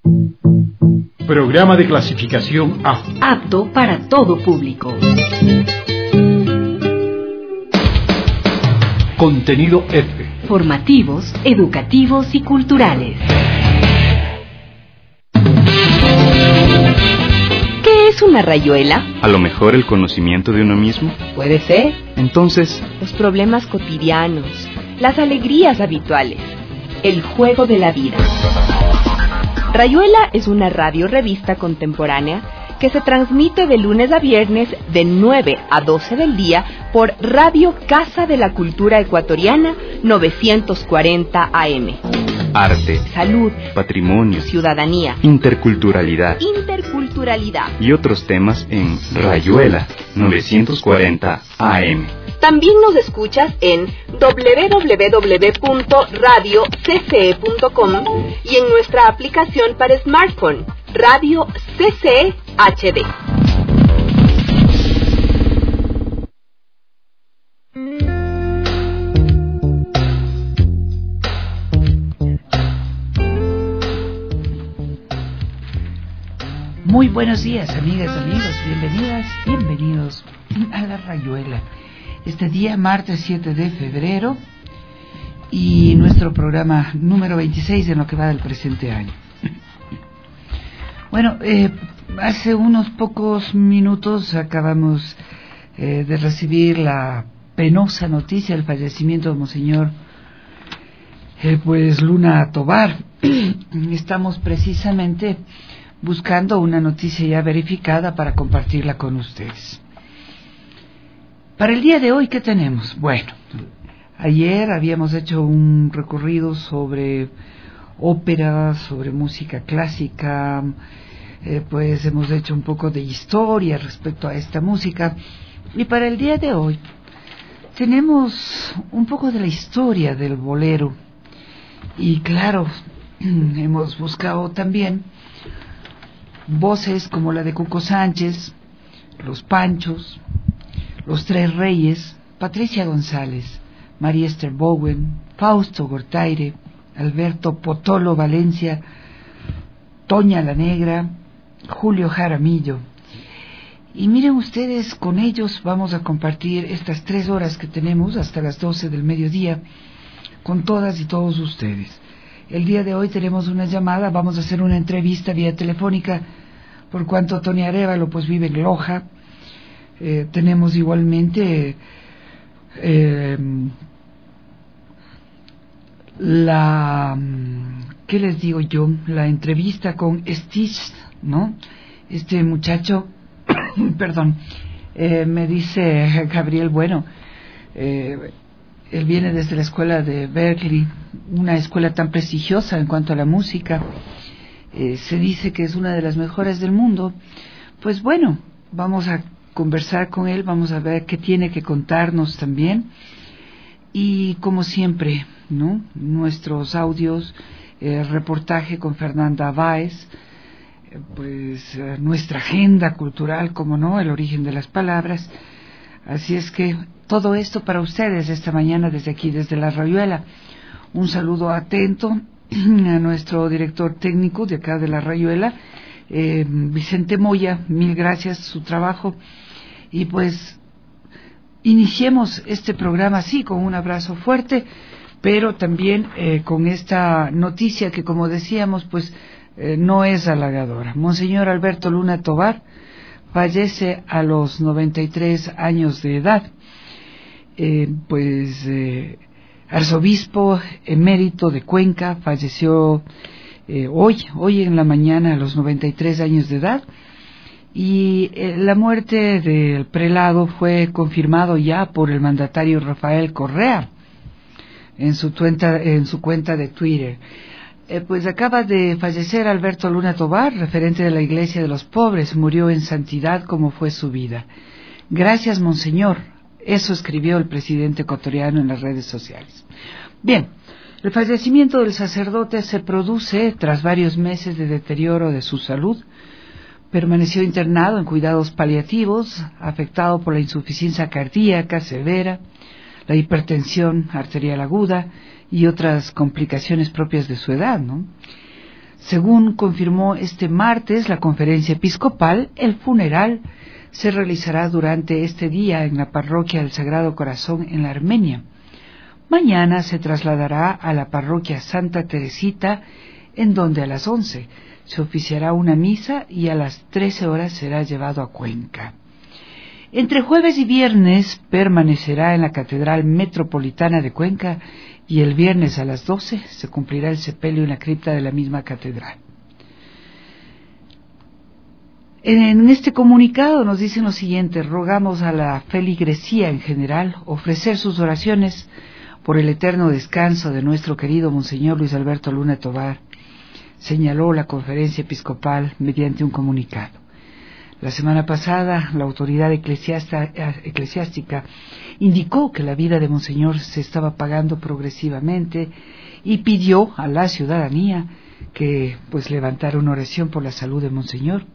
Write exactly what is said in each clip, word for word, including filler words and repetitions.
Programa de clasificación A. Apto para todo público. Contenido F. Formativos, educativos y culturales. ¿Qué es una rayuela? A lo mejor el conocimiento de uno mismo. Puede ser. Entonces, los problemas cotidianos, las alegrías habituales, el juego de la vida. Rayuela es una radio-revista contemporánea que se transmite de lunes a viernes de nueve a doce del día por Radio Casa de la Cultura Ecuatoriana novecientos cuarenta A M. Arte, salud, patrimonio, ciudadanía, interculturalidad, interculturalidad y otros temas en Rayuela novecientos cuarenta A M. También nos escuchas en doble u doble u doble u punto radio c c e punto com y en nuestra aplicación para smartphone, Radio C C E H D. Muy buenos días, amigas, amigos, bienvenidas, bienvenidos a La Rayuela. Este día, martes siete de febrero, y nuestro programa número veintiséis en lo que va del presente año. Bueno, eh, hace unos pocos minutos acabamos eh, de recibir la penosa noticia del fallecimiento de Monseñor eh, pues Luna Tovar. Estamos precisamente buscando una noticia ya verificada para compartirla con ustedes. Para el día de hoy, ¿qué tenemos? Bueno, ayer habíamos hecho un recorrido sobre ópera, sobre música clásica, eh, pues hemos hecho un poco de historia respecto a esta música, y para el día de hoy tenemos un poco de la historia del bolero, y claro, hemos buscado también voces como la de Cuco Sánchez, Los Panchos, Los Tres Reyes, Patricia González, María Esther Bowen, Fausto Gortaire, Alberto Potolo Valencia, Toña la Negra, Julio Jaramillo. Y miren ustedes, con ellos vamos a compartir estas tres horas que tenemos hasta las doce del mediodía con todas y todos ustedes. El día de hoy tenemos una llamada, vamos a hacer una entrevista vía telefónica, por cuanto Tony Arévalo pues vive en Loja. Eh, tenemos igualmente eh, la, ¿qué les digo yo? La entrevista con Stitch, ¿no? Este muchacho, perdón, eh, me dice Gabriel, bueno, eh, él viene desde la escuela de Berkeley, una escuela tan prestigiosa en cuanto a la música, eh, se dice que es una de las mejores del mundo. Pues bueno, vamos a conversar con él, vamos a ver qué tiene que contarnos también, y como siempre, ¿no? Nuestros audios, eh, reportaje con Fernanda Báez, eh, pues eh, nuestra agenda cultural, como no, el origen de las palabras. Así es que todo esto para ustedes esta mañana desde aquí, desde La Rayuela. Un saludo atento a nuestro director técnico de acá de La Rayuela, eh, Vicente Moya, mil gracias, su trabajo. Y pues iniciemos este programa así, con un abrazo fuerte, pero también eh, con esta noticia que, como decíamos, pues eh, no es halagadora. Monseñor Alberto Luna Tovar fallece a los noventa y tres años de edad. Eh, pues eh, arzobispo emérito de Cuenca, falleció eh, hoy, hoy en la mañana a los noventa y tres años de edad. Y eh, la muerte del prelado fue confirmado ya por el mandatario Rafael Correa en su cuenta, en su cuenta de Twitter. Eh, pues acaba de fallecer Alberto Luna Tovar, referente de la Iglesia de los Pobres, murió en santidad como fue su vida. Gracias, Monseñor. Eso escribió el presidente ecuatoriano en las redes sociales. Bien, el fallecimiento del sacerdote se produce tras varios meses de deterioro de su salud. Permaneció internado en cuidados paliativos, afectado por la insuficiencia cardíaca severa, la hipertensión arterial aguda y otras complicaciones propias de su edad, ¿no? Según confirmó este martes la conferencia episcopal, el funeral se realizará durante este día en la parroquia del Sagrado Corazón en la Armenia. Mañana se trasladará a la parroquia Santa Teresita, en donde a las once se oficiará una misa y a las trece horas será llevado a Cuenca. Entre jueves y viernes permanecerá en la Catedral Metropolitana de Cuenca y el viernes a las doce se cumplirá el sepelio en la cripta de la misma catedral. En este comunicado nos dicen lo siguiente: rogamos a la feligresía en general ofrecer sus oraciones por el eterno descanso de nuestro querido Monseñor Luis Alberto Luna Tovar, señaló la conferencia episcopal mediante un comunicado. La semana pasada, la autoridad eclesiástica indicó que la vida de Monseñor se estaba apagando progresivamente y pidió a la ciudadanía que pues levantara una oración por la salud de Monseñor.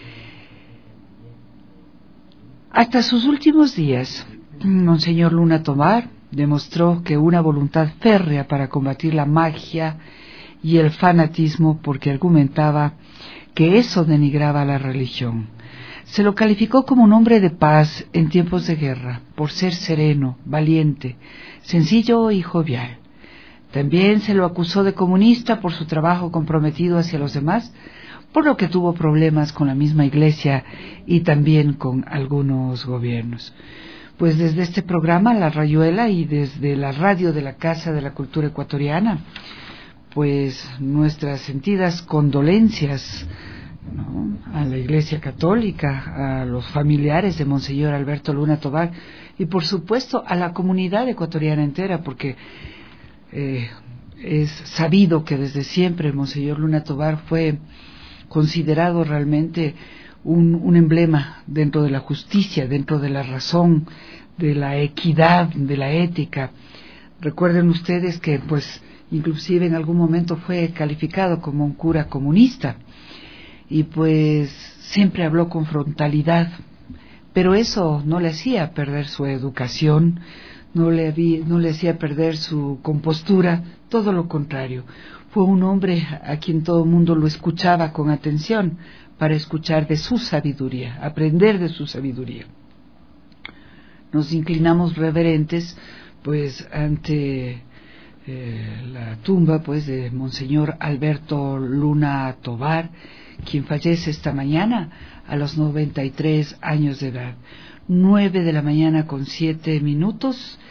Hasta sus últimos días, Monseñor Luna Tovar demostró que una voluntad férrea para combatir la magia y el fanatismo, porque argumentaba que eso denigraba a la religión. Se lo calificó como un hombre de paz en tiempos de guerra, por ser sereno, valiente, sencillo y jovial. También se lo acusó de comunista por su trabajo comprometido hacia los demás, por lo que tuvo problemas con la misma Iglesia y también con algunos gobiernos. Pues desde este programa, La Rayuela, y desde la radio de la Casa de la Cultura Ecuatoriana, pues nuestras sentidas condolencias, ¿no?, a la Iglesia Católica, a los familiares de Monseñor Alberto Luna Tovar y por supuesto a la comunidad ecuatoriana entera, porque eh, es sabido que desde siempre Monseñor Luna Tovar fue considerado realmente un, un emblema dentro de la justicia, dentro de la razón, de la equidad, de la ética. Recuerden ustedes que pues inclusive en algún momento fue calificado como un cura comunista y pues siempre habló con frontalidad, pero eso no le hacía perder su educación, no le, había, no le hacía perder su compostura, todo lo contrario. Fue un hombre a quien todo el mundo lo escuchaba con atención para escuchar de su sabiduría, aprender de su sabiduría. Nos inclinamos reverentes pues ante eh, la tumba pues de Monseñor Alberto Luna Tovar, quien fallece esta mañana a los noventa y tres años de edad. Nueve de la mañana con siete minutos.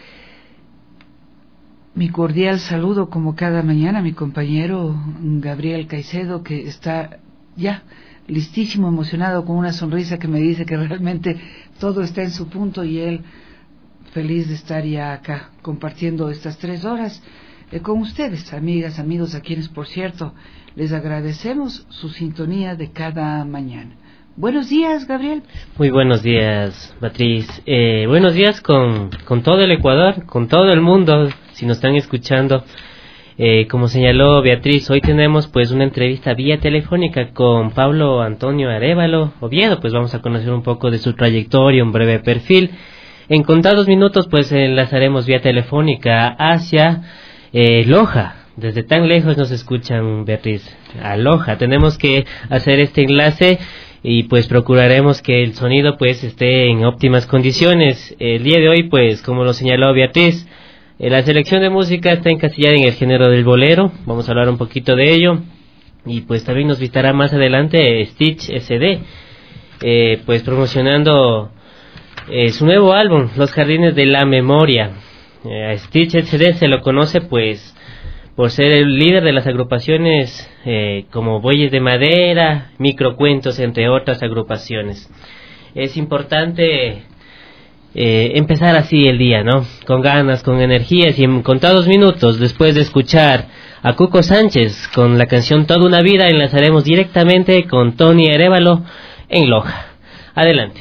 Mi cordial saludo como cada mañana a mi compañero Gabriel Caicedo, que está ya listísimo, emocionado, con una sonrisa que me dice que realmente todo está en su punto y él feliz de estar ya acá compartiendo estas tres horas eh, con ustedes, amigas, amigos, a quienes por cierto les agradecemos su sintonía de cada mañana. Buenos días, Gabriel. Muy buenos días, Beatriz. Eh, buenos días con, con todo el Ecuador, con todo el mundo, si nos están escuchando. Eh, como señaló Beatriz, hoy tenemos pues una entrevista vía telefónica con Pablo Antonio Arévalo Oviedo. Pues vamos a conocer un poco de su trayectoria, un breve perfil. En contados minutos pues enlazaremos vía telefónica hacia eh, Loja. Desde tan lejos nos escuchan, Beatriz. A Loja. Tenemos que hacer este enlace y pues procuraremos que el sonido pues esté en óptimas condiciones. El día de hoy pues, como lo señaló Beatriz, eh, la selección de música está encasillada en el género del bolero. Vamos a hablar un poquito de ello y pues también nos visitará más adelante Stitch S D, eh, pues promocionando eh, su nuevo álbum, Los Jardines de la Memoria. eh, Stitch S D se lo conoce pues por ser el líder de las agrupaciones eh, como Bueyes de Madera, Microcuentos, entre otras agrupaciones. Es importante eh, empezar así el día, ¿no? Con ganas, con energías y en contados minutos, después de escuchar a Cuco Sánchez con la canción Toda una Vida, enlazaremos directamente con Tony Arévalo en Loja. Adelante.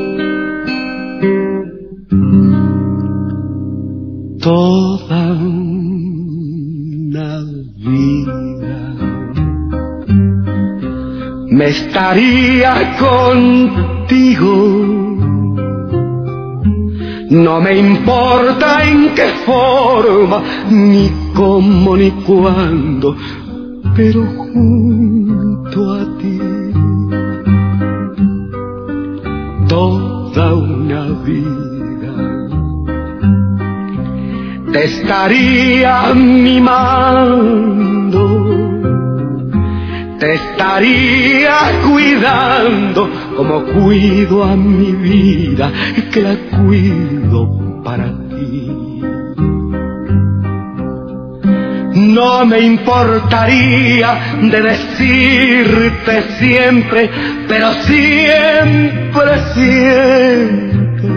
Toda estaría contigo. No me importa en qué forma, ni cómo, ni cuándo, pero junto a ti toda una vida te estaría mimando, te estaría cuidando como cuido a mi vida, que la cuido para ti. No me importaría de decirte siempre, pero siempre, siempre,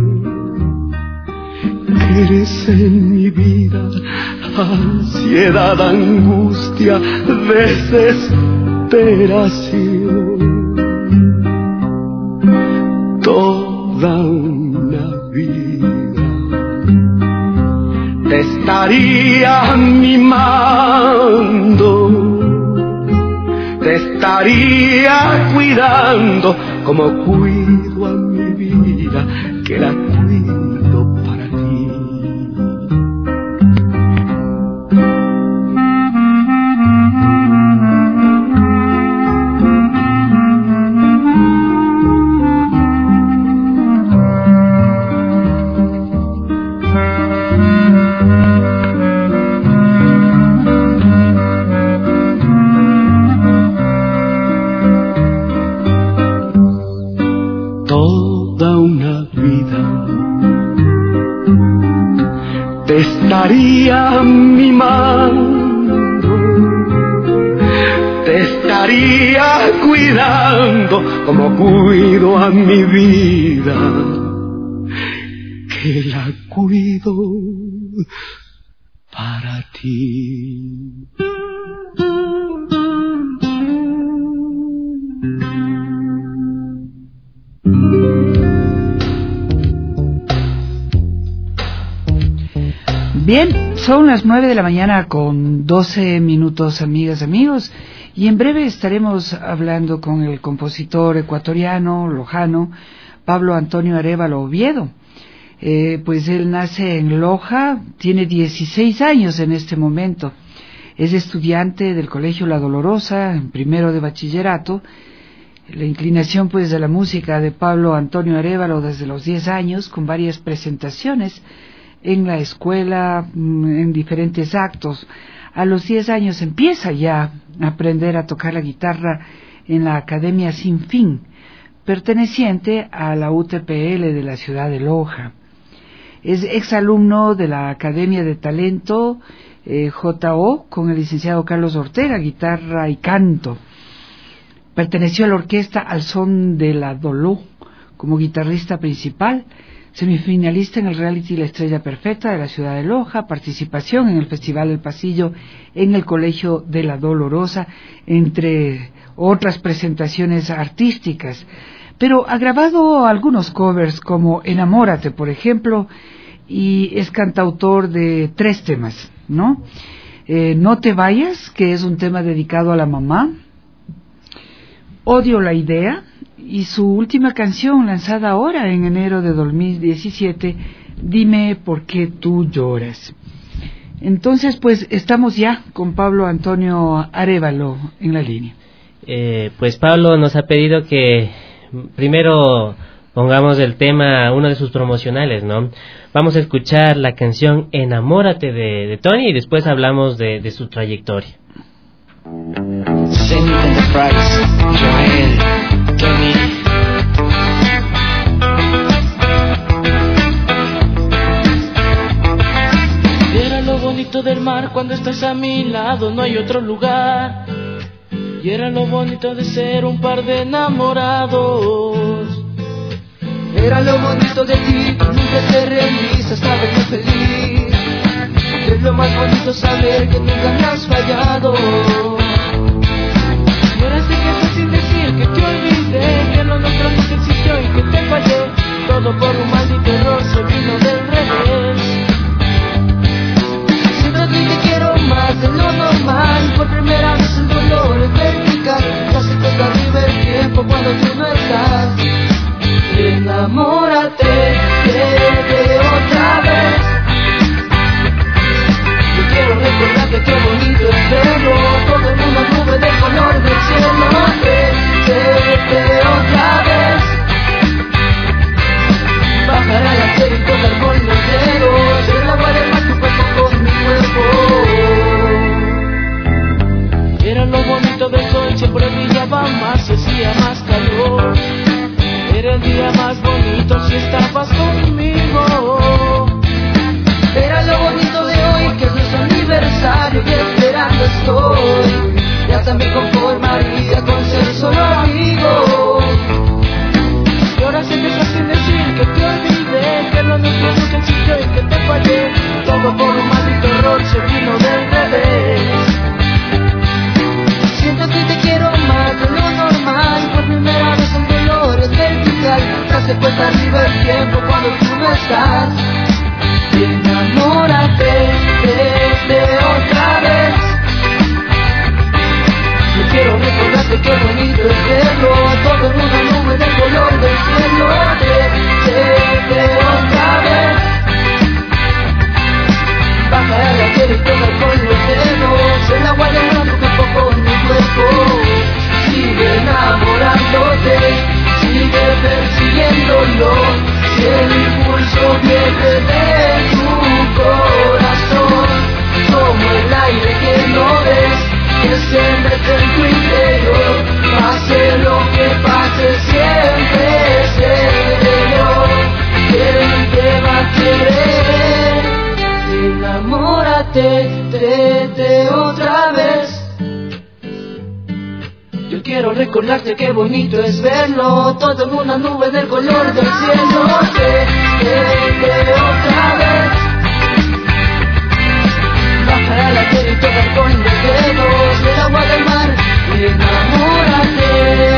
que eres en mi vida ansiedad, angustia, desesperación. Toda una vida te estaría mimando, te estaría cuidando como cuido a mi vida, que la cuido para ti. Estaría mimando, te estaría cuidando como cuido a mi vida, que la cuido para ti. Bien, son las nueve de la mañana con doce minutos, amigas, amigos, y en breve estaremos hablando con el compositor ecuatoriano, lojano, Pablo Antonio Arévalo Oviedo. Eh, pues él nace en Loja, tiene dieciséis años en este momento, es estudiante del Colegio La Dolorosa, en primero de bachillerato. La inclinación pues de la música de Pablo Antonio Arévalo desde los diez años, con varias presentaciones en la escuela, en diferentes actos. A los diez años empieza ya a aprender a tocar la guitarra en la Academia Sin Fin, perteneciente a la U T P L de la ciudad de Loja. Es exalumno de la Academia de Talento eh, J O con el licenciado Carlos Ortega, guitarra y canto. Perteneció a la orquesta Al Son de la Doló como guitarrista principal, semifinalista en el reality La Estrella Perfecta de la ciudad de Loja, participación en el Festival del Pasillo en el Colegio de la Dolorosa, entre otras presentaciones artísticas. Pero ha grabado algunos covers como Enamórate, por ejemplo, y es cantautor de tres temas, ¿no? Eh, No te vayas, que es un tema dedicado a la mamá, Odio la idea, y su última canción lanzada ahora en enero de dos mil diecisiete, Dime por qué tú lloras. Entonces pues estamos ya con Pablo Antonio Arévalo en la línea. Eh, pues Pablo nos ha pedido que primero pongamos el tema, uno de sus promocionales, ¿no? Vamos a escuchar la canción Enamórate de, de Tony y después hablamos de, de su trayectoria. Zenith Enterprise, Joel, Tony. Era lo bonito del mar cuando estás a mi lado, no hay otro lugar. Y era lo bonito de ser un par de enamorados. Era lo bonito de ti, nunca te rendís hasta verte feliz. Es lo más bonito saber que nunca me has fallado. Y ahora sé que es fácil decir que te olvidé, que lo nuestro nunca existió y que te fallé. Todo por un maldito error se vino del revés. Siempre te quiero más de lo normal. Por primera vez el dolor es vertical, casi toda libertad. estás. Enamórate de, de otra vez. Yo quiero recordarte qué bonito es verlo, todo en una nube del color del cielo. De, de, de otra vez. Baja a la tierra y toca con los dedos el agua del río que poco en mi cuerpo. Sigue enamorándote, sigue persiguiéndolo. Si el impulso viene de tu corazón, como el aire que no ves, que se mete en tu interior. Pase lo que pase, siempre seré yo quien te va a querer. Enamórate de, de otra vez. Yo quiero recordarte qué bonito es verlo, todo en una nube del color del cielo. De, de, de otra vez. Bajar a la tierra y tocar con los dedos el agua del mar. Enamórate.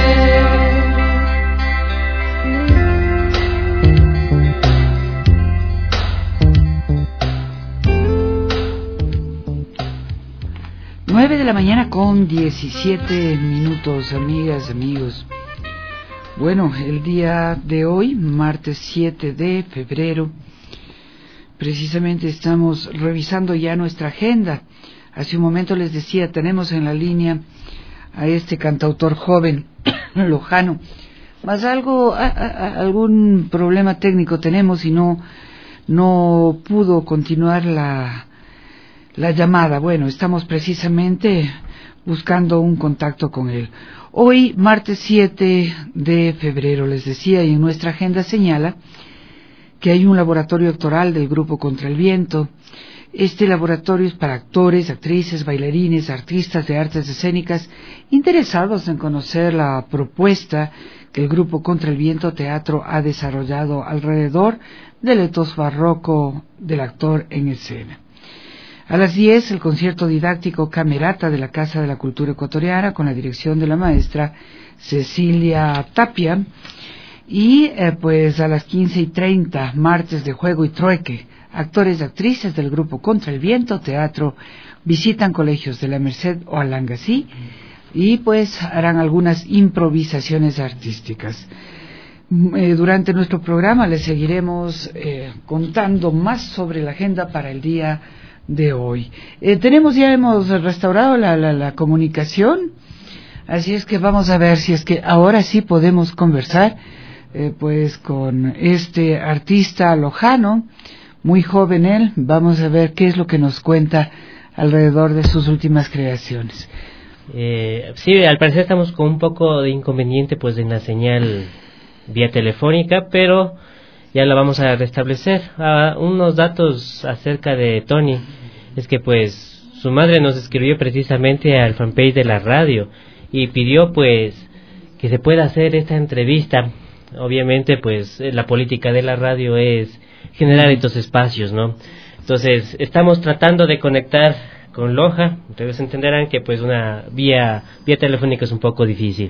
nueve de la mañana con diecisiete minutos, amigas, amigos. Bueno, el día de hoy, martes siete de febrero, precisamente estamos revisando ya nuestra agenda. Hace un momento les decía, tenemos en la línea a este cantautor joven, lojano, más algo, a, a, algún problema técnico tenemos y no, no pudo continuar la... La llamada. Bueno, estamos precisamente buscando un contacto con él. Hoy, martes siete de febrero, les decía, y en nuestra agenda señala que hay un laboratorio actoral del Grupo Contra el Viento. Este laboratorio es para actores, actrices, bailarines, artistas de artes escénicas interesados en conocer la propuesta que el Grupo Contra el Viento Teatro ha desarrollado alrededor del etos barroco del actor en escena. A las diez, el concierto didáctico Camerata de la Casa de la Cultura Ecuatoriana con la dirección de la maestra Cecilia Tapia. Y eh, pues a las quince y treinta, martes de juego y trueque, actores y actrices del Grupo Contra el Viento Teatro visitan colegios de La Merced o Alangasí y pues harán algunas improvisaciones artísticas. Eh, durante nuestro programa les seguiremos eh, contando más sobre la agenda para el día de hoy. Eh, tenemos ya, hemos restaurado la, la, la comunicación, así es que vamos a ver si es que ahora sí podemos conversar eh, pues con este artista lojano, muy joven él. Vamos a ver qué es lo que nos cuenta alrededor de sus últimas creaciones. Eh, sí, al parecer estamos con un poco de inconveniente pues en la señal vía telefónica, pero ya la vamos a restablecer. Ah, unos datos acerca de Tony es que pues su madre nos escribió precisamente al fanpage de la radio y pidió pues que se pueda hacer esta entrevista. Obviamente pues la política de la radio es generar estos espacios, ¿no? Entonces estamos tratando de conectar con Loja. Ustedes entenderán que pues una vía vía telefónica es un poco difícil.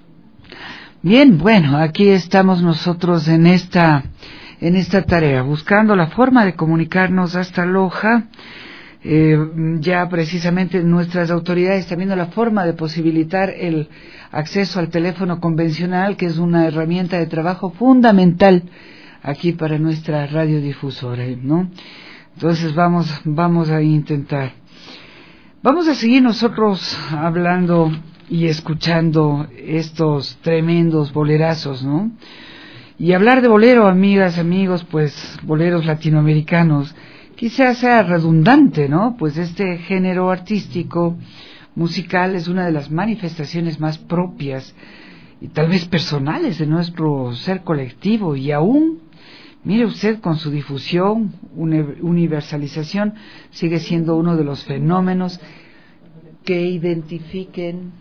Bien, bueno, aquí estamos nosotros en esta en esta tarea, buscando la forma de comunicarnos hasta Loja. Eh, ya precisamente nuestras autoridades están viendo la forma de posibilitar el acceso al teléfono convencional, que es una herramienta de trabajo fundamental aquí para nuestra radiodifusora, ¿no? Entonces vamos, vamos a intentar. Vamos a seguir nosotros hablando y escuchando estos tremendos bolerazos, ¿no? Y hablar de bolero, amigas, amigos, pues boleros latinoamericanos, quizás sea redundante, ¿no? Pues este género artístico, musical, es una de las manifestaciones más propias y tal vez personales de nuestro ser colectivo, y aún, mire usted, con su difusión, universalización, sigue siendo uno de los fenómenos que identifiquen,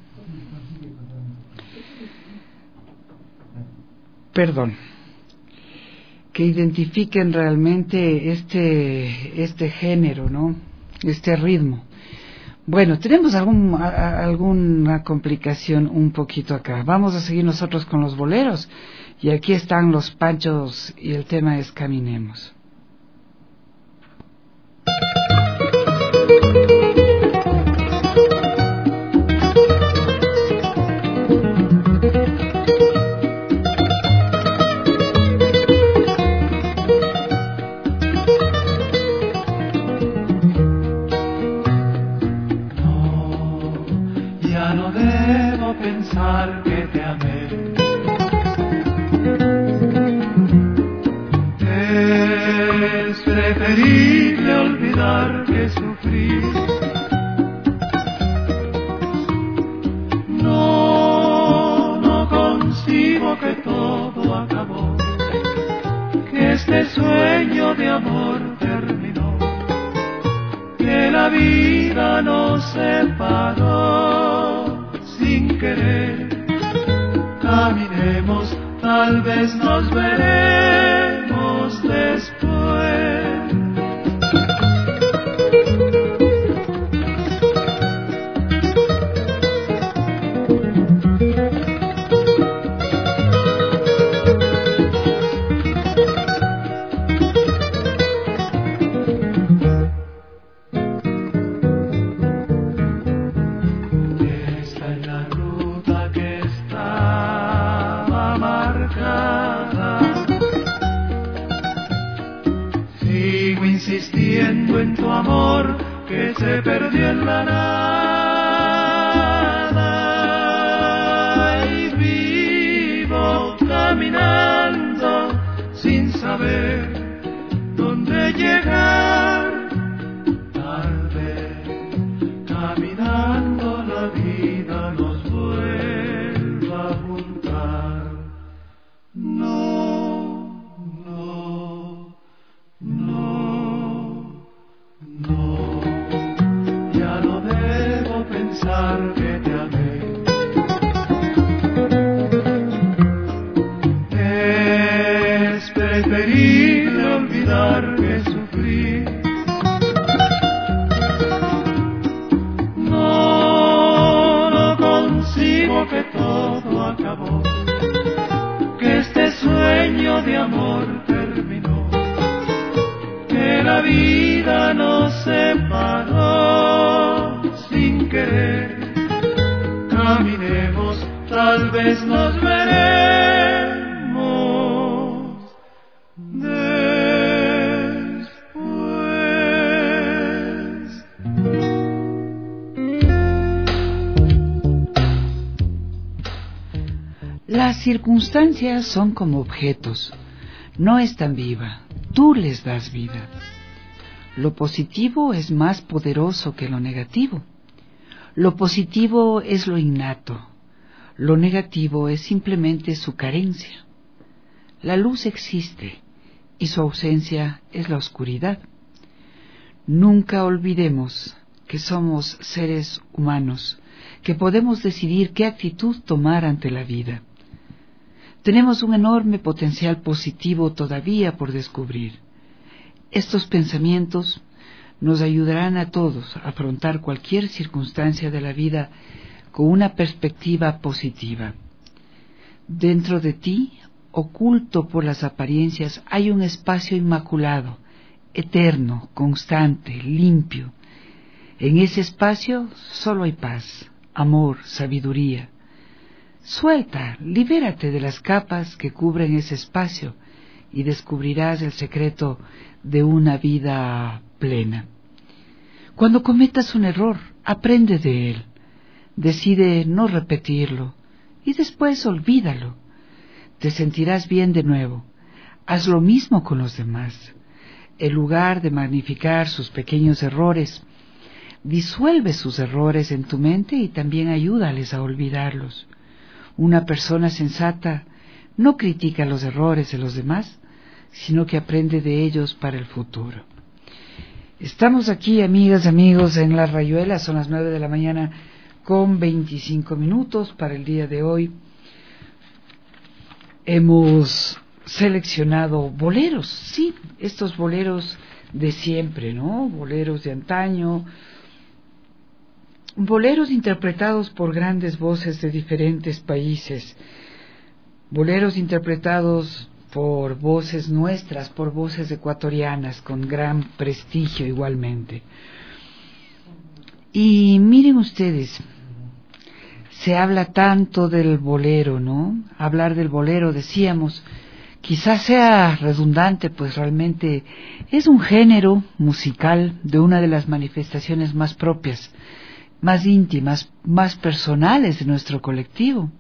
perdón, que identifiquen realmente este este género, ¿no? Este ritmo Bueno, tenemos algún, a, alguna complicación un poquito acá. Vamos a seguir nosotros con los boleros. Y aquí están los Panchos y el tema es Caminemos. Pensar que te amé, es preferible olvidar que sufrir. No, no concibo que todo acabó, que este sueño de amor terminó, que la vida nos separó. Sin querer, caminemos, tal vez nos veremos después. En tu amor que se perdió en la nada y vivo caminando sin saber dónde llegar. Tal vez caminando la vida nos vuelva a juntar. No, no, no. No, ya no debo pensar que te amé. Es preferible olvidar que sufrir. No, no concibo que todo acabó, que este sueño de amor terminó, que la vida nos separó sin querer. Caminemos, tal vez nos veremos después. Las circunstancias son como objetos, no están vivas, tú les das vida. Lo positivo es más poderoso que lo negativo. Lo positivo es lo innato. Lo negativo es simplemente su carencia. La luz existe y su ausencia es la oscuridad. Nunca olvidemos que somos seres humanos, que podemos decidir qué actitud tomar ante la vida. Tenemos un enorme potencial positivo todavía por descubrir. Estos pensamientos nos ayudarán a todos a afrontar cualquier circunstancia de la vida con una perspectiva positiva. Dentro de ti, oculto por las apariencias, hay un espacio inmaculado, eterno, constante, limpio. En ese espacio solo hay paz, amor, sabiduría. Suelta, libérate de las capas que cubren ese espacio y descubrirás el secreto de una vida plena. Cuando cometas un error, aprende de él, decide no repetirlo y después olvídalo. Te sentirás bien de nuevo. Haz lo mismo con los demás. En lugar de magnificar sus pequeños errores, disuelve sus errores en tu mente y también ayúdales a olvidarlos. Una persona sensata no critica los errores de los demás, sino que aprende de ellos para el futuro. Estamos aquí, amigas, amigos, en La Rayuela. Son las nueve de la mañana con veinticinco minutos para el día de hoy. Hemos seleccionado boleros, sí, estos boleros de siempre, ¿no? Boleros de antaño, boleros interpretados por grandes voces de diferentes países, boleros interpretados por voces nuestras, por voces ecuatorianas, con gran prestigio igualmente. Y miren ustedes, se habla tanto del bolero, ¿no? Hablar del bolero, decíamos, quizás sea redundante, pues realmente es un género musical de una de las manifestaciones más propias, más íntimas, más personales de nuestro colectivo.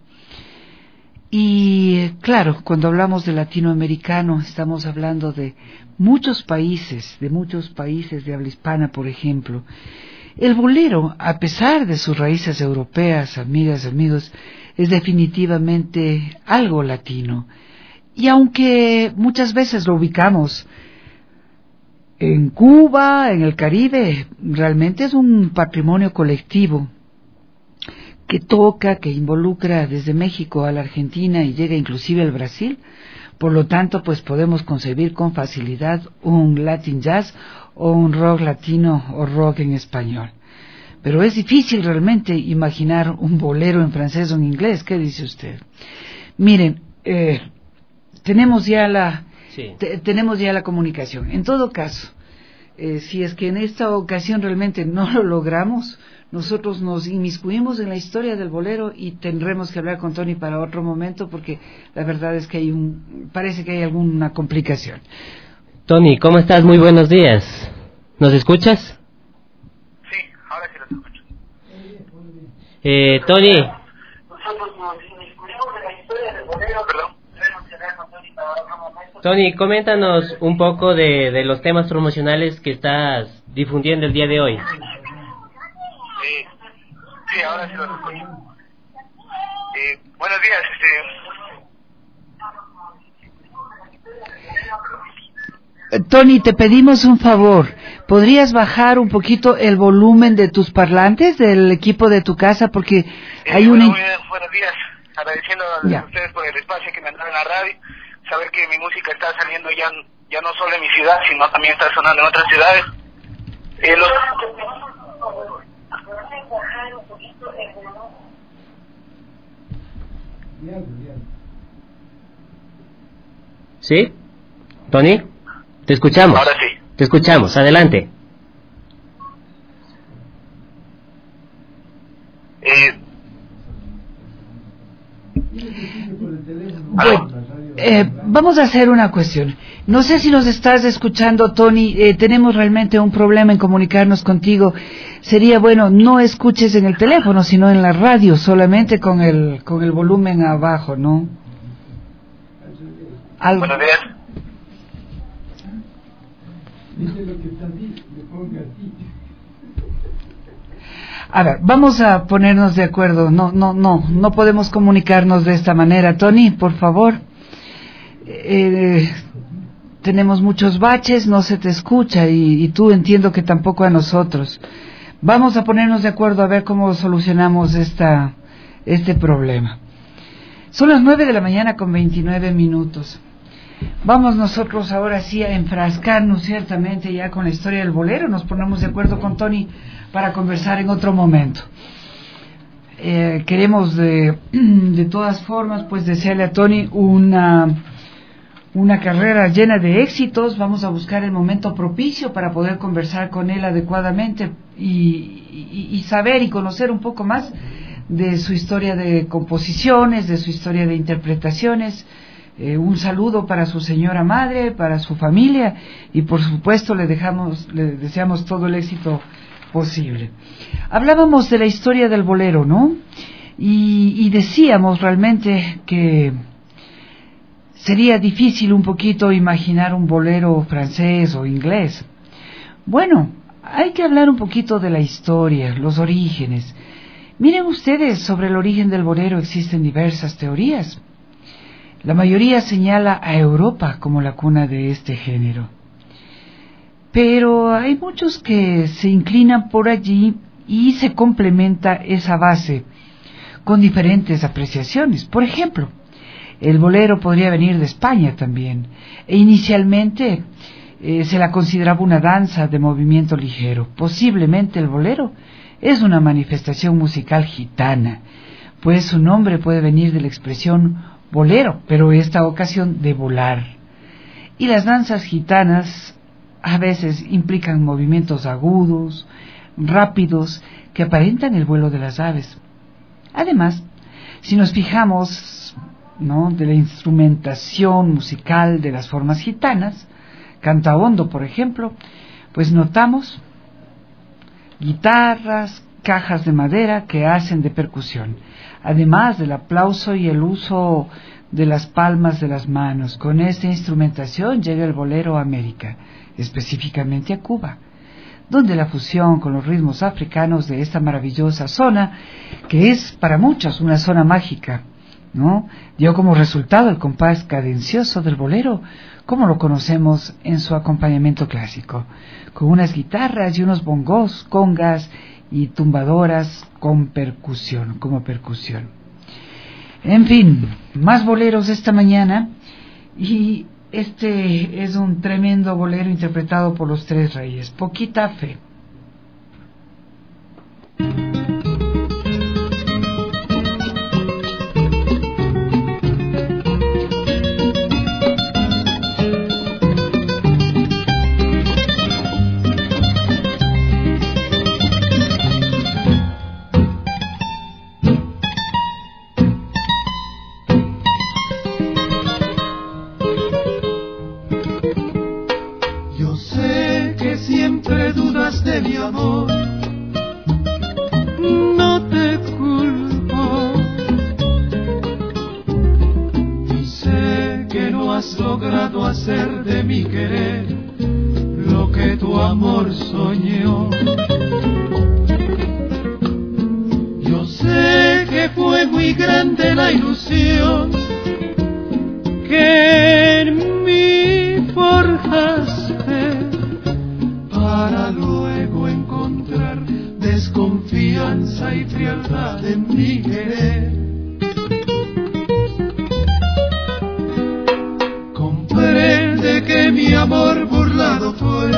Y claro, cuando hablamos de latinoamericano, estamos hablando de muchos países, de muchos países de habla hispana, por ejemplo. El bolero, a pesar de sus raíces europeas, amigas, amigos, es definitivamente algo latino. Y aunque muchas veces lo ubicamos en Cuba, en el Caribe, realmente es un patrimonio colectivo que toca, que involucra desde México a la Argentina y llega inclusive al Brasil. Por lo tanto, pues podemos concebir con facilidad un Latin Jazz o un rock latino o rock en español. Pero es difícil realmente imaginar un bolero en francés o en inglés. ¿Qué dice usted? Miren, eh, tenemos ya la sí. te, tenemos ya la comunicación. En todo caso, eh, si es que en esta ocasión realmente no lo logramos, nosotros nos inmiscuimos en la historia del bolero y tendremos que hablar con Tony para otro momento, porque la verdad es que hay un, parece que hay alguna complicación. Tony, ¿cómo estás? Muy buenos días. ¿Nos escuchas? Sí, ahora sí los escucho. Eh, Tony. Nosotros nos inmiscuimos en la historia del bolero, perdón. Tony, coméntanos un poco de, de los temas promocionales que estás difundiendo el día de hoy. Sí, sí, ahora sí los escucho. Eh, buenos días, este... Tony, te pedimos un favor. ¿Podrías bajar un poquito el volumen de tus parlantes del equipo de tu casa? Porque eh, hay bueno, una... Muy bien, buenos días. Agradeciendo a ustedes por el espacio que me han dado en la radio. Saber que mi música está saliendo ya, ya no solo en mi ciudad, sino también está sonando en otras ciudades. Eh, los... ¿Sí? ¿Tony? Te escuchamos. Ahora sí. Te escuchamos. Adelante. Eh... Bueno, eh, vamos a hacer una cuestión. No sé si nos estás escuchando, Tony. Eh, tenemos realmente un problema en comunicarnos contigo. Sería bueno no escuches en el teléfono, sino en la radio, solamente con el con el volumen abajo, ¿no? Algo. Buenos días. A ver, vamos a ponernos de acuerdo. No, no, no, no podemos comunicarnos de esta manera. Tony, por favor. Eh, tenemos muchos baches, no se te escucha y, y tú entiendo que tampoco a nosotros. Vamos a ponernos de acuerdo a ver cómo solucionamos esta, este problema. Son las nueve de la mañana con veintinueve minutos. Vamos nosotros ahora sí a enfrascarnos ciertamente ya con la historia del bolero. Nos ponemos de acuerdo con Tony para conversar en otro momento. Eh, queremos de, de todas formas pues desearle a Tony una, una carrera llena de éxitos. Vamos a buscar el momento propicio para poder conversar con él adecuadamente y, y, y saber y conocer un poco más de su historia de composiciones, de su historia de interpretaciones. Eh, un saludo para su señora madre, para su familia y por supuesto le dejamos, le deseamos todo el éxito posible. Hablábamos de la historia del bolero, ¿no? Y, y decíamos realmente que sería difícil un poquito imaginar un bolero francés o inglés. Bueno, hay que hablar un poquito de la historia, los orígenes. Miren ustedes, sobre el origen del bolero existen diversas teorías. La mayoría señala a Europa como la cuna de este género. Pero hay muchos que se inclinan por allí y se complementa esa base con diferentes apreciaciones. Por ejemplo, el bolero podría venir de España también. E inicialmente eh, se la consideraba una danza de movimiento ligero. Posiblemente el bolero es una manifestación musical gitana, pues su nombre puede venir de la expresión bolero, pero esta ocasión de volar. Y las danzas gitanas a veces implican movimientos agudos, rápidos, que aparentan el vuelo de las aves. Además, si nos fijamos, ¿no?, de la instrumentación musical de las formas gitanas, cantahondo, por ejemplo, pues notamos guitarras, cajas de madera que hacen de percusión, además del aplauso y el uso de las palmas de las manos. Con esta instrumentación llega el bolero a América, específicamente a Cuba, donde la fusión con los ritmos africanos de esta maravillosa zona, que es para muchos una zona mágica, ¿no?, dio como resultado el compás cadencioso del bolero, como lo conocemos en su acompañamiento clásico, con unas guitarras y unos bongos, congas y tumbadoras con percusión, como percusión. En fin, más boleros esta mañana, y este es un tremendo bolero interpretado por los Tres Reyes, Poquita Fe. De mi amor, no te culpo, y sé que no has logrado hacer de mi querer lo que tu amor soñó. Yo sé que fue muy grande la ilusión que en mí forjaste, para luego encontrar desconfianza y frialdad en mi querer. Comprende que mi amor burlado fue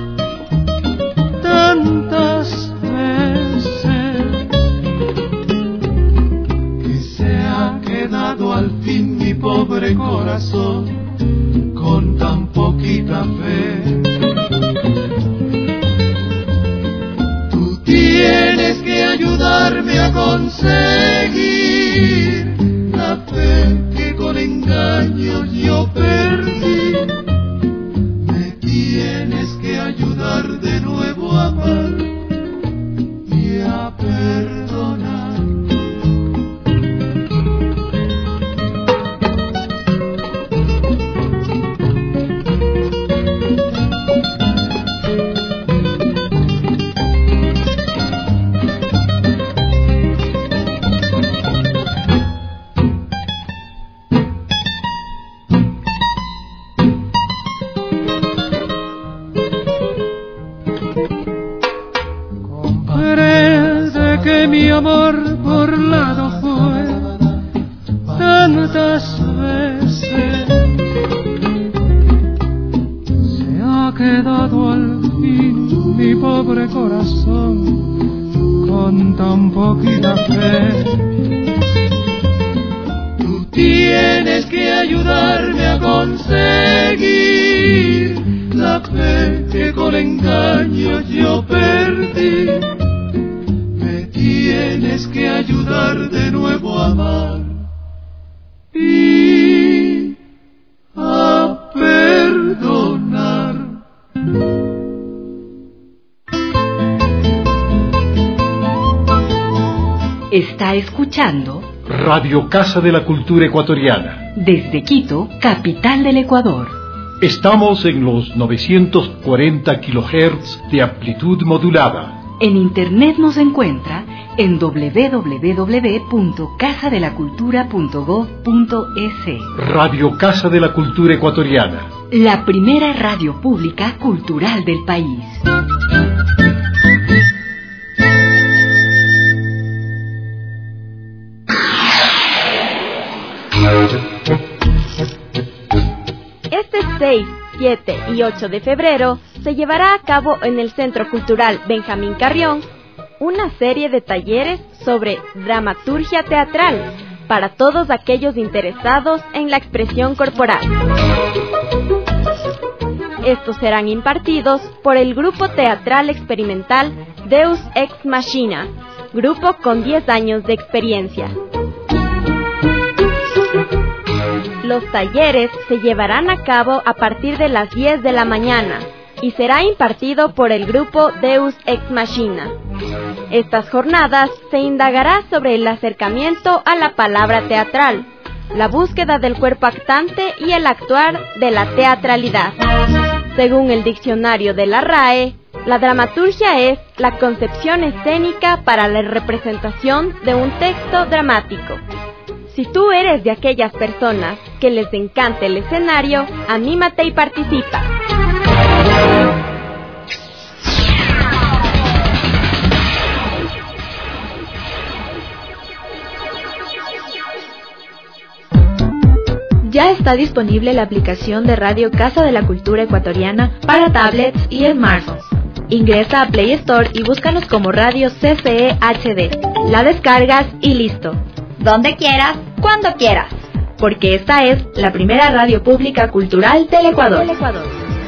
tantas veces que se ha quedado al fin mi pobre corazón con tan poquita fe. Tienes que ayudarme a conseguir la fe que con engaño yo perdí. Me tienes que ayudar de nuevo a amar y a perdonar. Mi amor burlado fue tantas veces, se ha quedado al fin mi pobre corazón con tan poquita fe. Tú tienes que ayudarme a conseguir la fe que con engaño yo perdí. Tienes que ayudar de nuevo a amar y a perdonar. Está escuchando Radio Casa de la Cultura Ecuatoriana. Desde Quito, capital del Ecuador. Estamos en los novecientos cuarenta kilohertz de amplitud modulada. En internet nos encuentra en doble u doble u doble u punto casa de la cultura punto gob punto es. Radio Casa de la Cultura Ecuatoriana. La primera radio pública cultural del país. Este seis, siete y ocho de febrero se llevará a cabo en el Centro Cultural Benjamín Carrión una serie de talleres sobre dramaturgia teatral para todos aquellos interesados en la expresión corporal. Estos serán impartidos por el grupo teatral experimental Deus Ex Machina, grupo con diez años de experiencia. Los talleres se llevarán a cabo a partir de las diez de la mañana y será impartido por el grupo Deus Ex Machina. Estas jornadas se indagará sobre el acercamiento a la palabra teatral, la búsqueda del cuerpo actante y el actuar de la teatralidad. Según el diccionario de la R A E, la dramaturgia es la concepción escénica para la representación de un texto dramático. Si tú eres de aquellas personas que les encanta el escenario, anímate y participa. Ya está disponible la aplicación de Radio Casa de la Cultura Ecuatoriana para tablets y smartphones. Ingresa a Play Store y búscanos como Radio C C E H D. La descargas y listo. Donde quieras, cuando quieras. Porque esta es la primera radio pública cultural del Ecuador. Del Ecuador.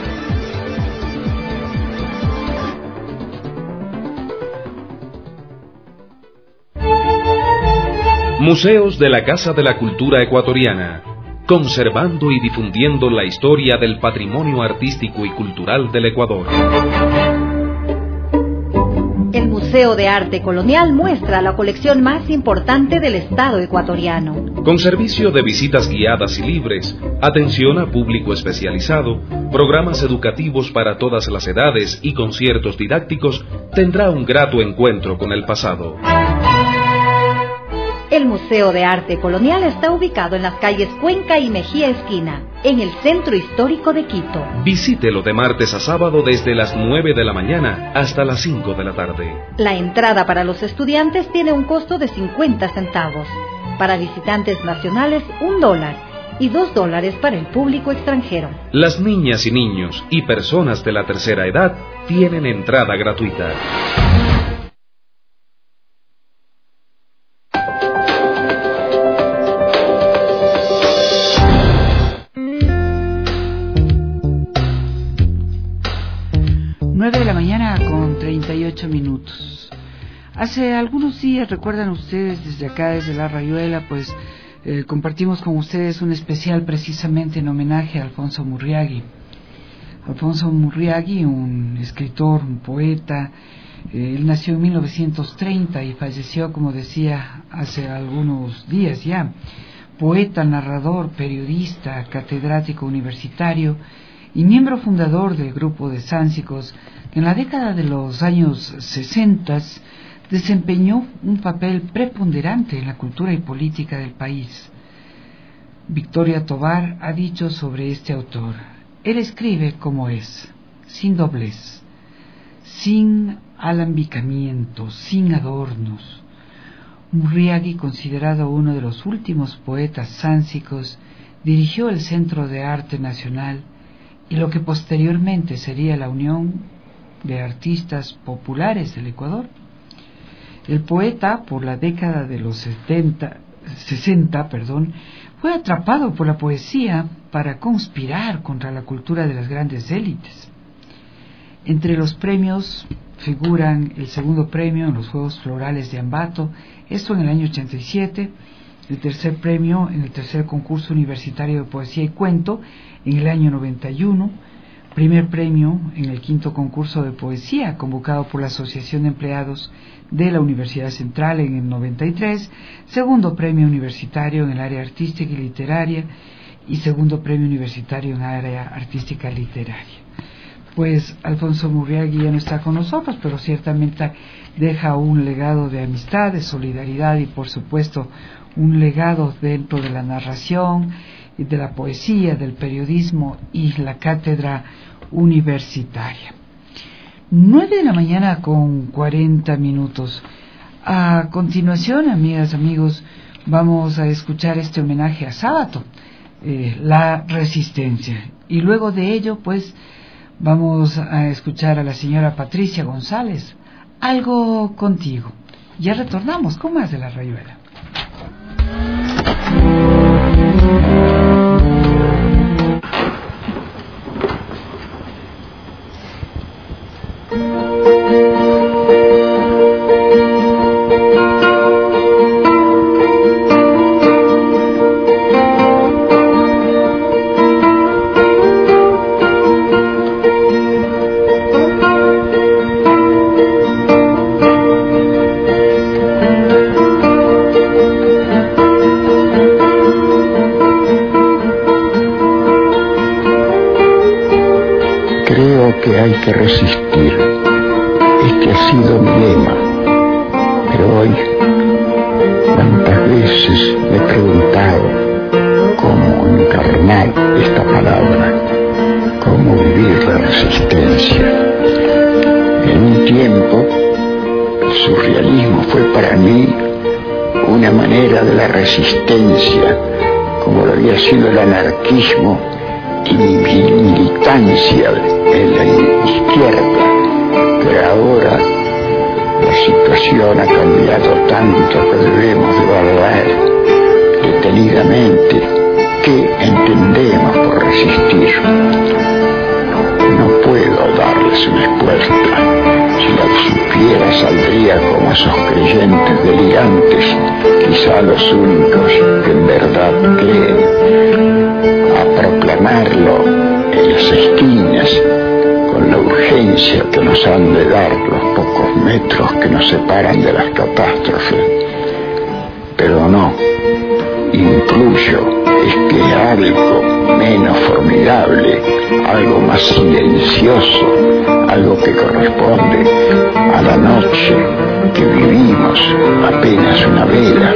Museos de la Casa de la Cultura Ecuatoriana, conservando y difundiendo la historia del patrimonio artístico y cultural del Ecuador. El Museo de Arte Colonial muestra la colección más importante del Estado ecuatoriano. Con servicio de visitas guiadas y libres, atención a público especializado, programas educativos para todas las edades y conciertos didácticos, tendrá un grato encuentro con el pasado. El Museo de Arte Colonial está ubicado en las calles Cuenca y Mejía Esquina, en el centro histórico de Quito. Visítelo de martes a sábado desde las nueve de la mañana hasta las cinco de la tarde. La entrada para los estudiantes tiene un costo de cincuenta centavos. Para visitantes nacionales, un dólar. Y dos dólares para el público extranjero. Las niñas y niños y personas de la tercera edad tienen entrada gratuita. nueve de la mañana con treinta y ocho minutos. Hace algunos días, recuerdan ustedes, desde acá, desde La Rayuela, pues eh, compartimos con ustedes un especial precisamente en homenaje a Alfonso Murriagui. Alfonso Murriagui, un escritor, un poeta, eh, él nació en mil novecientos treinta y falleció, como decía, hace algunos días ya. Poeta, narrador, periodista, catedrático universitario y miembro fundador del grupo de Sánsicos, que en la década de los años sesenta desempeñó un papel preponderante en la cultura y política del país. Victoria Tovar ha dicho sobre este autor: él escribe como es, sin doblez, sin alambicamiento, sin adornos. Murriagui, considerado uno de los últimos poetas sánsicos, dirigió el Centro de Arte Nacional y lo que posteriormente sería la Unión de Artistas Populares del Ecuador. El poeta, por la década de los setenta, sesenta, perdón, fue atrapado por la poesía para conspirar contra la cultura de las grandes élites. Entre los premios figuran el segundo premio en los Juegos Florales de Ambato, esto en el año ochenta y siete, el tercer premio en el tercer concurso universitario de poesía y cuento en el año noventa y uno, primer premio en el quinto concurso de poesía convocado por la Asociación de Empleados de la Universidad Central en el noventa y tres, segundo premio universitario en el área artística y literaria y segundo premio universitario en el área artística y literaria. Pues Alfonso Murriagui ya no está con nosotros, pero ciertamente deja un legado de amistad, de solidaridad y por supuesto un legado dentro de la narración, de la poesía, del periodismo y la cátedra universitaria. Nueve de la mañana con cuarenta minutos. A continuación, amigas, amigos, vamos a escuchar este homenaje a Sábato, eh, la resistencia. Y luego de ello, pues, vamos a escuchar a la señora Patricia González, algo contigo. Ya retornamos con más de La Rayuela. Que hay que resistir. Este ha sido mi lema. Pero hoy, cuántas veces me he preguntado cómo encarnar esta palabra, cómo vivir la resistencia. En un tiempo, el surrealismo fue para mí una manera de la resistencia, como lo había sido el anarquismo y mi militancia en la izquierda. Pero ahora la situación ha cambiado tanto que debemos de evaluar detenidamente qué entendemos por resistir. No puedo darles una respuesta. Si la supiera saldría como esos creyentes delirantes, quizá los únicos que en verdad creen, a proclamarlo en las esquinas con la urgencia que nos han de dar los pocos metros que nos separan de las catástrofes. Pero no, incluyo es que algo menos formidable, algo más silencioso, algo que corresponde a la noche que vivimos apenas una vela.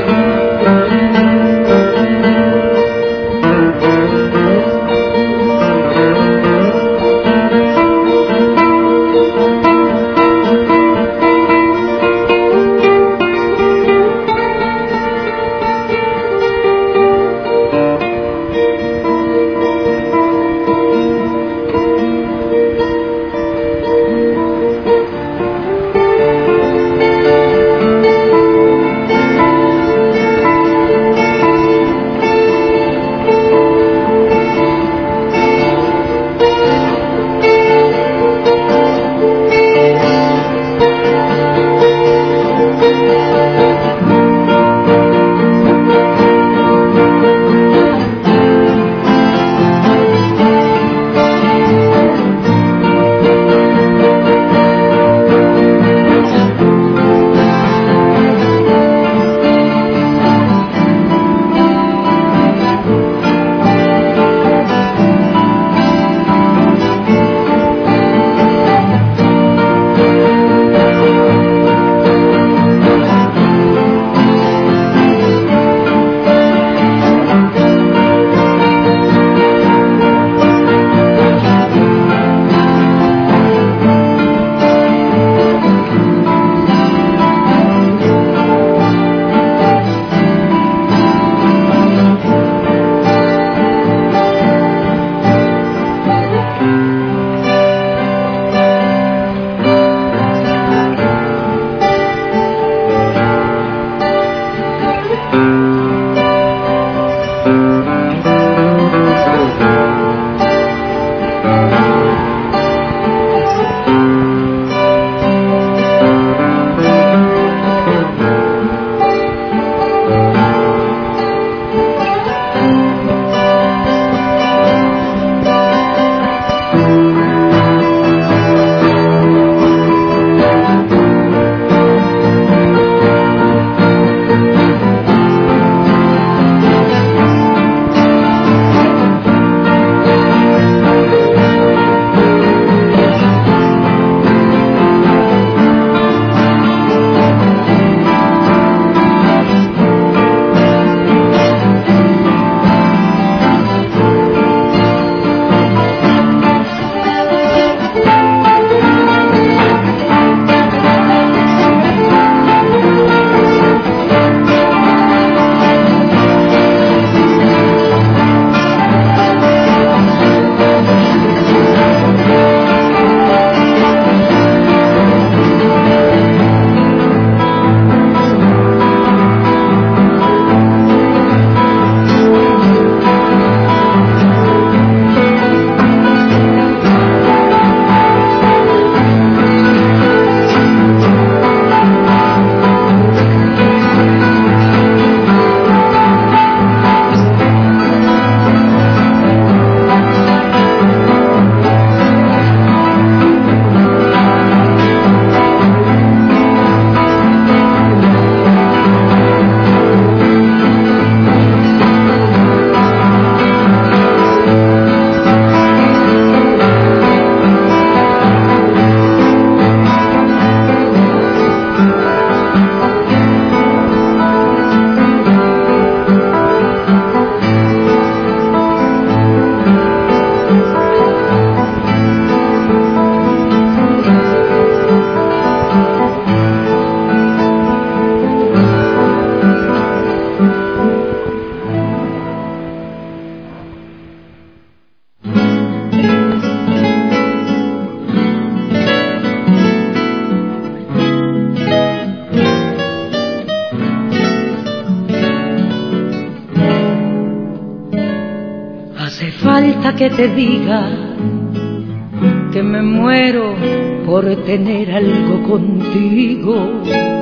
que te diga que me muero por tener algo contigo.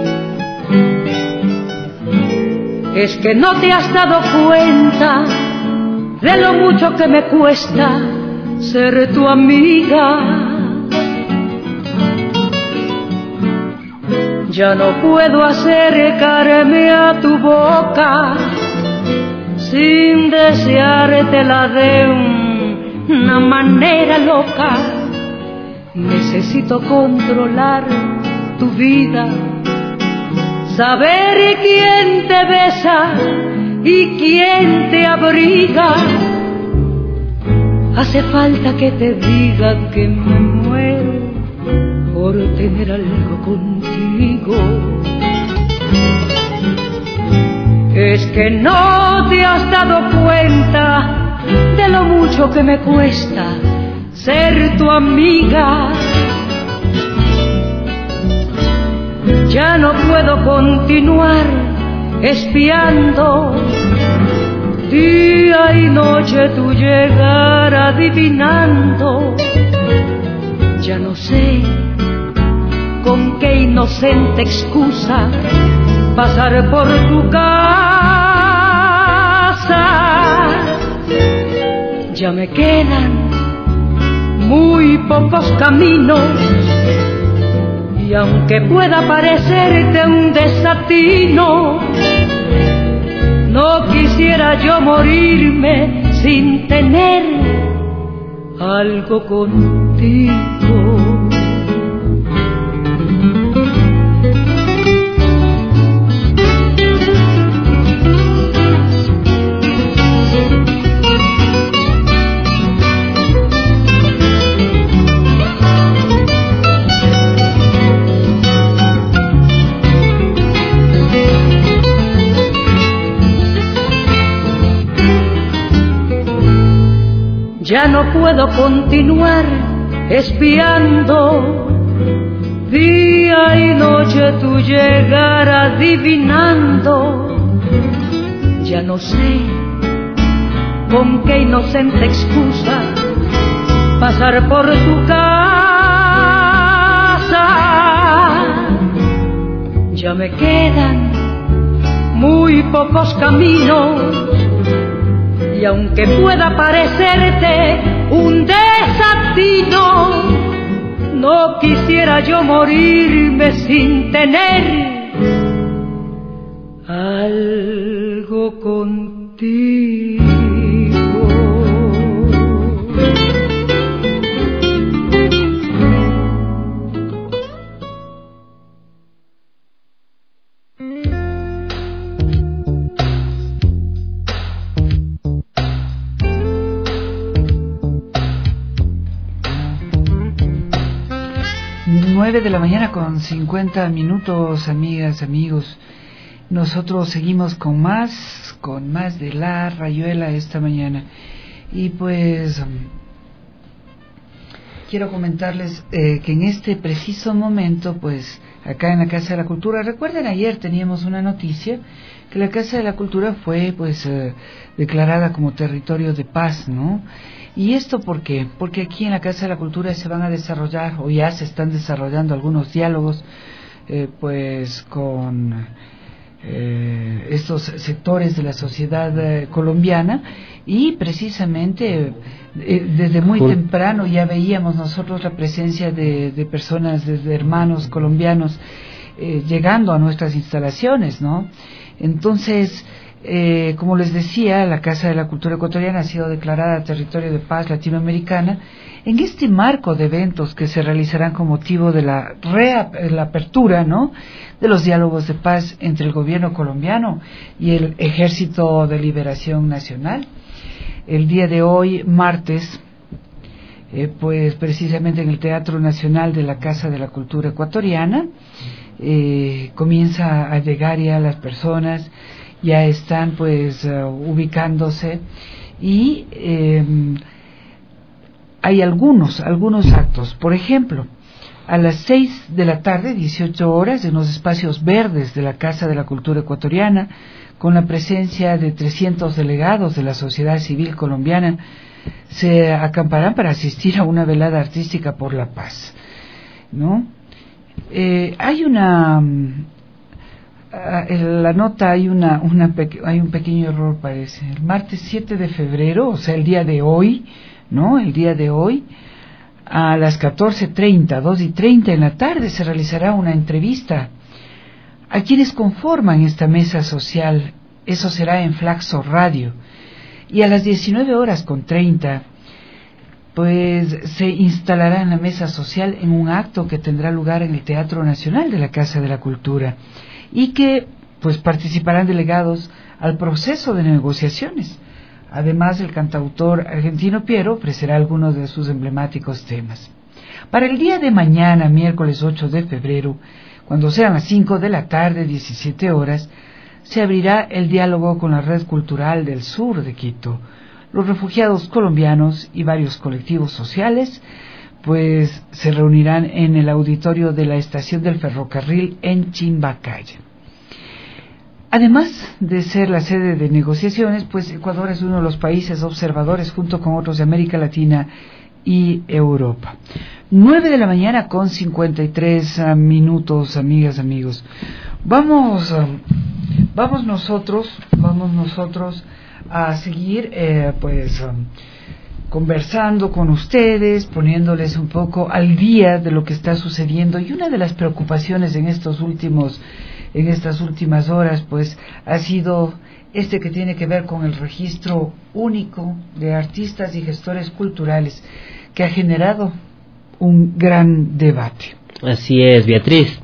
Es que no te has dado cuenta de lo mucho que me cuesta ser tu amiga. Ya no puedo acercarme a tu boca sin deseártela de una manera loca. Necesito controlar tu vida, saber quién te besa y quién te abriga. Hace falta que te diga que me muero por tener algo contigo. Es que no te has dado cuenta de lo mucho que me cuesta ser tu amiga. Ya no puedo continuar espiando día y noche tu llegar adivinando. Ya no sé con qué inocente excusa pasar por tu casa. Ya me quedan muy pocos caminos y aunque pueda parecerte un desatino, no quisiera yo morirme sin tener algo contigo. Ya no puedo continuar espiando día y noche tu llegar adivinando. Ya no sé con qué inocente excusa pasar por tu casa. Ya me quedan muy pocos caminos y aunque pueda parecerte un desatino, no quisiera yo morirme sin tener algo contigo. nueve de la mañana con cincuenta minutos, amigas, amigos. Nosotros seguimos con más, con más de La Rayuela esta mañana. Y pues um, quiero comentarles eh, que en este preciso momento, pues acá en la Casa de la Cultura, recuerden, ayer teníamos una noticia que la Casa de la Cultura fue pues eh, declarada como territorio de paz, ¿no? ¿Y esto por qué? Porque aquí en la Casa de la Cultura se van a desarrollar, o ya se están desarrollando algunos diálogos, eh, pues con eh, estos sectores de la sociedad eh, colombiana, y precisamente eh, desde muy Cool. temprano ya veíamos nosotros la presencia de, de personas, de, de hermanos colombianos eh, llegando a nuestras instalaciones, ¿no? Entonces, Eh, como les decía, la Casa de la Cultura Ecuatoriana ha sido declarada Territorio de Paz Latinoamericana en este marco de eventos que se realizarán con motivo de la, reap- la apertura, ¿no?, de los diálogos de paz entre el gobierno colombiano y el Ejército de Liberación Nacional. El día de hoy, martes, eh, pues precisamente en el Teatro Nacional de la Casa de la Cultura Ecuatoriana, eh, comienza a llegar ya las personas. Ya están pues uh, ubicándose y eh, hay algunos, algunos actos. Por ejemplo, a las seis de la tarde, dieciocho horas, en los espacios verdes de la Casa de la Cultura Ecuatoriana, con la presencia de trescientos delegados de la sociedad civil colombiana, se acamparán para asistir a una velada artística por la paz, ¿no? Eh, hay una en la nota hay una, una hay un pequeño error, parece. El martes siete de febrero, o sea, el día de hoy, ¿no? El día de hoy, a las catorce treinta, dos y treinta en la tarde, se realizará una entrevista a quienes conforman esta mesa social. Eso será en Flaxo Radio. Y a las diecinueve horas con treinta, pues se instalará en la mesa social en un acto que tendrá lugar en el Teatro Nacional de la Casa de la Cultura, y que pues participarán delegados al proceso de negociaciones. Además, el cantautor argentino Piero ofrecerá algunos de sus emblemáticos temas. Para el día de mañana, miércoles ocho de febrero, cuando sean las cinco de la tarde, diecisiete horas, se abrirá el diálogo con la Red Cultural del Sur de Quito. Los refugiados colombianos y varios colectivos sociales pues se reunirán en el auditorio de la estación del ferrocarril en Chimbacaya. Además de ser la sede de negociaciones, pues Ecuador es uno de los países observadores junto con otros de América Latina y Europa. Nueve de la mañana con cincuenta y tres uh, minutos, amigas, amigos. Vamos, uh, vamos nosotros, vamos nosotros a seguir, eh, pues, um, conversando con ustedes, poniéndoles un poco al día de lo que está sucediendo. Y una de las preocupaciones en estos últimos, en estas últimas horas, pues, ha sido este que tiene que ver con el registro único de artistas y gestores culturales, que ha generado un gran debate. Así es, Beatriz.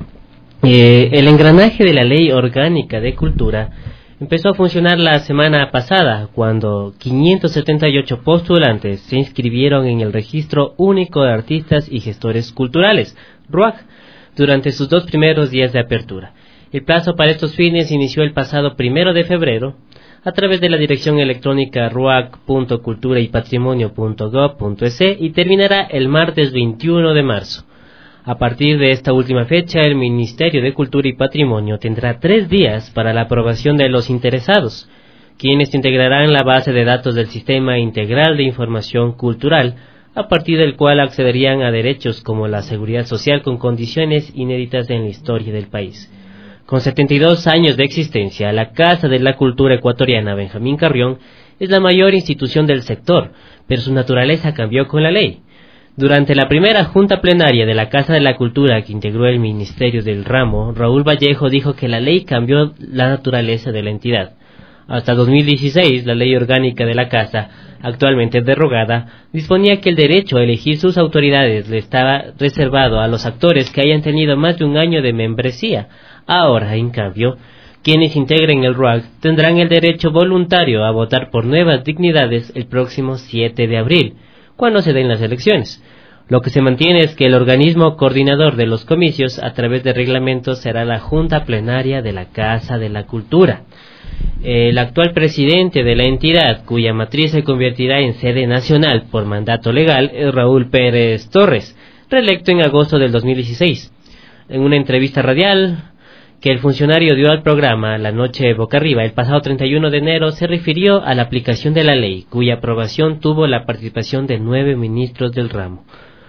Eh, el engranaje de la Ley Orgánica de Cultura empezó a funcionar la semana pasada, cuando quinientos setenta y ocho postulantes se inscribieron en el Registro Único de Artistas y Gestores Culturales, R U A C, durante sus dos primeros días de apertura. El plazo para estos fines inició el pasado primero de febrero, a través de la dirección electrónica ruac punto cultura y patrimonio punto gob punto es y terminará el martes veintiuno de marzo. A partir de esta última fecha, el Ministerio de Cultura y Patrimonio tendrá tres días para la aprobación de los interesados, quienes integrarán la base de datos del Sistema Integral de Información Cultural, a partir del cual accederían a derechos como la seguridad social con condiciones inéditas en la historia del país. Con setenta y dos años de existencia, la Casa de la Cultura Ecuatoriana Benjamín Carrión es la mayor institución del sector, pero su naturaleza cambió con la ley. Durante la primera junta plenaria de la Casa de la Cultura que integró el Ministerio del Ramo, Raúl Vallejo dijo que la ley cambió la naturaleza de la entidad. Hasta dos mil dieciséis, la ley orgánica de la Casa, actualmente derogada, disponía que el derecho a elegir sus autoridades le estaba reservado a los actores que hayan tenido más de un año de membresía. Ahora, en cambio, quienes integren el R U A C tendrán el derecho voluntario a votar por nuevas dignidades el próximo siete de abril, cuando se den las elecciones. Lo que se mantiene es que el organismo coordinador de los comicios, a través de reglamentos, será la Junta Plenaria de la Casa de la Cultura. El actual presidente de la entidad, cuya matriz se convertirá en sede nacional por mandato legal, es Raúl Pérez Torres, reelecto en agosto del dos mil dieciséis. En una entrevista radial que el funcionario dio al programa La Noche Boca Arriba el pasado treinta y uno de enero, se refirió a la aplicación de la ley, cuya aprobación tuvo la participación de nueve ministros del ramo.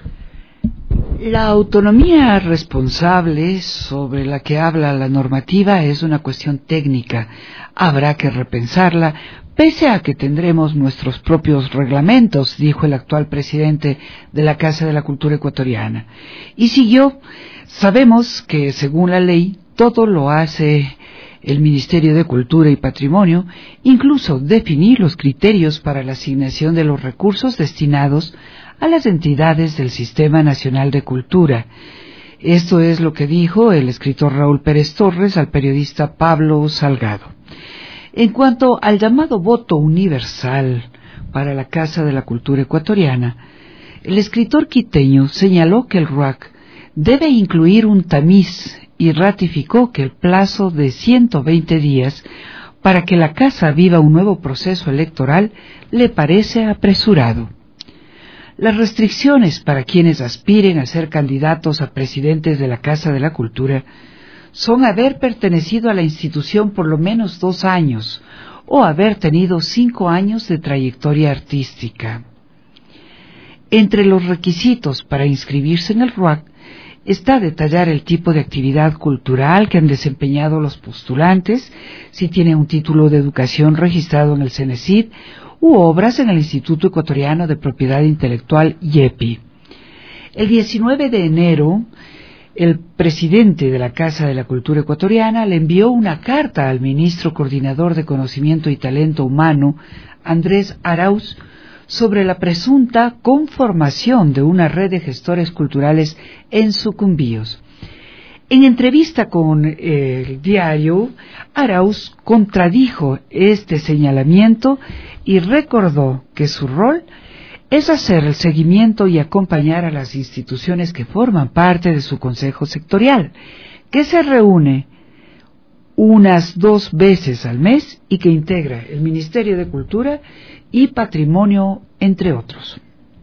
La autonomía responsable sobre la que habla la normativa es una cuestión técnica. Habrá que repensarla, pese a que tendremos nuestros propios reglamentos, dijo el actual presidente de la Casa de la Cultura Ecuatoriana. Y siguió: sabemos que, según la ley, todo lo hace el Ministerio de Cultura y Patrimonio, incluso definir los criterios para la asignación de los recursos destinados a las entidades del Sistema Nacional de Cultura. Esto es lo que dijo el escritor Raúl Pérez Torres al periodista Pablo Salgado. En cuanto al llamado voto universal para la Casa de la Cultura Ecuatoriana, el escritor quiteño señaló que el R U A C debe incluir un tamiz y ratificó que el plazo de ciento veinte días para que la Casa viva un nuevo proceso electoral le parece apresurado. Las restricciones para quienes aspiren a ser candidatos a presidentes de la Casa de la Cultura son haber pertenecido a la institución por lo menos dos años o haber tenido cinco años de trayectoria artística. Entre los requisitos para inscribirse en el R U A C está detallar el tipo de actividad cultural que han desempeñado los postulantes, si tienen un título de educación registrado en el CENESID u obras en el Instituto Ecuatoriano de Propiedad Intelectual I E P I. El diecinueve de enero, el presidente de la Casa de la Cultura Ecuatoriana le envió una carta al ministro coordinador de Conocimiento y Talento Humano, Andrés Arauz, sobre la presunta conformación de una red de gestores culturales en Sucumbíos. En entrevista con el diario, Arauz contradijo este señalamiento y recordó que su rol es hacer el seguimiento y acompañar a las instituciones que forman parte de su consejo sectorial, que se reúne unas dos veces al mes y que integra el Ministerio de Cultura y Patrimonio, entre otros.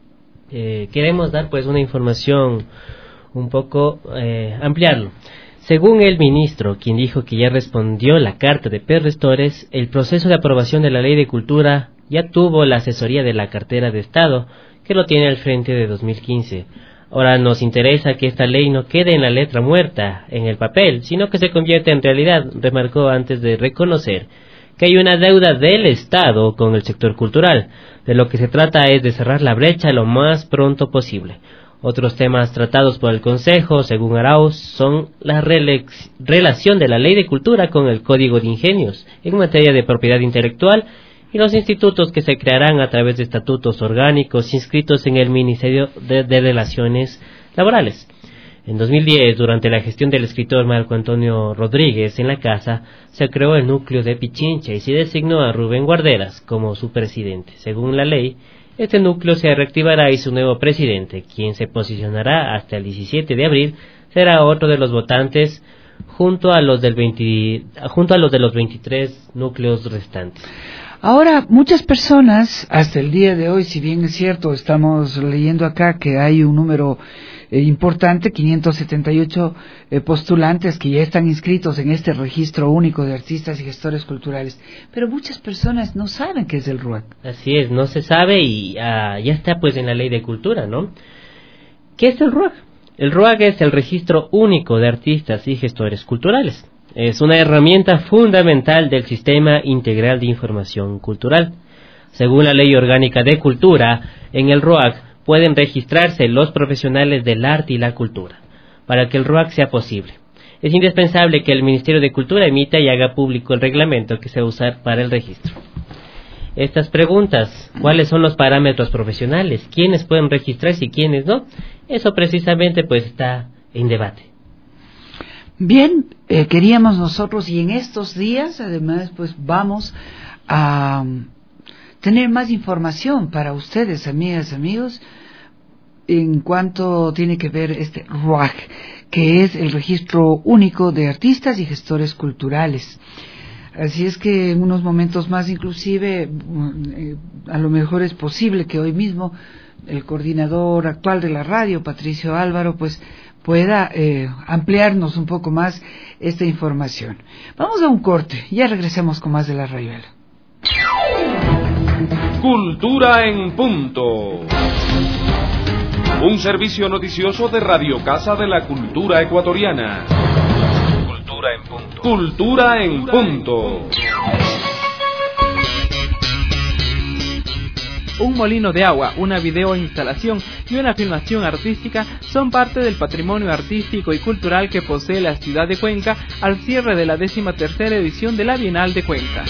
Eh, queremos dar pues una información un poco, eh, ampliarlo. Según el ministro, quien dijo que ya respondió la carta de Perrestores, el proceso de aprobación de la Ley de Cultura ya tuvo la asesoría de la cartera de Estado, que lo tiene al frente de dos mil quince. Ahora nos interesa que esta ley no quede en la letra muerta, en el papel, sino que se convierta en realidad, remarcó antes de reconocer que hay una deuda del Estado con el sector cultural. De lo que se trata es de cerrar la brecha lo más pronto posible. Otros temas tratados por el Consejo, según Arauz, son la relex- relación de la Ley de Cultura con el Código de Ingenios en materia de propiedad intelectual y los institutos que se crearán a través de estatutos orgánicos inscritos en el Ministerio de, de Relaciones Laborales. En dos mil diez, durante la gestión del escritor Marco Antonio Rodríguez en la Casa, se creó el núcleo de Pichincha y se designó a Rubén Guarderas como su presidente. Según la ley, este núcleo se reactivará y su nuevo presidente, quien se posicionará hasta el diecisiete de abril, será otro de los votantes junto a los del veinte, junto a los de los veintitrés núcleos restantes. Ahora, muchas personas, hasta el día de hoy, si bien es cierto, estamos leyendo acá que hay un número eh, importante, quinientos setenta y ocho eh, postulantes que ya están inscritos en este registro único de artistas y gestores culturales, pero muchas personas no saben qué es el R U A C. Así es, no se sabe y uh, ya está pues en la Ley de Cultura, ¿no? ¿Qué es el R U A C? El R U A C es el Registro Único de Artistas y Gestores Culturales. Es una herramienta fundamental del Sistema Integral de Información Cultural. Según la Ley Orgánica de Cultura, en el R U A C pueden registrarse los profesionales del arte y la cultura. Para que el R U A C sea posible, es indispensable que el Ministerio de Cultura emita y haga público el reglamento que se va a usar para el registro. Estas preguntas, ¿cuáles son los parámetros profesionales? ¿Quiénes pueden registrarse y quiénes no? Eso precisamente pues está en debate. Bien, eh, queríamos nosotros, y en estos días además pues vamos a um, tener más información para ustedes, amigas, amigos, en cuanto tiene que ver este R U A C, que es el Registro Único de Artistas y Gestores Culturales. Así es que en unos momentos más inclusive, eh, a lo mejor es posible que hoy mismo el coordinador actual de la radio, Patricio Álvaro, pues pueda eh, ampliarnos un poco más esta información. Vamos a un corte, ya regresemos con más de La Rayuela. Cultura en punto. Un servicio noticioso de Radio Casa de la Cultura Ecuatoriana. Cultura en punto. Cultura en punto. Un molino de agua, una videoinstalación y una filmación artística son parte del patrimonio artístico y cultural que posee la ciudad de Cuenca al cierre de la décima tercera edición de la Bienal de Cuenca.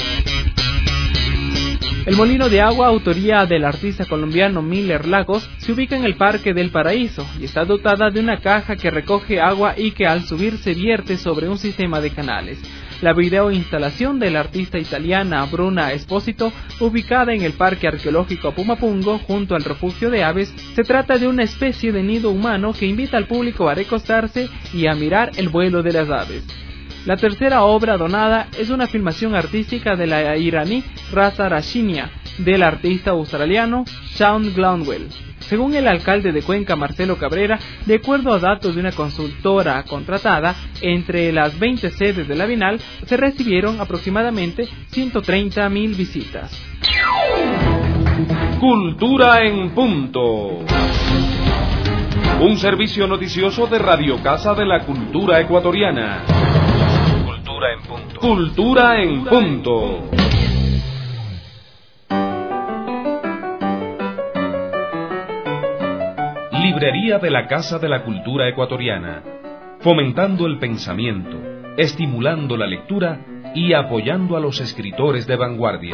El molino de agua, autoría del artista colombiano Miller Lagos, se ubica en el Parque del Paraíso y está dotada de una caja que recoge agua y que al subir se vierte sobre un sistema de canales. La videoinstalación de la artista italiana Bruna Esposito, ubicada en el Parque Arqueológico Pumapungo, junto al refugio de aves, se trata de una especie de nido humano que invita al público a recostarse y a mirar el vuelo de las aves. La tercera obra donada es una filmación artística de la iraní Raza Rashinia, del artista australiano Sean Glanwell. Según el alcalde de Cuenca, Marcelo Cabrera, de acuerdo a datos de una consultora contratada, entre las veinte sedes de la Bienal se recibieron aproximadamente ciento treinta mil visitas. Cultura en Punto. Un servicio noticioso de Radio Casa de la Cultura Ecuatoriana. Cultura en Punto. Cultura en Punto. Librería de la Casa de la Cultura Ecuatoriana. Fomentando el pensamiento, estimulando la lectura y apoyando a los escritores de vanguardia.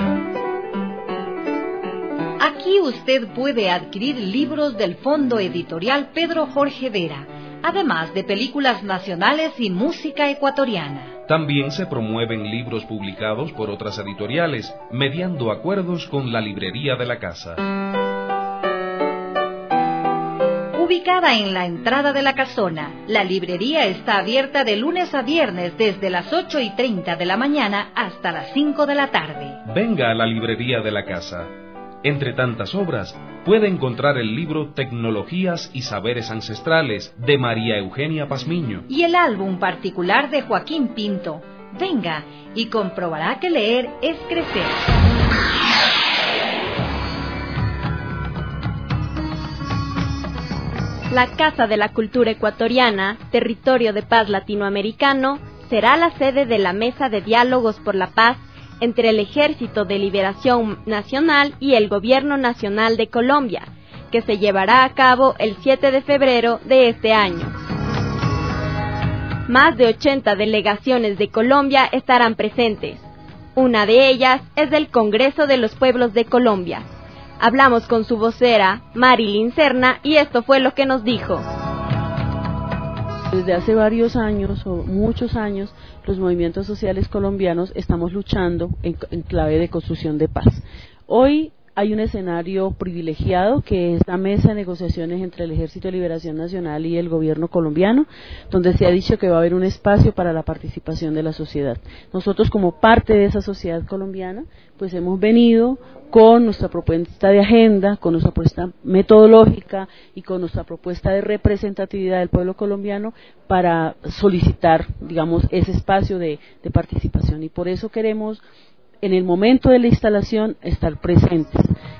Aquí usted puede adquirir libros del Fondo Editorial Pedro Jorge Vera, además de películas nacionales y música ecuatoriana. También se promueven libros publicados por otras editoriales, mediando acuerdos con la librería de la casa. Ubicada en la entrada de la casona, la librería está abierta de lunes a viernes desde las ocho y treinta de la mañana hasta las cinco de la tarde. Venga a la librería de la casa. Entre tantas obras, puede encontrar el libro Tecnologías y Saberes Ancestrales de María Eugenia Pazmiño y el álbum particular de Joaquín Pinto. Venga y comprobará que leer es crecer. La Casa de la Cultura Ecuatoriana, territorio de paz latinoamericano, será la sede de la Mesa de Diálogos por la Paz entre el Ejército de Liberación Nacional y el Gobierno Nacional de Colombia, que se llevará a cabo el siete de febrero de este año. Más de ochenta delegaciones de Colombia estarán presentes. Una de ellas es del Congreso de los Pueblos de Colombia. Hablamos con su vocera, Marilyn Serna, y esto fue lo que nos dijo. Desde hace varios años, o muchos años, los movimientos sociales colombianos estamos luchando en, en clave de construcción de paz. Hoy hay un escenario privilegiado que es la mesa de negociaciones entre el Ejército de Liberación Nacional y el gobierno colombiano, donde se ha dicho que va a haber un espacio para la participación de la sociedad. Nosotros, como parte de esa sociedad colombiana, pues hemos venido con nuestra propuesta de agenda, con nuestra propuesta metodológica y con nuestra propuesta de representatividad del pueblo colombiano para solicitar, digamos, ese espacio de, de participación. Y por eso queremos, en el momento de la instalación, estar presentes.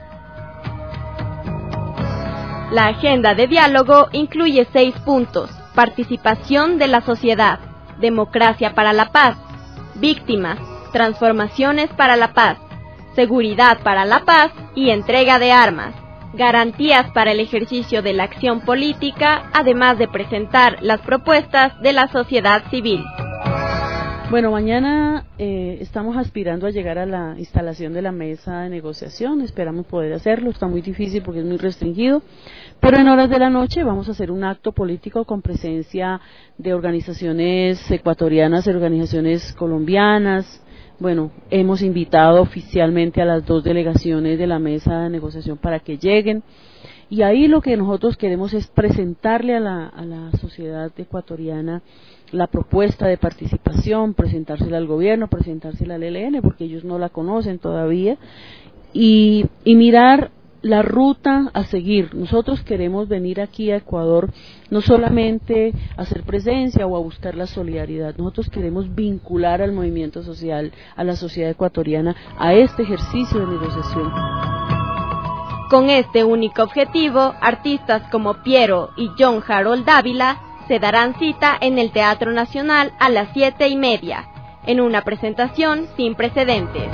La agenda de diálogo incluye seis puntos: participación de la sociedad, democracia para la paz, víctimas, transformaciones para la paz, seguridad para la paz y entrega de armas, garantías para el ejercicio de la acción política, además de presentar las propuestas de la sociedad civil. Bueno, mañana eh, estamos aspirando a llegar a la instalación de la mesa de negociación, esperamos poder hacerlo, está muy difícil porque es muy restringido, pero en horas de la noche vamos a hacer un acto político con presencia de organizaciones ecuatorianas, de organizaciones colombianas. Bueno, hemos invitado oficialmente a las dos delegaciones de la mesa de negociación para que lleguen. Y ahí lo que nosotros queremos es presentarle a la, a la sociedad ecuatoriana la propuesta de participación, presentársela al gobierno, presentársela al E L N, porque ellos no la conocen todavía, y, y mirar la ruta a seguir. Nosotros queremos venir aquí a Ecuador no solamente a hacer presencia o a buscar la solidaridad, nosotros queremos vincular al movimiento social, a la sociedad ecuatoriana, a este ejercicio de negociación. Con este único objetivo, artistas como Piero y John Harold Dávila se darán cita en el Teatro Nacional a las siete y media, en una presentación sin precedentes.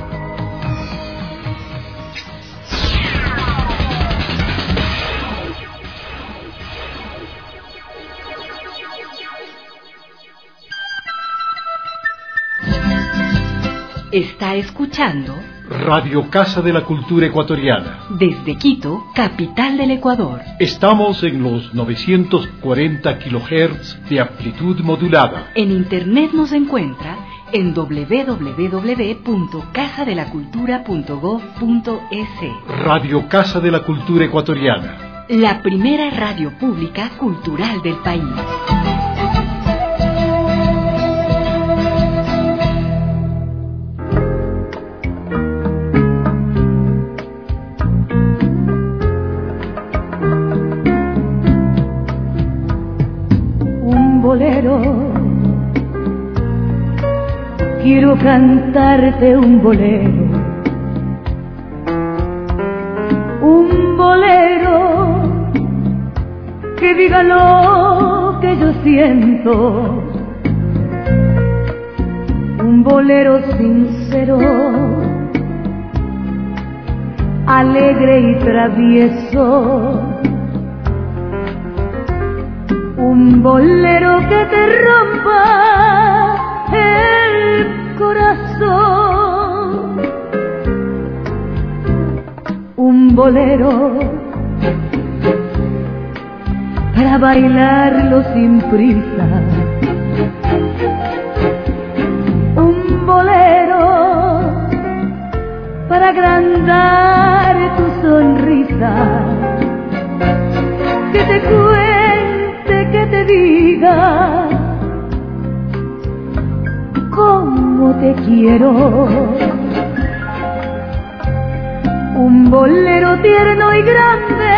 Está escuchando Radio Casa de la Cultura Ecuatoriana. Desde Quito, capital del Ecuador. Estamos en los novecientos cuarenta kilohertz de amplitud modulada. En internet nos encuentra en doble u doble u doble u punto casa de la cultura punto gob punto es. Radio Casa de la Cultura Ecuatoriana. La primera radio pública cultural del país. Quiero cantarte un bolero, un diga lo que yo siento. Un bolero sincero, alegre y travieso. Un bolero que te rompa el corazón. Un bolero para bailarlo sin prisa. Un bolero para agrandar tu sonrisa. Que te cuente, que te diga cómo te quiero. Un bolero tierno y grande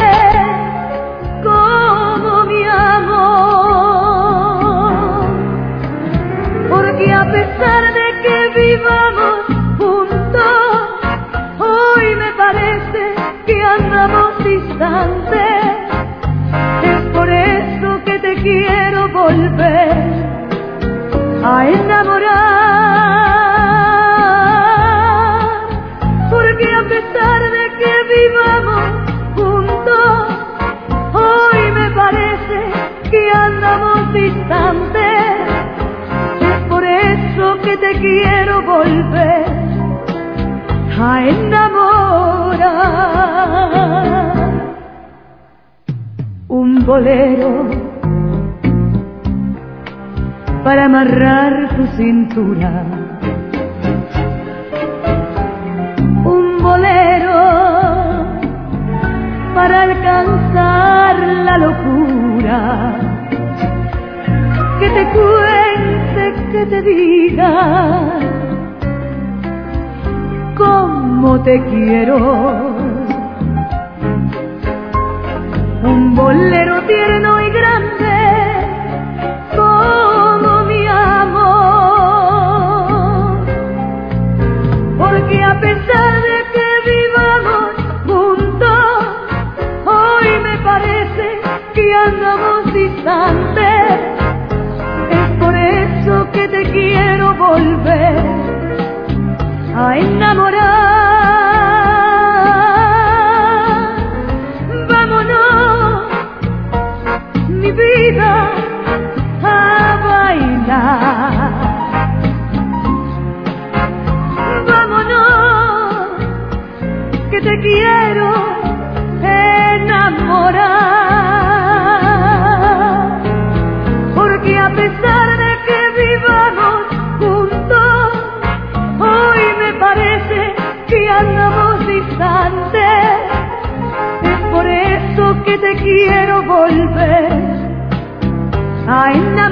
como mi amor, porque a pesar de que vivamos juntos, hoy me parece que andamos distantes. Es por eso que te quiero volver a enamorar, porque a pesar de que vivamos juntos, hoy me parece que andamos distantes. Es por eso que te quiero volver a enamorar. Un bolero para amarrar tu cintura. Un bolero para alcanzar la locura. Que te cuente, que te diga cómo te quiero. Un bolero tierno y grande como mi amor, porque a pesar de que vivamos juntos, hoy me parece que andamos distantes. Es por eso que te quiero volver a enamorar. Mi vida a bailar. Vámonos, que te quiero enamorar, porque a pesar de que vivamos juntos, hoy me parece que andamos distantes. Es por eso que te quiero volver a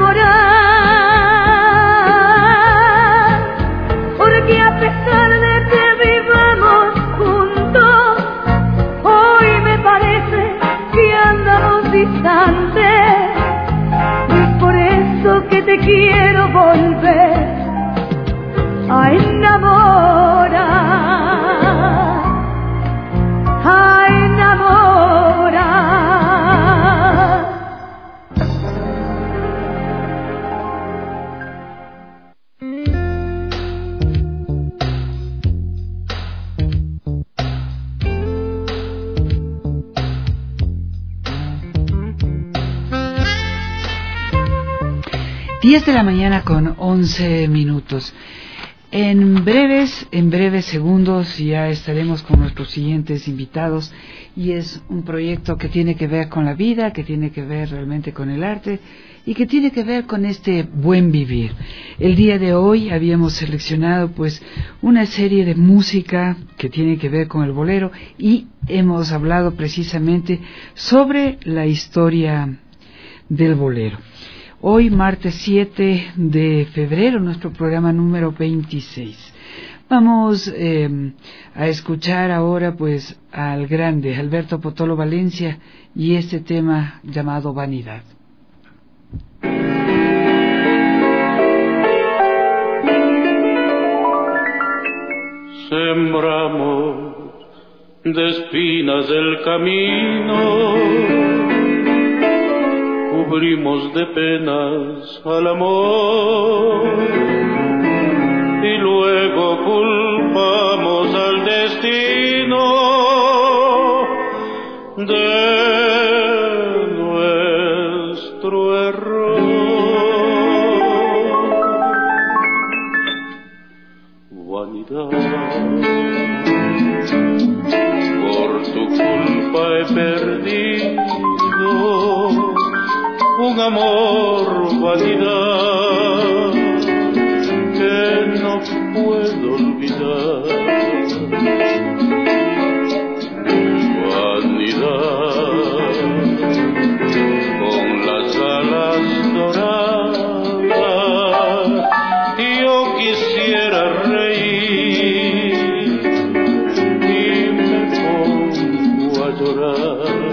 enamorar, porque a pesar de que vivamos juntos, hoy me parece que andamos distantes. Es por eso que te quiero volver a enamorar, a enamorar. diez de la mañana con once minutos. En breves, en breves segundos ya estaremos con nuestros siguientes invitados, y es un proyecto que tiene que ver con la vida, que tiene que ver realmente con el arte y que tiene que ver con este buen vivir. El día de hoy habíamos seleccionado pues una serie de música que tiene que ver con el bolero, y hemos hablado precisamente sobre la historia del bolero. Hoy, martes siete de febrero, nuestro programa número veintiséis. Vamos eh, a escuchar ahora pues al grande Alberto Potolo Valencia y este tema llamado Vanidad. Sembramos de espinas del camino cubrimos de penas al amor y luego culpamos al destino de nuestro error. Vanidad, por tu culpa he perdido un amor, vanidad, que no puedo olvidar. Vanidad, con las alas doradas, yo quisiera reír y me pongo a llorar.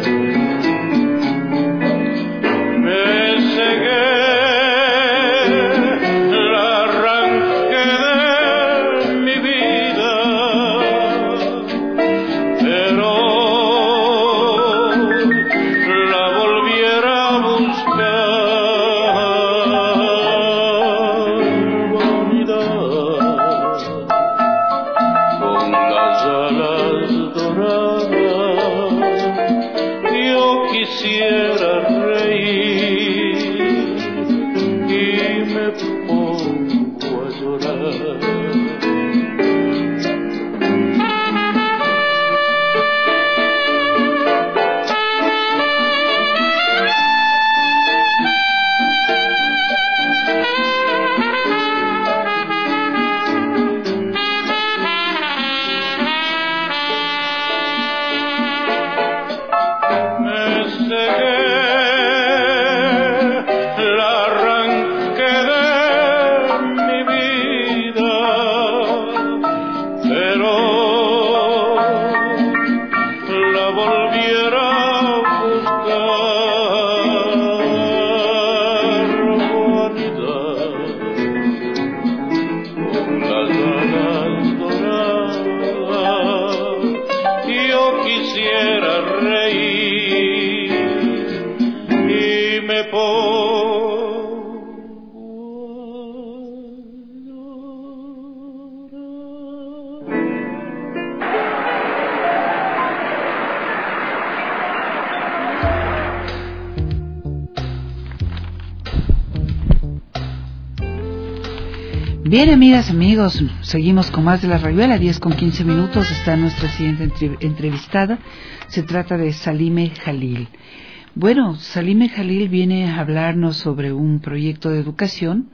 Bien, amigas, amigos, seguimos con más de La Rayuela, diez con quince minutos, está nuestra siguiente entre, entrevistada, se trata de Salime Jalil. Bueno, Salime Jalil viene a hablarnos sobre un proyecto de educación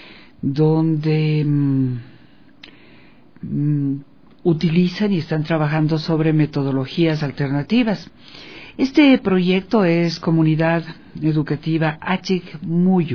donde mmm, mmm, utilizan y están trabajando sobre metodologías alternativas. Este proyecto es Comunidad Educativa Achik Muyu.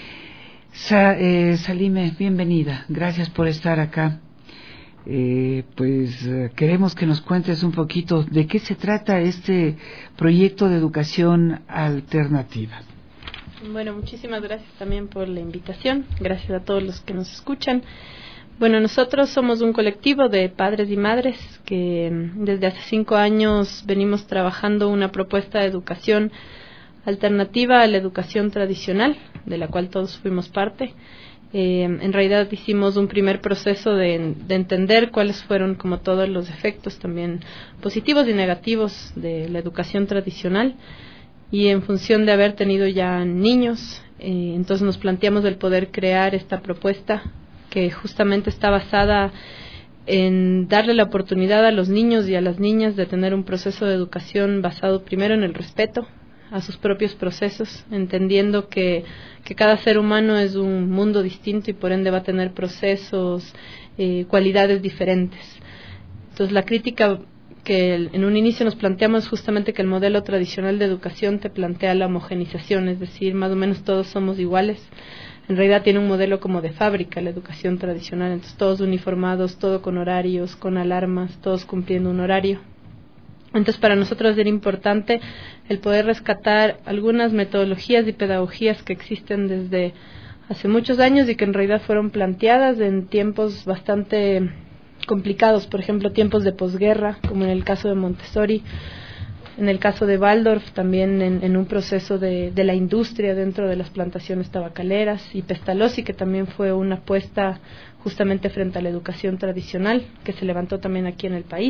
Sa, eh, Salime, bienvenida, gracias por estar acá. Eh, pues eh, queremos que nos cuentes un poquito de qué se trata este proyecto de educación alternativa. Bueno, muchísimas gracias también por la invitación, gracias a todos los que nos escuchan. Bueno, nosotros somos un colectivo de padres y madres que desde hace cinco años venimos trabajando una propuesta de educación alternativa a la educación tradicional, de la cual todos fuimos parte. Eh, en realidad hicimos un primer proceso de, de entender cuáles fueron como todos los efectos también positivos y negativos de la educación tradicional, y en función de haber tenido ya niños, eh, entonces nos planteamos el poder crear esta propuesta que justamente está basada en darle la oportunidad a los niños y a las niñas de tener un proceso de educación basado primero en el respeto a sus propios procesos, entendiendo que, que cada ser humano es un mundo distinto y por ende va a tener procesos, eh, cualidades diferentes. Entonces la crítica que el, en un inicio nos planteamos es justamente que el modelo tradicional de educación te plantea la homogenización, es decir, más o menos todos somos iguales. En realidad tiene un modelo como de fábrica la educación tradicional, entonces todos uniformados, todo con horarios, con alarmas, todos cumpliendo un horario. Entonces para nosotros era importante el poder rescatar algunas metodologías y pedagogías que existen desde hace muchos años y que en realidad fueron planteadas en tiempos bastante complicados, por ejemplo tiempos de posguerra, como en el caso de Montessori, En el caso de Waldorf, también en, en un proceso de, de la industria dentro de las plantaciones tabacaleras, y Pestalozzi, que también fue una apuesta justamente frente a la educación tradicional, que se levantó también aquí en el país.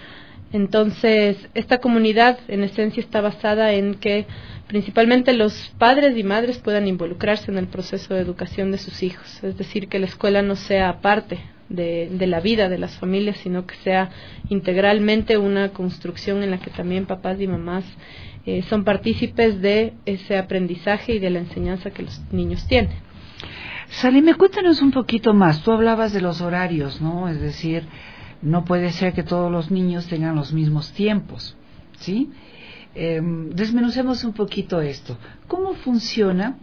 Entonces, esta comunidad en esencia está basada en que principalmente los padres y madres puedan involucrarse en el proceso de educación de sus hijos, es decir, que la escuela no sea aparte de, de la vida de las familias, sino que sea integralmente una construcción en la que también papás y mamás eh, son partícipes de ese aprendizaje y de la enseñanza que los niños tienen. Salime, cuéntanos un poquito más. Tú hablabas de los horarios, ¿no? Es decir, no puede ser que todos los niños tengan los mismos tiempos, ¿sí? Eh, desmenucemos un poquito esto. ¿Cómo funciona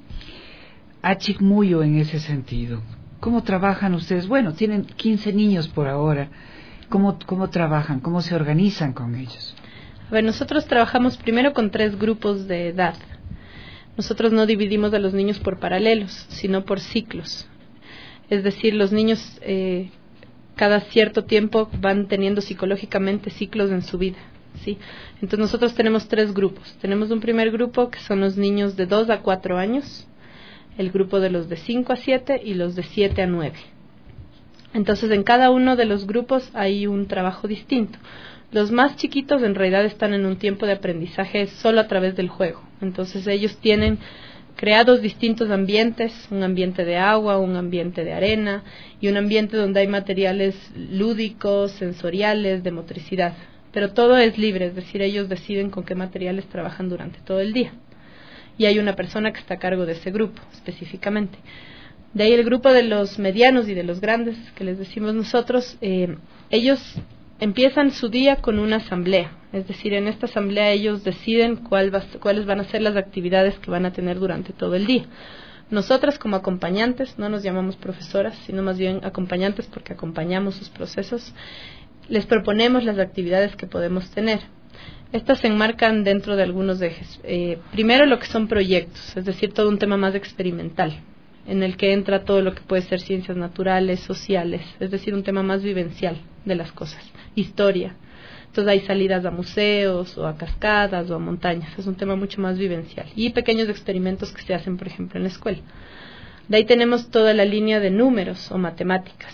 Achikmuyo en ese sentido? ¿Cómo trabajan ustedes? Bueno, tienen quince niños por ahora. ¿Cómo, cómo trabajan? ¿Cómo se organizan con ellos? A ver, nosotros trabajamos primero con tres grupos de edad. Nosotros no dividimos a los niños por paralelos, sino por ciclos. Es decir, los niños eh, cada cierto tiempo van teniendo psicológicamente ciclos en su vida, ¿sí? Entonces nosotros tenemos tres grupos. Tenemos un primer grupo que son los niños de dos a cuatro años, el grupo de los de cinco a siete y los de siete a nueve. Entonces en cada uno de los grupos hay un trabajo distinto. Los más chiquitos en realidad están en un tiempo de aprendizaje solo a través del juego. Entonces ellos tienen creados distintos ambientes, un ambiente de agua, un ambiente de arena y un ambiente donde hay materiales lúdicos, sensoriales, de motricidad. Pero todo es libre, es decir, ellos deciden con qué materiales trabajan durante todo el día. Y hay una persona que está a cargo de ese grupo específicamente. De ahí el grupo de los medianos y de los grandes, que les decimos nosotros, eh, ellos empiezan su día con una asamblea, es decir, en esta asamblea ellos deciden cuál va, cuáles van a ser las actividades que van a tener durante todo el día. Nosotras como acompañantes, no nos llamamos profesoras, sino más bien acompañantes porque acompañamos sus procesos, les proponemos las actividades que podemos tener. Estas se enmarcan dentro de algunos ejes. Eh, primero lo que son proyectos, es decir, todo un tema más experimental, en el que entra todo lo que puede ser ciencias naturales, sociales, es decir, un tema más vivencial de las cosas, historia. Entonces hay salidas a museos o a cascadas o a montañas, es un tema mucho más vivencial. Y pequeños experimentos que se hacen, por ejemplo, en la escuela. De ahí tenemos toda la línea de números o matemáticas.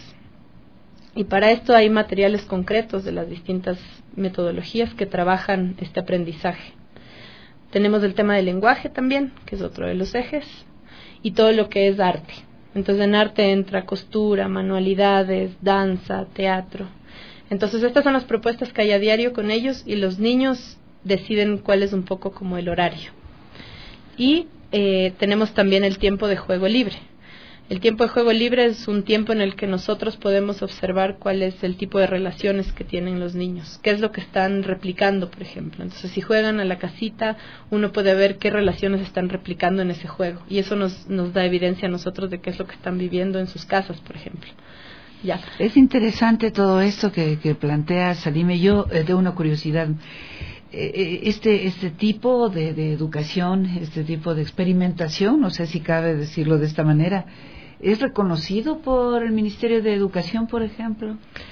Y para esto hay materiales concretos de las distintas metodologías que trabajan este aprendizaje. Tenemos el tema del lenguaje también, que es otro de los ejes, y todo lo que es arte. Entonces en arte entra costura, manualidades, danza, teatro. Entonces estas son las propuestas que hay a diario con ellos y los niños deciden cuál es un poco como el horario. Y eh, tenemos también el tiempo de juego libre. El tiempo de juego libre es un tiempo en el que nosotros podemos observar cuál es el tipo de relaciones que tienen los niños, qué es lo que están replicando, por ejemplo. Entonces, si juegan a la casita, uno puede ver qué relaciones están replicando en ese juego, y eso nos, nos da evidencia a nosotros de qué es lo que están viviendo en sus casas, por ejemplo. Ya. Es interesante todo esto que, que plantea Salime. Yo eh, de una curiosidad. Eh, este este tipo de, de educación, este tipo de experimentación, no sé si cabe decirlo de esta manera, ¿es reconocido por el Ministerio de Educación, por ejemplo?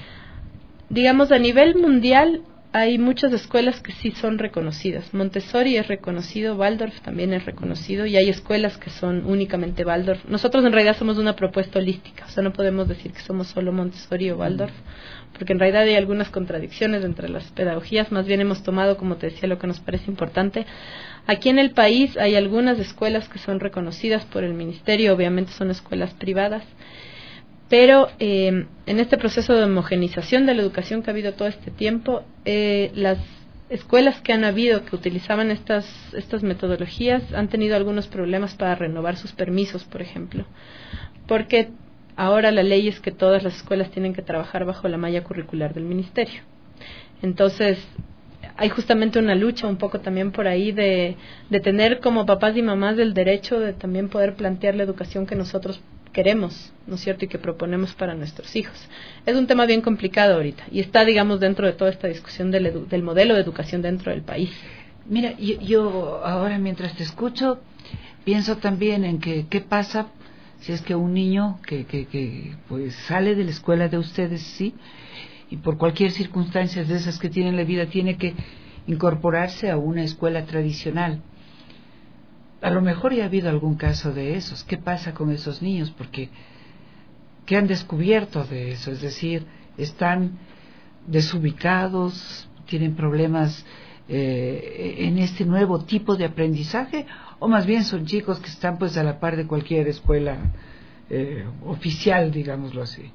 Digamos, a nivel mundial hay muchas escuelas que sí son reconocidas. Montessori es reconocido, Waldorf también es reconocido, y hay escuelas que son únicamente Waldorf. Nosotros en realidad somos una propuesta holística, o sea, no podemos decir que somos solo Montessori o Waldorf, porque en realidad hay algunas contradicciones entre las pedagogías. Más bien hemos tomado, como te decía, lo que nos parece importante. Aquí en el país hay algunas escuelas que son reconocidas por el ministerio, obviamente son escuelas privadas, pero eh, en este proceso de homogenización de la educación que ha habido todo este tiempo, eh, las escuelas que han habido que utilizaban estas, estas metodologías han tenido algunos problemas para renovar sus permisos, por ejemplo, porque ahora la ley es que todas las escuelas tienen que trabajar bajo la malla curricular del ministerio. Entonces, hay justamente una lucha un poco también por ahí de, de tener como papás y mamás el derecho de también poder plantear la educación que nosotros queremos, ¿no es cierto?, y que proponemos para nuestros hijos. Es un tema bien complicado ahorita y está, digamos, dentro de toda esta discusión del, edu- del modelo de educación dentro del país. Mira, yo, yo ahora mientras te escucho pienso también en que qué pasa si es que un niño que, que, que pues sale de la escuela de ustedes, sí, y por cualquier circunstancia de esas que tiene en la vida tiene que incorporarse a una escuela tradicional. A lo mejor ya ha habido algún caso de esos. ¿Qué pasa con esos niños? Porque ¿qué han descubierto de eso? Es decir, están desubicados, tienen problemas eh, en este nuevo tipo de aprendizaje, o más bien son chicos que están pues a la par de cualquier escuela eh, oficial, digámoslo así.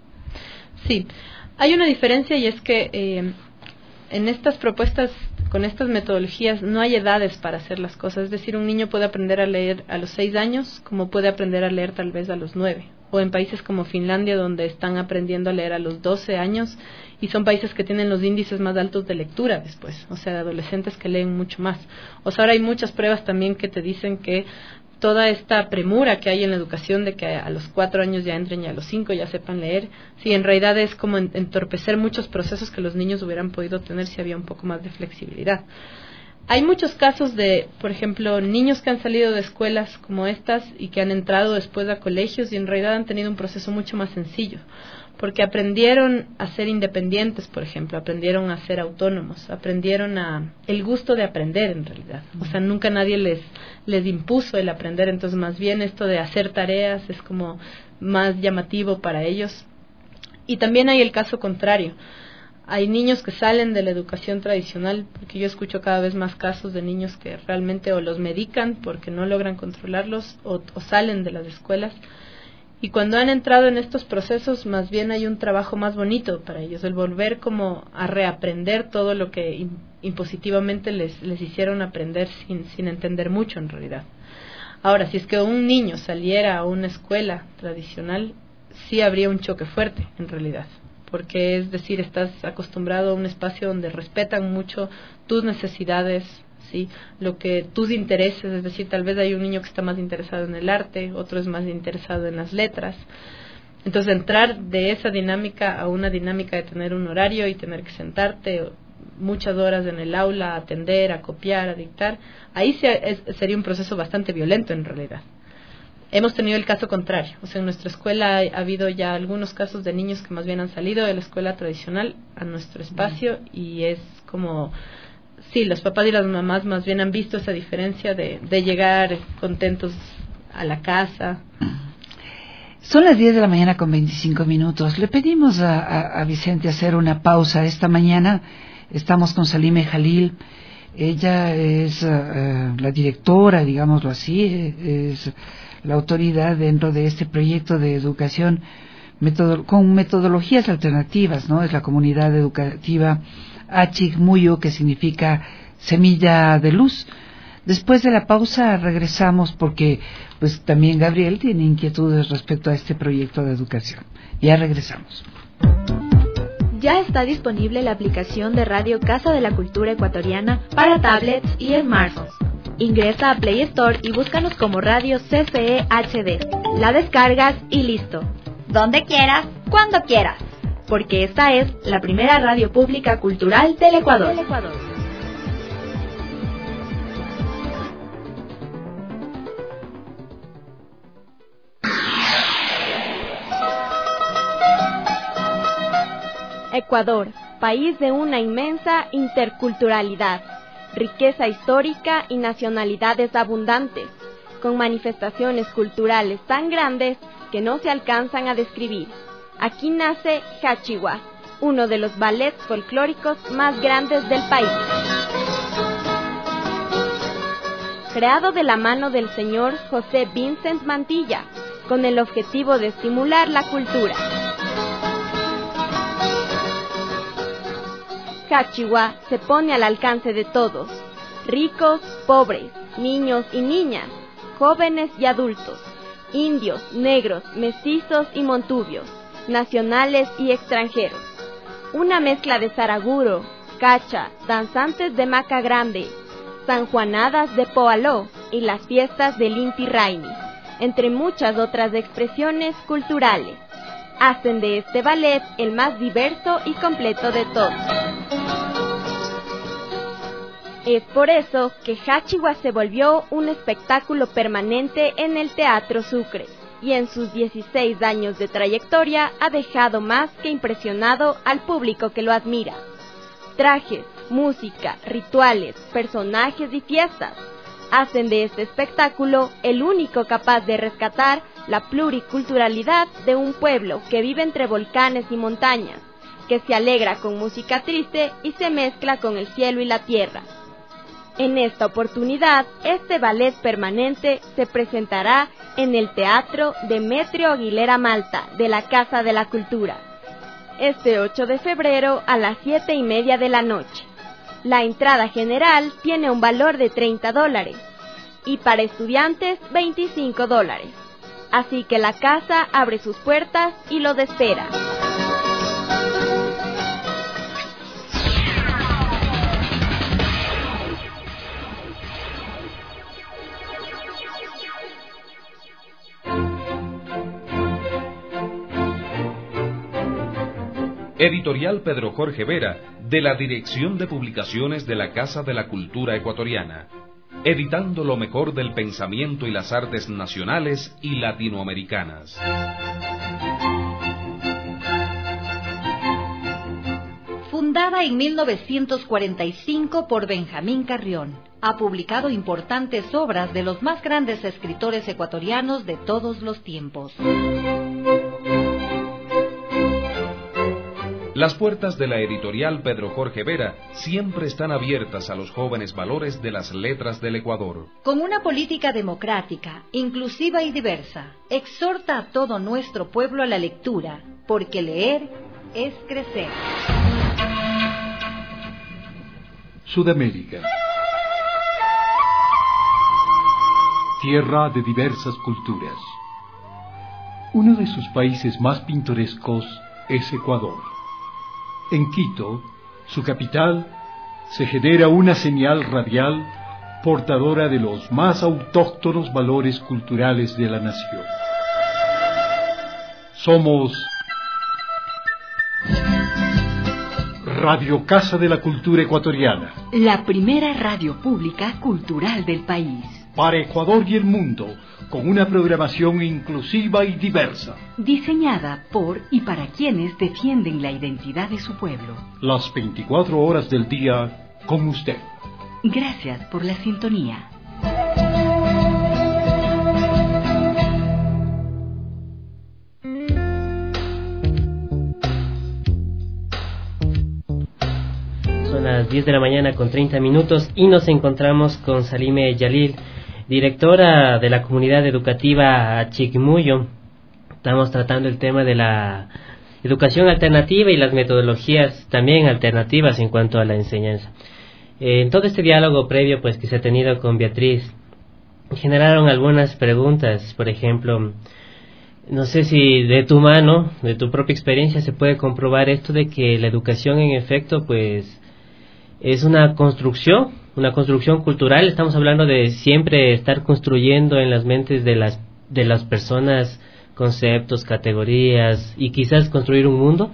Sí, hay una diferencia, y es que eh, en estas propuestas, con estas metodologías, no hay edades para hacer las cosas. Es decir, un niño puede aprender a leer a los seis años, como puede aprender a leer tal vez a los nueve. O en países como Finlandia, donde están aprendiendo a leer a los doce años, y son países que tienen los índices más altos de lectura después, o sea, de adolescentes que leen mucho más. O sea, ahora hay muchas pruebas también que te dicen que toda esta premura que hay en la educación de que a los cuatro años ya entren y a los cinco ya sepan leer, sí, en realidad es como entorpecer muchos procesos que los niños hubieran podido tener si había un poco más de flexibilidad. Hay muchos casos de, por ejemplo, niños que han salido de escuelas como estas y que han entrado después a colegios y en realidad han tenido un proceso mucho más sencillo, porque aprendieron a ser independientes, por ejemplo, aprendieron a ser autónomos, aprendieron a el gusto de aprender en realidad. O sea, nunca nadie les les impuso el aprender, entonces más bien esto de hacer tareas es como más llamativo para ellos. Y también hay el caso contrario. Hay niños que salen de la educación tradicional, porque yo escucho cada vez más casos de niños que realmente o los medican porque no logran controlarlos, o, o salen de las escuelas. Y cuando han entrado en estos procesos, más bien hay un trabajo más bonito para ellos, el volver como a reaprender todo lo que in, impositivamente les, les hicieron aprender sin, sin entender mucho en realidad. Ahora, si es que un niño saliera a una escuela tradicional, sí habría un choque fuerte en realidad, porque es decir, estás acostumbrado a un espacio donde respetan mucho tus necesidades, ¿sí? Lo que tus intereses, es decir, tal vez hay un niño que está más interesado en el arte, otro es más interesado en las letras. Entonces, entrar de esa dinámica a una dinámica de tener un horario y tener que sentarte muchas horas en el aula, a atender, a copiar, a dictar, ahí se, es, sería un proceso bastante violento en realidad. Hemos tenido el caso contrario, o sea, en nuestra escuela ha habido ya algunos casos de niños que más bien han salido de la escuela tradicional a nuestro espacio, mm. y es como, sí, los papás y las mamás más bien han visto esa diferencia de, de llegar contentos a la casa. Son las diez de la mañana con veinticinco minutos. Le pedimos a, a, a Vicente hacer una pausa esta mañana. Estamos con Salime Jalil. Ella es uh, la directora, digámoslo así, es la autoridad dentro de este proyecto de educación metodo- con metodologías alternativas, ¿no? Es la comunidad educativa Achigmuyo, que significa semilla de luz. Después de la pausa regresamos porque pues también Gabriel tiene inquietudes respecto a este proyecto de educación. Ya regresamos. Ya está disponible la aplicación de Radio Casa de la Cultura Ecuatoriana para tablets y smartphones. Ingresa a Play Store y búscanos como Radio C C E H D. La descargas y listo. Donde quieras, cuando quieras. Porque esta es la primera radio pública cultural del Ecuador. Del Ecuador. Ecuador, país de una inmensa interculturalidad, riqueza histórica y nacionalidades abundantes, con manifestaciones culturales tan grandes que no se alcanzan a describir. Aquí nace Hachihua, uno de los ballets folclóricos más grandes del país. Creado de la mano del señor José Vincent Mantilla, con el objetivo de estimular la cultura. Hachihua se pone al alcance de todos, ricos, pobres, niños y niñas, jóvenes y adultos, indios, negros, mestizos y montubios, nacionales y extranjeros. Una mezcla de zaraguro, cacha, danzantes de maca grande, sanjuanadas de poaló y las fiestas del Inti Raymi, entre muchas otras expresiones culturales, hacen de este ballet el más diverso y completo de todos. Es por eso que Hachihua se volvió un espectáculo permanente en el Teatro Sucre, y en sus dieciséis años de trayectoria ha dejado más que impresionado al público que lo admira. Trajes, música, rituales, personajes y fiestas hacen de este espectáculo el único capaz de rescatar la pluriculturalidad de un pueblo que vive entre volcanes y montañas, que se alegra con música triste y se mezcla con el cielo y la tierra. En esta oportunidad, este ballet permanente se presentará en el Teatro Demetrio Aguilera Malta de la Casa de la Cultura, este ocho de febrero a las siete y media de la noche. La entrada general tiene un valor de treinta dólares y para estudiantes veinticinco dólares. Así que la casa abre sus puertas y los espera. Editorial Pedro Jorge Vera, de la Dirección de Publicaciones de la Casa de la Cultura Ecuatoriana, editando lo mejor del pensamiento y las artes nacionales y latinoamericanas. Fundada en mil novecientos cuarenta y cinco por Benjamín Carrión, ha publicado importantes obras de los más grandes escritores ecuatorianos de todos los tiempos. Las puertas de la editorial Pedro Jorge Vera siempre están abiertas a los jóvenes valores de las letras del Ecuador. Con una política democrática, inclusiva y diversa, exhorta a todo nuestro pueblo a la lectura, porque leer es crecer. Sudamérica. Tierra de diversas culturas. Uno de sus países más pintorescos es Ecuador. En Quito, su capital, se genera una señal radial portadora de los más autóctonos valores culturales de la nación. Somos Radio Casa de la Cultura Ecuatoriana, la primera radio pública cultural del país. Para Ecuador y el mundo, con una programación inclusiva y diversa. Diseñada por y para quienes defienden la identidad de su pueblo. Las veinticuatro horas del día con usted. Gracias por la sintonía. Son las diez de la mañana con treinta minutos y nos encontramos con Salime Yalil, directora de la comunidad educativa Chiquimuyo. Estamos tratando el tema de la educación alternativa y las metodologías también alternativas en cuanto a la enseñanza. Eh, en todo este diálogo previo pues que se ha tenido con Beatriz, generaron algunas preguntas. Por ejemplo, no sé si de tu mano, de tu propia experiencia, se puede comprobar esto de que la educación en efecto pues es una construcción, una construcción cultural. Estamos hablando de siempre estar construyendo en las mentes de las de las personas conceptos, categorías y quizás construir un mundo.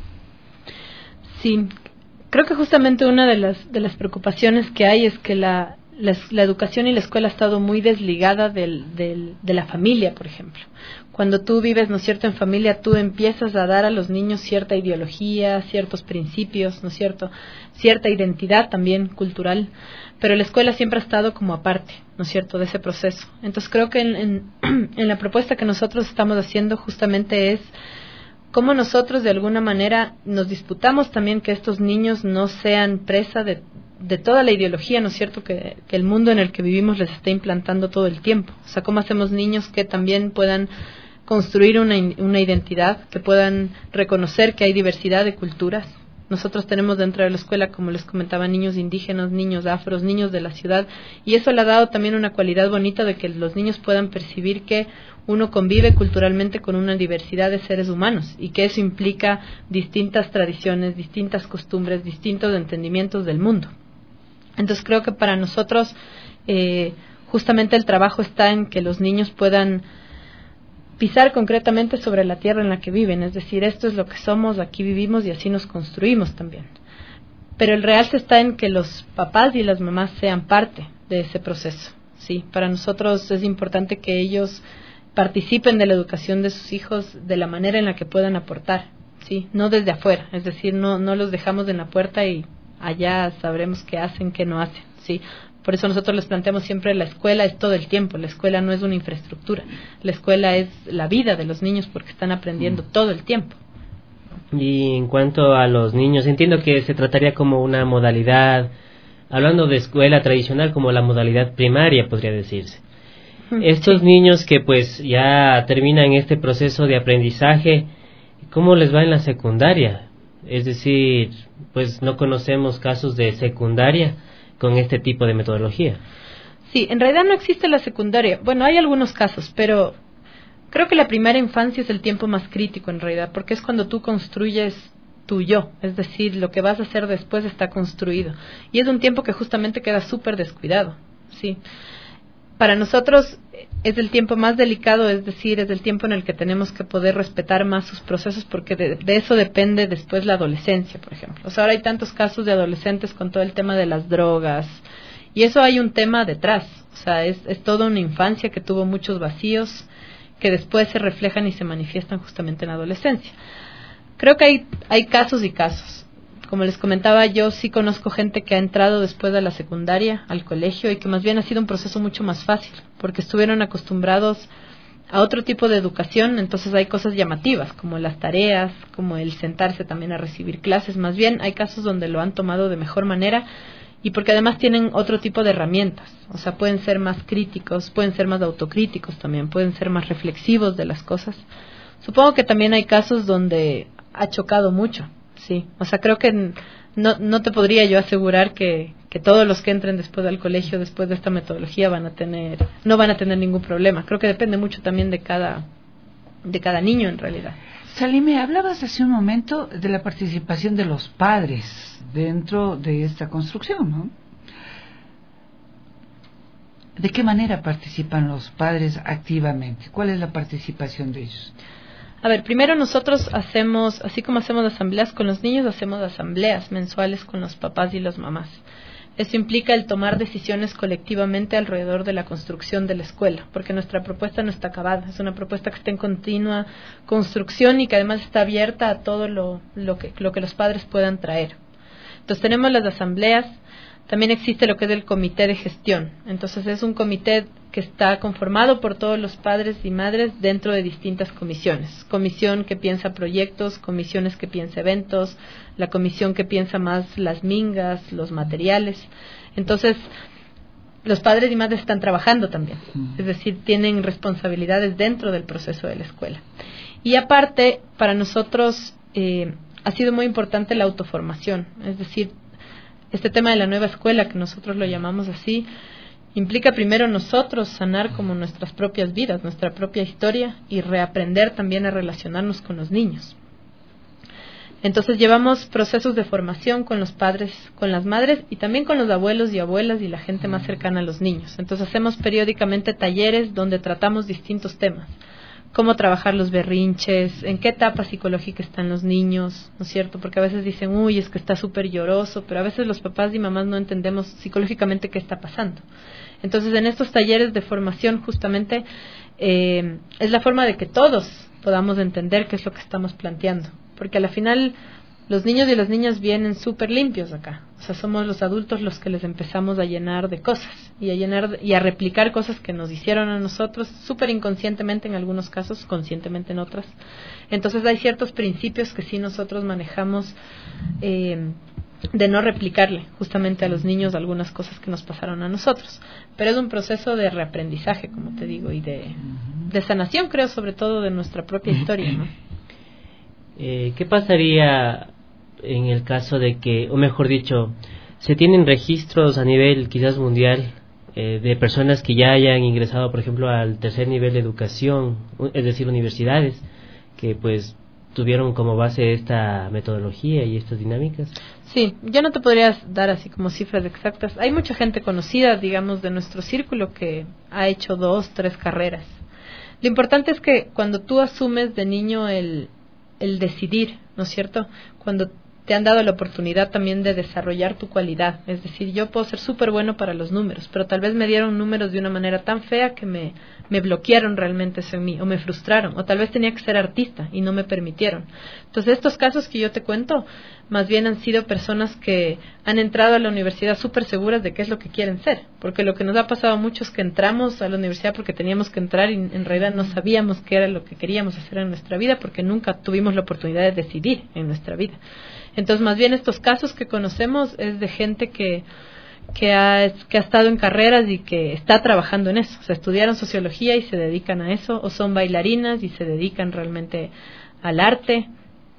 Sí, creo que justamente una de las de las preocupaciones que hay es que la la, la educación y la escuela ha estado muy desligada del, del, de la familia, por ejemplo. Cuando tú vives, ¿no es cierto?, en familia, tú empiezas a dar a los niños cierta ideología, ciertos principios, ¿no es cierto?, cierta identidad también cultural, pero la escuela siempre ha estado como aparte, ¿no es cierto?, de ese proceso. Entonces creo que en, en, en la propuesta que nosotros estamos haciendo justamente es cómo nosotros de alguna manera nos disputamos también que estos niños no sean presa de, de toda la ideología, ¿no es cierto?, que, que el mundo en el que vivimos les está implantando todo el tiempo. O sea, cómo hacemos niños que también puedan construir una, una identidad, que puedan reconocer que hay diversidad de culturas. Nosotros tenemos dentro de la escuela, como les comentaba, niños indígenas, niños afros, niños de la ciudad, y eso le ha dado también una cualidad bonita de que los niños puedan percibir que uno convive culturalmente con una diversidad de seres humanos y que eso implica distintas tradiciones, distintas costumbres, distintos entendimientos del mundo. Entonces creo que para nosotros eh, justamente el trabajo está en que los niños puedan pisar concretamente sobre la tierra en la que viven, es decir, esto es lo que somos, aquí vivimos y así nos construimos también. Pero el real está en que los papás y las mamás sean parte de ese proceso. Sí, para nosotros es importante que ellos participen de la educación de sus hijos de la manera en la que puedan aportar, sí, no desde afuera, es decir, no no los dejamos en la puerta y allá sabremos qué hacen, qué no hacen, ¿sí? Por eso nosotros les planteamos siempre la escuela es todo el tiempo, la escuela no es una infraestructura, la escuela es la vida de los niños porque están aprendiendo mm. todo el tiempo. Y en cuanto a los niños, entiendo que se trataría como una modalidad, hablando de escuela tradicional, como la modalidad primaria, podría decirse. Estos sí. niños que pues ya terminan este proceso de aprendizaje, ¿cómo les va en la secundaria? Es decir, pues no conocemos casos de secundaria con este tipo de metodología. Sí, en realidad no existe la secundaria. Bueno, hay algunos casos, pero creo que la primera infancia es el tiempo más crítico en realidad, porque es cuando tú construyes tu yo, es decir, lo que vas a hacer después está construido. Y es un tiempo que justamente queda súper descuidado, sí. Para nosotros es el tiempo más delicado, es decir, es el tiempo en el que tenemos que poder respetar más sus procesos, porque de, de eso depende después la adolescencia, por ejemplo. O sea, ahora hay tantos casos de adolescentes con todo el tema de las drogas, y eso hay un tema detrás. O sea, es, es toda una infancia que tuvo muchos vacíos, que después se reflejan y se manifiestan justamente en la adolescencia. Creo que hay, hay casos y casos. Como les comentaba, yo sí conozco gente que ha entrado después de la secundaria al colegio y que más bien ha sido un proceso mucho más fácil, porque estuvieron acostumbrados a otro tipo de educación, entonces hay cosas llamativas, como las tareas, como el sentarse también a recibir clases. Más bien hay casos donde lo han tomado de mejor manera y porque además tienen otro tipo de herramientas, o sea, pueden ser más críticos, pueden ser más autocríticos también, pueden ser más reflexivos de las cosas. Supongo que también hay casos donde ha chocado mucho. Sí, o sea, creo que no, no te podría yo asegurar que, que todos los que entren después del colegio, después de esta metodología, van a tener, no van a tener ningún problema. Creo que depende mucho también de cada, de cada niño en realidad. Salime, hablabas hace un momento de la participación de los padres dentro de esta construcción, ¿no? ¿De qué manera participan los padres activamente? ¿Cuál es la participación de ellos? A ver, primero nosotros hacemos, así como hacemos asambleas con los niños, hacemos asambleas mensuales con los papás y las mamás. Eso implica el tomar decisiones colectivamente alrededor de la construcción de la escuela, porque nuestra propuesta no está acabada, es una propuesta que está en continua construcción y que además está abierta a todo lo, lo, que, lo que los padres puedan traer. Entonces tenemos las asambleas, también existe lo que es el comité de gestión, entonces es un comité que está conformado por todos los padres y madres dentro de distintas comisiones. Comisión que piensa proyectos, comisiones que piensa eventos, la comisión que piensa más las mingas, los materiales. Entonces, los padres y madres están trabajando también, es decir, tienen responsabilidades dentro del proceso de la escuela. Y aparte, para nosotros eh, ha sido muy importante la autoformación, es decir, este tema de la nueva escuela, que nosotros lo llamamos así, implica primero nosotros sanar como nuestras propias vidas, nuestra propia historia y reaprender también a relacionarnos con los niños. Entonces llevamos procesos de formación con los padres, con las madres y también con los abuelos y abuelas y la gente más cercana a los niños. Entonces hacemos periódicamente talleres donde tratamos distintos temas. Cómo trabajar los berrinches, en qué etapa psicológica están los niños, ¿no es cierto? Porque a veces dicen, uy, es que está súper lloroso, pero a veces los papás y mamás no entendemos psicológicamente qué está pasando. Entonces, en estos talleres de formación, justamente, eh, es la forma de que todos podamos entender qué es lo que estamos planteando. Porque a la final, los niños y las niñas vienen súper limpios acá. O sea, somos los adultos los que les empezamos a llenar de cosas y a llenar y a replicar cosas que nos hicieron a nosotros súper inconscientemente en algunos casos, conscientemente en otras. Entonces hay ciertos principios que sí nosotros manejamos eh, de no replicarle justamente a los niños algunas cosas que nos pasaron a nosotros. Pero es un proceso de reaprendizaje, como te digo, y de, de sanación, creo, sobre todo de nuestra propia historia, ¿no? Eh, ¿Qué pasaría en el caso de que, o mejor dicho, se tienen registros a nivel quizás mundial eh, de personas que ya hayan ingresado, por ejemplo, al tercer nivel de educación, es decir, universidades, que pues tuvieron como base esta metodología y estas dinámicas? Sí, yo no te podría dar así como cifras exactas. Hay mucha gente conocida, digamos, de nuestro círculo que ha hecho dos, tres carreras. Lo importante es que cuando tú asumes de niño el el decidir, ¿no es cierto? Cuando te han dado la oportunidad también de desarrollar tu cualidad. Es decir, yo puedo ser súper bueno para los números, pero tal vez me dieron números de una manera tan fea que me, me bloquearon realmente eso en mí, o me frustraron, o tal vez tenía que ser artista y no me permitieron. Entonces, estos casos que yo te cuento, más bien han sido personas que han entrado a la universidad súper seguras de qué es lo que quieren ser, porque lo que nos ha pasado a muchos es que entramos a la universidad porque teníamos que entrar y en realidad no sabíamos qué era lo que queríamos hacer en nuestra vida, porque nunca tuvimos la oportunidad de decidir en nuestra vida. Entonces, más bien estos casos que conocemos es de gente que que ha, que ha estado en carreras y que está trabajando en eso. O sea, estudiaron sociología y se dedican a eso, o son bailarinas y se dedican realmente al arte.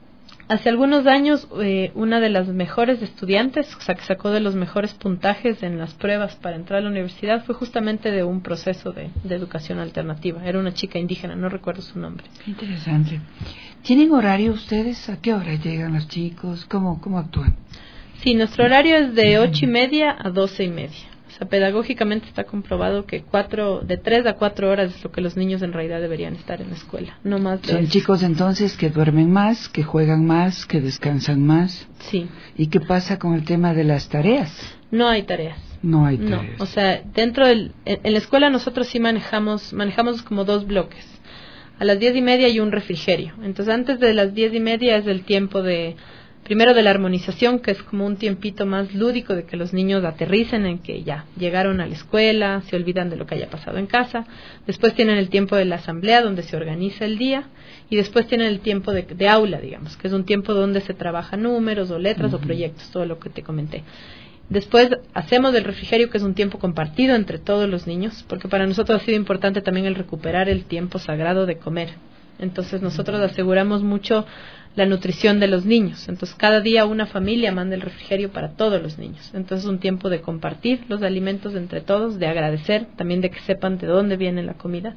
Hace algunos años, eh, una de las mejores estudiantes, o sea, que sacó de los mejores puntajes en las pruebas para entrar a la universidad, fue justamente de un proceso de, de educación alternativa. Era una chica indígena, no recuerdo su nombre. Qué interesante. ¿Tienen horario ustedes? ¿A qué hora llegan los chicos? ¿Cómo, cómo actúan? Sí, nuestro horario es de ocho y media a doce y media. O sea, pedagógicamente está comprobado que cuatro, de tres a cuatro horas es lo que los niños en realidad deberían estar en la escuela, no más de Son eso. chicos entonces que duermen más, que juegan más, que descansan más. Sí. ¿Y qué pasa con el tema de las tareas? No hay tareas. No hay tareas. No, o sea, dentro del, en, en la escuela nosotros sí manejamos, manejamos como dos bloques. A las diez y media hay un refrigerio. Entonces, antes de las diez y media es el tiempo de, primero de la armonización, que es como un tiempito más lúdico de que los niños aterricen en que ya llegaron a la escuela, se olvidan de lo que haya pasado en casa. Después tienen el tiempo de la asamblea, donde se organiza el día. Y después tienen el tiempo de, de aula, digamos, que es un tiempo donde se trabaja números o letras uh-huh. o proyectos, todo lo que te comenté. Después hacemos el refrigerio, que es un tiempo compartido entre todos los niños, porque para nosotros ha sido importante también el recuperar el tiempo sagrado de comer. Entonces nosotros aseguramos mucho la nutrición de los niños. Entonces cada día una familia manda el refrigerio para todos los niños. Entonces es un tiempo de compartir los alimentos entre todos, de agradecer, también de que sepan de dónde viene la comida.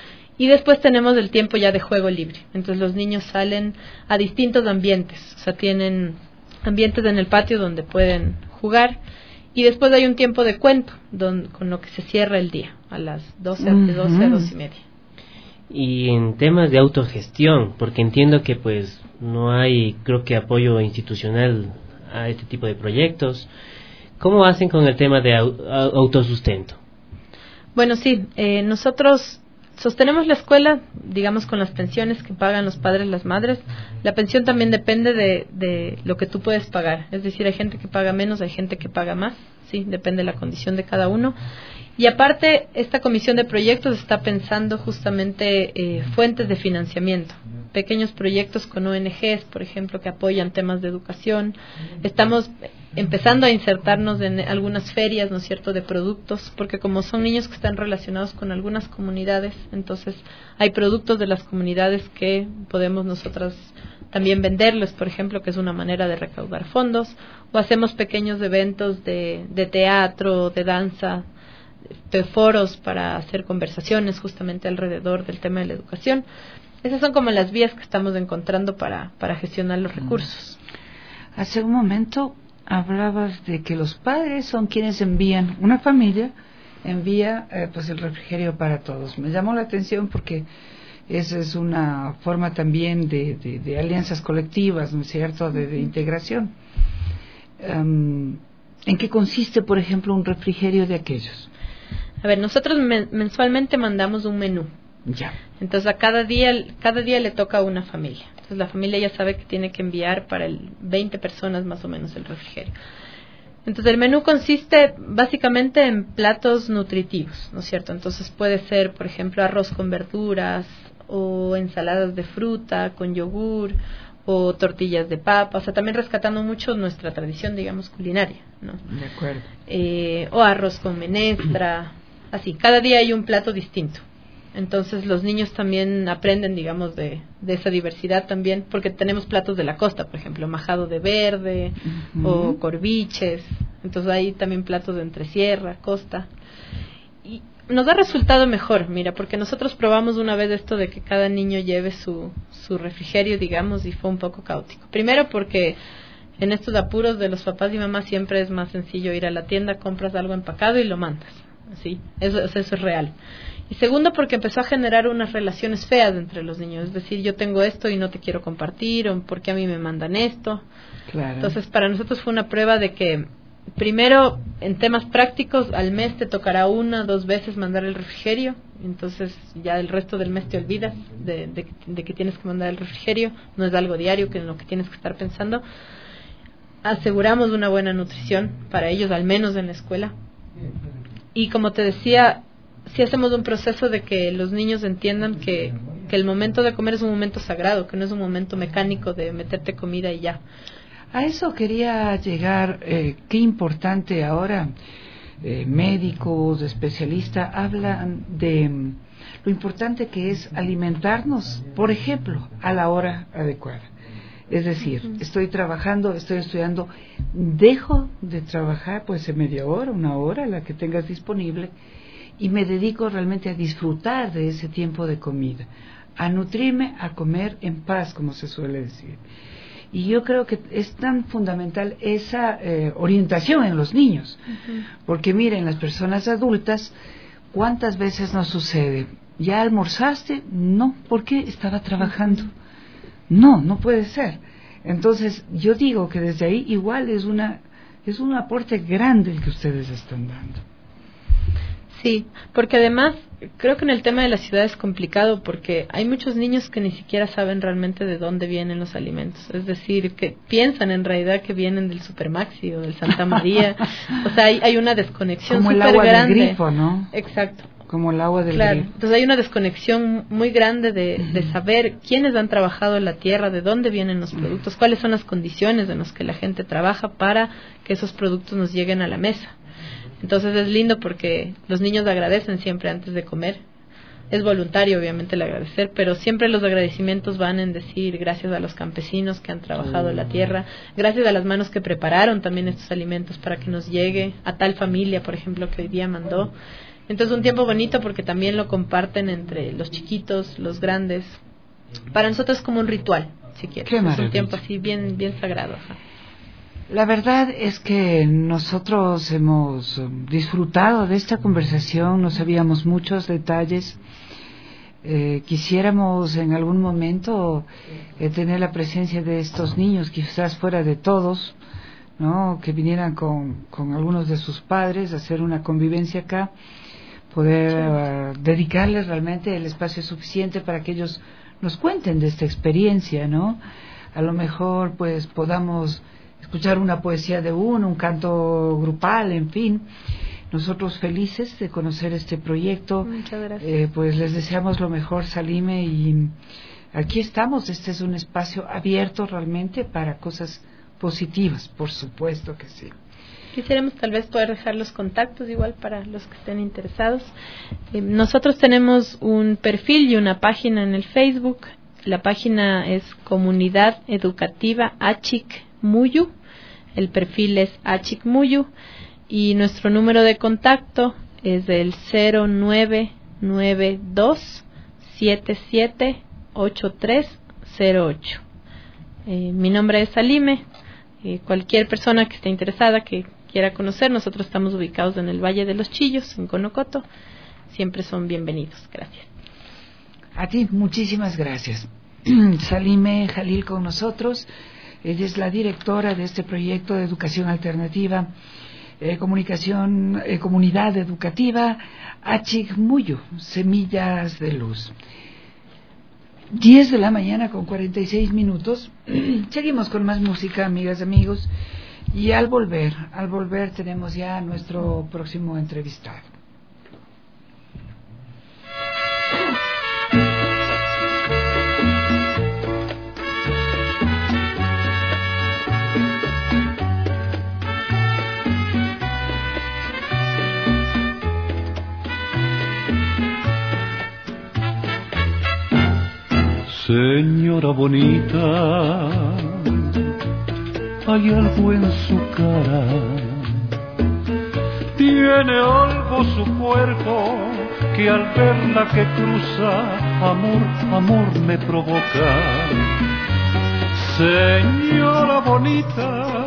Y después tenemos el tiempo ya de juego libre. Entonces los niños salen a distintos ambientes, o sea, tienen ambientes en el patio donde pueden jugar, y después hay un tiempo de cuento donde, con lo que se cierra el día a las doce, uh-huh. de doce a doce y media. Y en temas de autogestión, porque entiendo que pues no hay, creo que apoyo institucional a este tipo de proyectos, ¿cómo hacen con el tema de au- autosustento? Bueno, sí, eh, nosotros sostenemos la escuela, digamos, con las pensiones que pagan los padres y las madres. La pensión también depende de, de lo que tú puedes pagar. Es decir, hay gente que paga menos, hay gente que paga más. Sí, depende de la condición de cada uno. Y aparte, esta comisión de proyectos está pensando justamente eh, fuentes de financiamiento. Pequeños proyectos con O N Ges, por ejemplo, que apoyan temas de educación. Estamos empezando a insertarnos en algunas ferias, ¿no es cierto?, de productos, porque como son niños que están relacionados con algunas comunidades, entonces hay productos de las comunidades que podemos nosotras también venderles, por ejemplo, que es una manera de recaudar fondos, o hacemos pequeños eventos de, de teatro, de danza, de foros para hacer conversaciones justamente alrededor del tema de la educación. Esas son como las vías que estamos encontrando para, para gestionar los recursos. Hace un momento hablabas de que los padres son quienes envían, una familia envía eh, pues el refrigerio para todos. Me llamó la atención porque esa es una forma también de, de, de alianzas colectivas, ¿no es cierto?, de, de integración. Um, ¿En qué consiste, por ejemplo, un refrigerio de aquellos? A ver, nosotros men- mensualmente mandamos un menú. Ya. Entonces a cada día cada día le toca a una familia. Entonces la familia ya sabe que tiene que enviar para el veinte personas más o menos el refrigerio. Entonces el menú consiste básicamente en platos nutritivos, ¿no es cierto? Entonces puede ser, por ejemplo, arroz con verduras o ensaladas de fruta con yogur o tortillas de papa, o sea, también rescatando mucho nuestra tradición, digamos, culinaria, ¿no? De acuerdo. Eh, o arroz con menestra, así, cada día hay un plato distinto. Entonces los niños también aprenden, digamos, de, de esa diversidad también, porque tenemos platos de la costa, por ejemplo, majado de verde, uh-huh. o corviches. Entonces hay también platos de entresierra, costa. Y nos ha resultado mejor, mira, porque nosotros probamos una vez esto de que cada niño lleve su, su refrigerio, digamos, y fue un poco caótico. Primero porque en estos apuros de los papás y mamás siempre es más sencillo ir a la tienda, compras algo empacado y lo mandas. Sí, eso, eso es real. Y segundo, porque empezó a generar unas relaciones feas entre los niños. Es decir, yo tengo esto y no te quiero compartir, o ¿por qué a mí me mandan esto? Claro. Entonces, para nosotros fue una prueba de que, primero, en temas prácticos, al mes te tocará una, dos veces mandar el refrigerio. Entonces, ya el resto del mes te olvidas de, de, de que tienes que mandar el refrigerio. No es algo diario que en lo que tienes que estar pensando. Aseguramos una buena nutrición para ellos, al menos en la escuela. Y como te decía, sí hacemos un proceso de que los niños entiendan que, que el momento de comer es un momento sagrado, que no es un momento mecánico de meterte comida y ya. A eso quería llegar. Eh, qué importante ahora, eh, médicos, especialistas, hablan de um, lo importante que es alimentarnos, por ejemplo, a la hora adecuada. Es decir, uh-huh. estoy trabajando, estoy estudiando, dejo de trabajar pues en media hora, una hora, la que tengas disponible, y me dedico realmente a disfrutar de ese tiempo de comida, a nutrirme, a comer en paz, como se suele decir. Y yo creo que es tan fundamental esa eh, orientación en los niños, uh-huh. porque miren, las personas adultas, ¿cuántas veces nos sucede? ¿Ya almorzaste? No, ¿por qué? Estaba trabajando. No, no puede ser. Entonces, yo digo que desde ahí igual es una es un aporte grande el que ustedes están dando. Sí, porque además creo que en el tema de la ciudad es complicado porque hay muchos niños que ni siquiera saben realmente de dónde vienen los alimentos. Es decir, que piensan en realidad que vienen del Supermaxi o del Santa María. O sea, hay, hay una desconexión súper grande. Como el agua del grifo, ¿no? Exacto. Como el agua del claro. grifo. Entonces hay una desconexión muy grande de, uh-huh. de saber quiénes han trabajado en la tierra, de dónde vienen los productos, uh-huh. cuáles son las condiciones en las que la gente trabaja para que esos productos nos lleguen a la mesa. Entonces es lindo porque los niños agradecen siempre antes de comer. Es voluntario obviamente el agradecer, pero siempre los agradecimientos van en decir gracias a los campesinos que han trabajado uh-huh. la tierra, gracias a las manos que prepararon también estos alimentos para que nos llegue a tal familia, por ejemplo, que hoy día mandó. Entonces un tiempo bonito porque también lo comparten entre los chiquitos, los grandes. Para nosotros es como un ritual, si quieres. Qué es un tiempo así bien bien sagrado. Ajá. La verdad es que nosotros hemos disfrutado de esta conversación, no sabíamos muchos detalles. Eh, quisiéramos en algún momento eh, tener la presencia de estos niños, quizás fuera de todos, ¿no? Que vinieran con, con algunos de sus padres a hacer una convivencia acá, poder uh, dedicarles realmente el espacio suficiente para que ellos nos cuenten de esta experiencia, ¿no? A lo mejor pues podamos escuchar una poesía de uno, un canto grupal, en fin. Nosotros felices de conocer este proyecto. Muchas gracias. Eh, pues les deseamos lo mejor, Salime, y aquí estamos. Este es un espacio abierto realmente para cosas positivas, por supuesto que sí. Quisiéramos tal vez poder dejar los contactos igual para los que estén interesados. Eh, nosotros tenemos un perfil y una página en el Facebook. La página es Comunidad Educativa Achik Muyu. El perfil es Achik Muyu. Y nuestro número de contacto es el cero nueve nueve dos siete siete ocho tres cero ocho. Eh, mi nombre es Salime. Eh, cualquier persona que esté interesada, que quiera conocer, nosotros estamos ubicados en el Valle de los Chillos, en Conocoto. Siempre son bienvenidos. Gracias. A ti, muchísimas gracias. Salime Jalil con nosotros. Ella es la directora de este proyecto de educación alternativa, eh, comunicación, eh, comunidad educativa, Achik Muyu, Semillas de Luz. diez de la mañana con cuarenta y seis minutos. Seguimos con más música, amigas y amigos. Y al volver, al volver tenemos ya a nuestro próximo entrevistado. Señora bonita, hay algo en su cara, tiene algo su cuerpo que al verla que cruza, amor, amor me provoca. Señora bonita,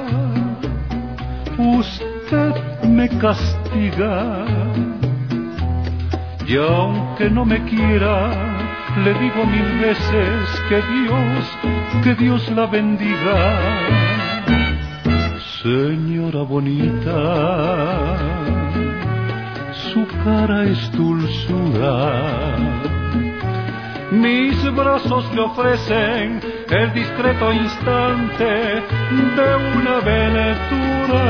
usted me castiga Y aunque no me quiera, le digo mil veces que Dios, que Dios la bendiga. Señora bonita, su cara es dulzura. Mis brazos le ofrecen el discreto instante de una aventura.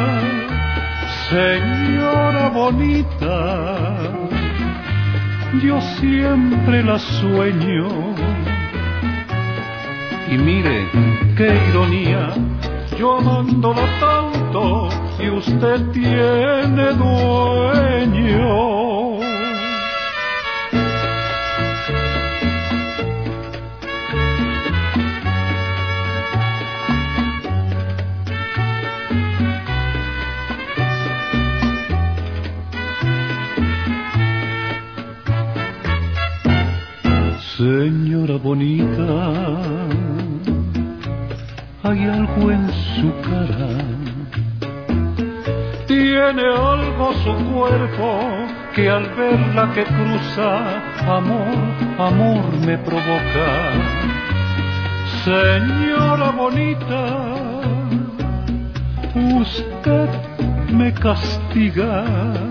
Señora bonita, yo siempre la sueño. Y mire, qué ironía, yo amándola tanto y usted tiene dueño. Señora bonita, hay algo en su cara, tiene algo su cuerpo que al verla que cruza, amor, amor me provoca. Señora bonita, usted me castiga,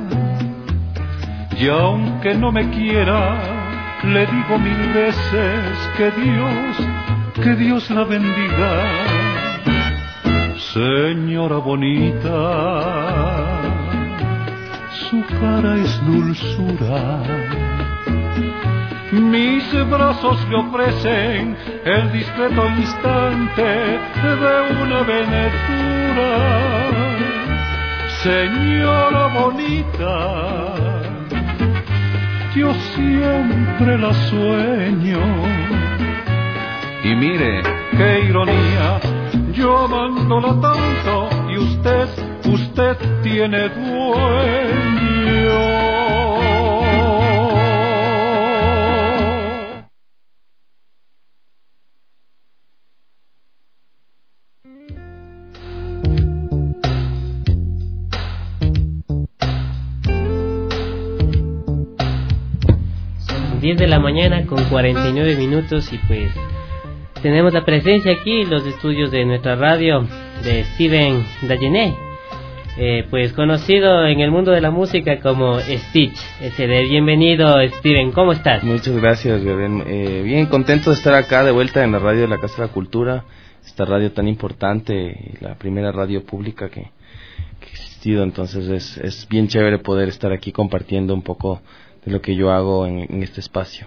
y aunque no me quiera, le digo mil veces que Dios, que Dios la bendiga. Señora bonita, su cara es dulzura. Mis brazos le ofrecen el discreto instante de una aventura. Señora bonita, yo siempre la sueño. Y mire, qué ironía, yo amándola tanto y usted, usted tiene dueño. diez de la mañana con cuarenta y nueve minutos y pues tenemos la presencia aquí en los estudios de nuestra radio de Steven Dagenet, eh, pues conocido en el mundo de la música como Stitch S D. Bienvenido, Steven, ¿cómo estás? Muchas gracias, Beben. Eh, bien contento de estar acá de vuelta en la radio de la Casa de la Cultura, esta radio tan importante, la primera radio pública que, que ha existido, entonces es, es bien chévere poder estar aquí compartiendo un poco de lo que yo hago en, en este espacio.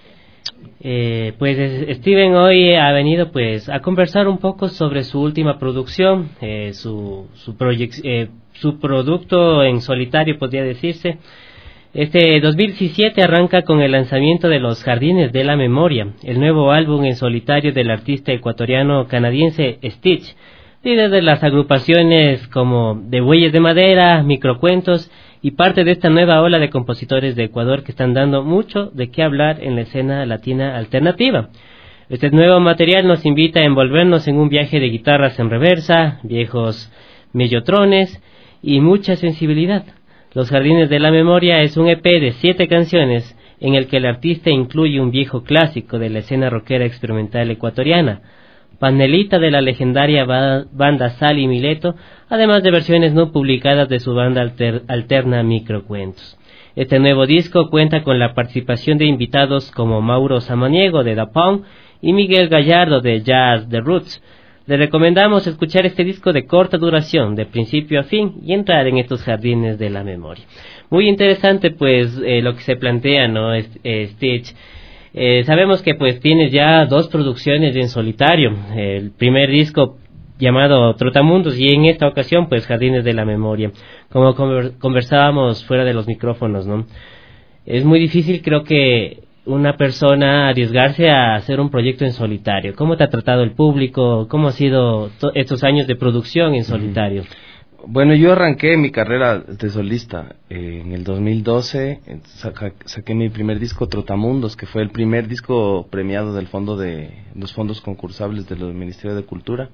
Eh, pues Steven hoy ha venido pues a conversar un poco sobre su última producción, eh, su su, proyec- eh, su producto en solitario, podría decirse. Este dos mil diecisiete arranca con el lanzamiento de Los Jardines de la Memoria, el nuevo álbum en solitario del artista ecuatoriano-canadiense Stitch, líder de las agrupaciones como De Bueyes de Madera, Microcuentos, y parte de esta nueva ola de compositores de Ecuador que están dando mucho de qué hablar en la escena latina alternativa. Este nuevo material nos invita a envolvernos en un viaje de guitarras en reversa, viejos mellotrones y mucha sensibilidad. Los Jardines de la Memoria es un E P de siete canciones en el que el artista incluye un viejo clásico de la escena rockera experimental ecuatoriana, Panelita de la legendaria ba- banda Sally Mileto, además de versiones no publicadas de su banda alter- alterna Microcuentos. Este nuevo disco cuenta con la participación de invitados como Mauro Samaniego de Da Punk y Miguel Gallardo de Jazz The Roots. Le recomendamos escuchar este disco de corta duración, de principio a fin, y entrar en estos jardines de la memoria. Muy interesante, pues, eh, lo que se plantea, ¿no, Stitch? Eh, sabemos que pues tienes ya dos producciones en solitario, el primer disco llamado Trotamundos y en esta ocasión pues Jardines de la Memoria. Como conver- conversábamos fuera de los micrófonos, ¿no? Es muy difícil, creo que, una persona arriesgarse a hacer un proyecto en solitario. ¿Cómo te ha tratado el público? ¿Cómo ha sido to- estos años de producción en solitario? Bueno, yo arranqué mi carrera de solista eh, en el dos mil doce, saca, saqué mi primer disco Trotamundos, que fue el primer disco premiado del fondo de los fondos concursables del Ministerio de Cultura.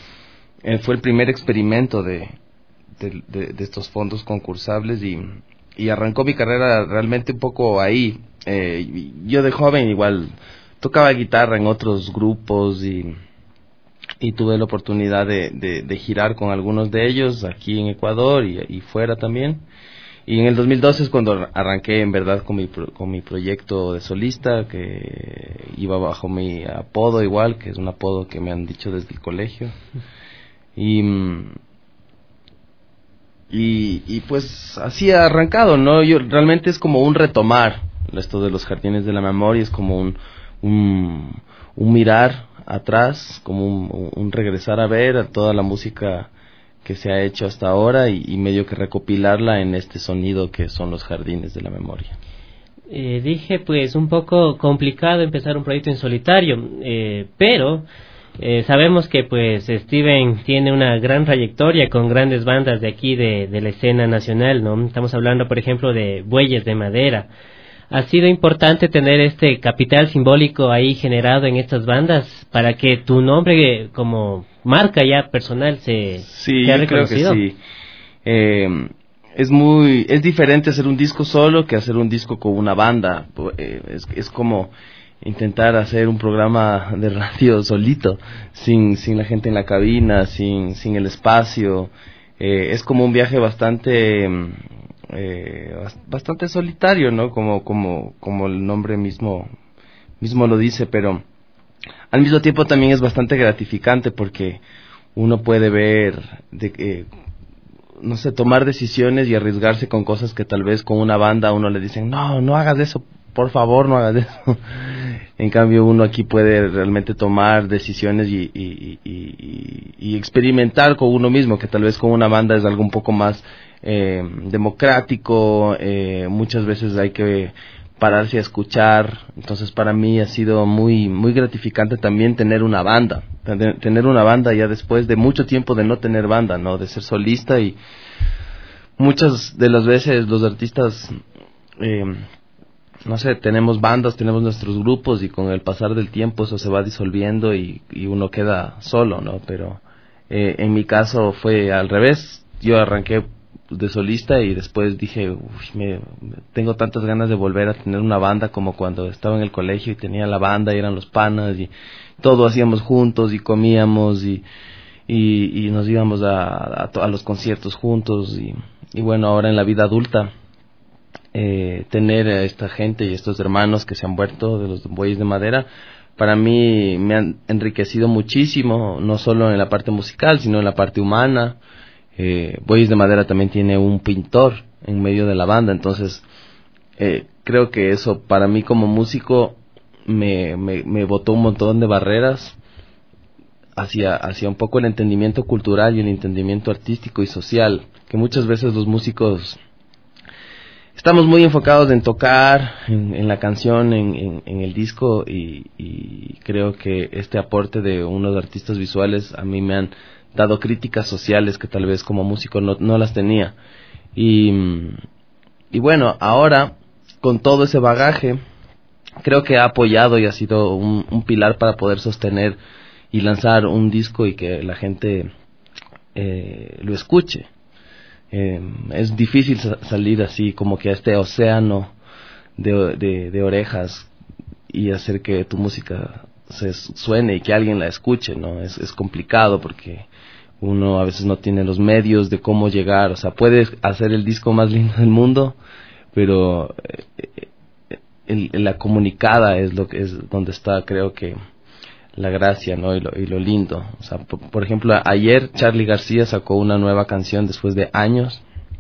Eh, fue el primer experimento de, de, de, de estos fondos concursables y, y arrancó mi carrera realmente un poco ahí. Eh, yo de joven igual tocaba guitarra en otros grupos y, y tuve la oportunidad de, de, de girar con algunos de ellos aquí en Ecuador y, y fuera también. Y en el dos mil doce es cuando arranqué en verdad con mi, con mi proyecto de solista, que iba bajo mi apodo igual, que es un apodo que me han dicho desde el colegio. Y, y, y pues así ha arrancado, ¿no? Yo realmente es como un retomar esto de los Jardines de la Memoria, es como un, un, un mirar atrás, como un, un regresar a ver a toda la música que se ha hecho hasta ahora y, y medio que recopilarla en este sonido que son los Jardines de la Memoria. Eh, dije pues un poco complicado empezar un proyecto en solitario, eh, pero eh, sabemos que pues Steven tiene una gran trayectoria con grandes bandas de aquí de, de la escena nacional, ¿no? Estamos hablando por ejemplo de Bueyes de Madera. ¿Ha sido importante tener este capital simbólico ahí generado en estas bandas para que tu nombre como marca ya personal se sí, sea yo reconocido? Creo que sí. Eh, es muy, es diferente hacer un disco solo que hacer un disco con una banda. Eh, es, es como intentar hacer un programa de radio solito, sin, sin la gente en la cabina, sin, sin el espacio. Eh, es como un viaje bastante... Eh, bastante solitario, ¿no? Como como como el nombre mismo mismo lo dice, pero al mismo tiempo también es bastante gratificante porque uno puede ver de eh, no sé, tomar decisiones y arriesgarse con cosas que tal vez con una banda a uno le dicen, "No, no hagas eso, por favor, no hagas eso." En cambio uno aquí puede realmente tomar decisiones y, y, y, y, y experimentar con uno mismo, que tal vez con una banda es algo un poco más Eh, democrático, eh, muchas veces hay que pararse a escuchar. Entonces para mí ha sido muy muy gratificante también tener una banda, tener, tener una banda ya después de mucho tiempo de no tener banda, no, de ser solista. Y muchas de las veces los artistas eh, no sé, tenemos bandas, tenemos nuestros grupos y con el pasar del tiempo eso se va disolviendo y, y uno queda solo, ¿no? Pero eh, en mi caso fue al revés. Yo arranqué de solista y después dije, uy, me, tengo tantas ganas de volver a tener una banda como cuando estaba en el colegio y tenía la banda y eran los panas y todo hacíamos juntos y comíamos y y, y nos íbamos a, a, a los conciertos juntos y, y bueno, ahora en la vida adulta eh, tener a esta gente y estos hermanos que se han vuelto de los Bueyes de Madera para mí me han enriquecido muchísimo, no solo en la parte musical sino en la parte humana. Eh, Bueyes de Madera también tiene un pintor en medio de la banda, entonces eh, creo que eso para mí como músico me, me, me botó un montón de barreras hacia, hacia un poco el entendimiento cultural y el entendimiento artístico y social, que muchas veces los músicos estamos muy enfocados en tocar, en, en la canción, en, en, en el disco y, y creo que este aporte de unos artistas visuales a mí me han dado críticas sociales que tal vez como músico no, no las tenía. Y, y bueno, ahora con todo ese bagaje, creo que ha apoyado y ha sido un, un pilar para poder sostener y lanzar un disco y que la gente eh, lo escuche. Eh, es difícil sa- salir así como que a este océano de, de, de orejas y hacer que tu música se suene y que alguien la escuche, ¿no? Es, es complicado porque uno a veces no tiene los medios de cómo llegar, o sea, puedes hacer el disco más lindo del mundo, pero eh, el, la comunicada es lo que es donde está, creo que la gracia, ¿no? Y lo, y lo lindo. O sea, por, por ejemplo, ayer Charly García sacó una nueva canción después de años,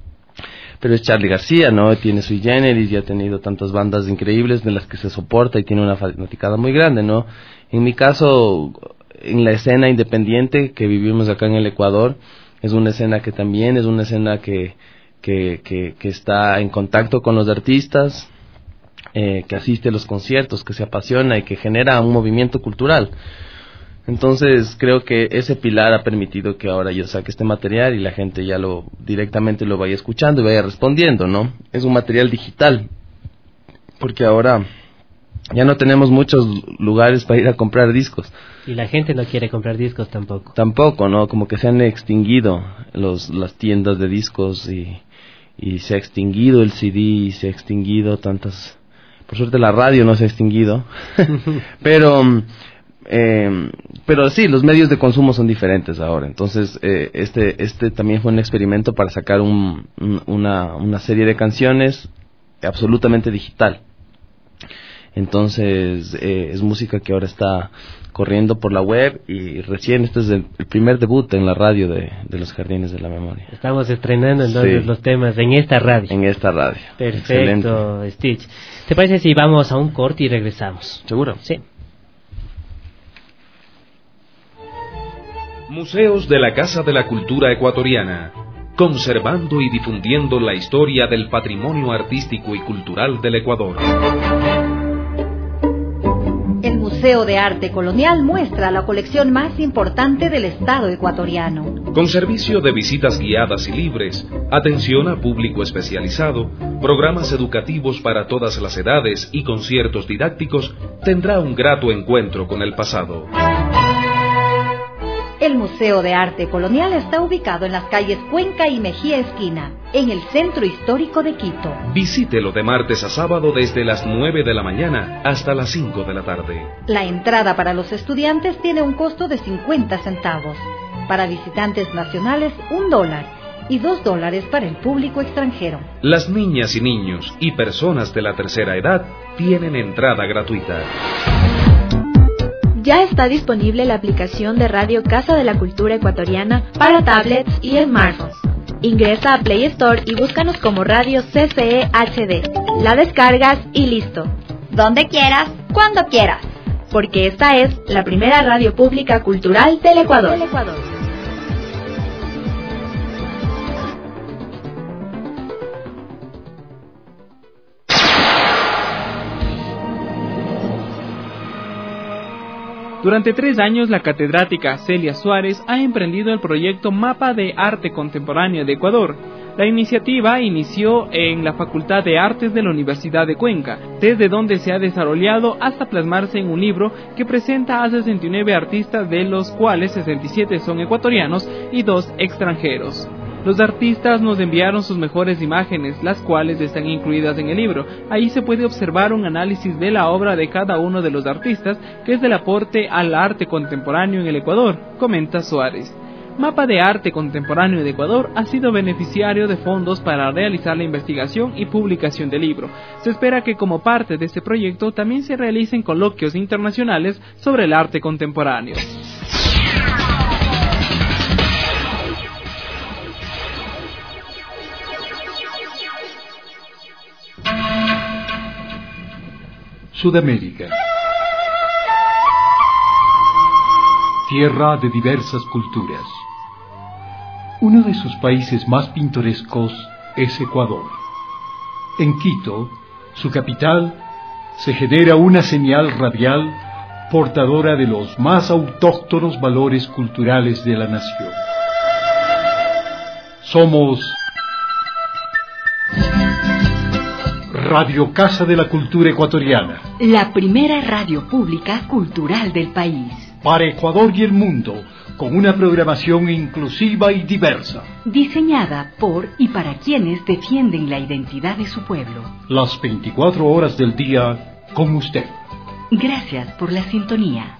pero es Charly García, ¿no? Tiene Sui Generis y ha tenido tantas bandas increíbles de las que se soporta y tiene una fanaticada muy grande, ¿no? En mi caso, en la escena independiente que vivimos acá en el Ecuador, es una escena que también es una escena que, que, que, que está en contacto con los artistas, eh, que asiste a los conciertos, que se apasiona y que genera un movimiento cultural. Entonces creo que ese pilar ha permitido que ahora yo saque este material y la gente ya lo directamente lo vaya escuchando y vaya respondiendo, ¿no? Es un material digital, porque ahora ya no tenemos muchos lugares para ir a comprar discos. Y la gente no quiere comprar discos tampoco. Tampoco, ¿no? Como que se han extinguido los las tiendas de discos y, y se ha extinguido el C D y se ha extinguido tantas, por suerte la radio no se ha extinguido, pero eh, pero sí, los medios de consumo son diferentes ahora. Entonces eh, este este también fue un experimento para sacar un, un, una una serie de canciones absolutamente digital. Entonces eh, es música que ahora está corriendo por la web y recién este es el, el primer debut en la radio de, de los Jardines de la Memoria. Estamos estrenando entonces sí. los temas en esta radio. En esta radio. Perfecto, Stitch. ¿Te parece si vamos a un corte y regresamos? ¿Seguro? Sí. Museos de la Casa de la Cultura Ecuatoriana, conservando y difundiendo la historia del patrimonio artístico y cultural del Ecuador. El Museo de Arte Colonial muestra la colección más importante del Estado ecuatoriano. Con servicio de visitas guiadas y libres, atención a público especializado, programas educativos para todas las edades y conciertos didácticos, tendrá un grato encuentro con el pasado. El Museo de Arte Colonial está ubicado en las calles Cuenca y Mejía Esquina, en el centro histórico de Quito. Visítelo de martes a sábado desde las nueve de la mañana hasta las cinco de la tarde. La entrada para los estudiantes tiene un costo de cincuenta centavos. Para visitantes nacionales, un dólar. Y dos dólares para el público extranjero. Las niñas y niños y personas de la tercera edad tienen entrada gratuita. Ya está disponible la aplicación de Radio Casa de la Cultura Ecuatoriana para tablets y smartphones. Ingresa a Play Store y búscanos como Radio C C E H D. La descargas y listo. Donde quieras, cuando quieras. Porque esta es la primera radio pública cultural del Ecuador. Del Ecuador. Durante tres años, la catedrática Celia Suárez ha emprendido el proyecto Mapa de Arte Contemporáneo de Ecuador. La iniciativa inició en la Facultad de Artes de la Universidad de Cuenca, desde donde se ha desarrollado hasta plasmarse en un libro que presenta a sesenta y nueve artistas, de los cuales sesenta y siete son ecuatorianos y dos extranjeros. Los artistas nos enviaron sus mejores imágenes, las cuales están incluidas en el libro. Ahí se puede observar un análisis de la obra de cada uno de los artistas, que es el aporte al arte contemporáneo en el Ecuador, comenta Suárez. Mapa de Arte Contemporáneo de Ecuador ha sido beneficiario de fondos para realizar la investigación y publicación del libro. Se espera que como parte de este proyecto también se realicen coloquios internacionales sobre el arte contemporáneo. Sudamérica. Tierra de diversas culturas. Uno de sus países más pintorescos es Ecuador. En Quito, su capital, se genera una señal radial portadora de los más autóctonos valores culturales de la nación. Somos Radio Casa de la Cultura Ecuatoriana, la primera radio pública cultural del país. Para Ecuador y el mundo, con una programación inclusiva y diversa. Diseñada por y para quienes defienden la identidad de su pueblo. Las veinticuatro horas del día con usted. Gracias por la sintonía.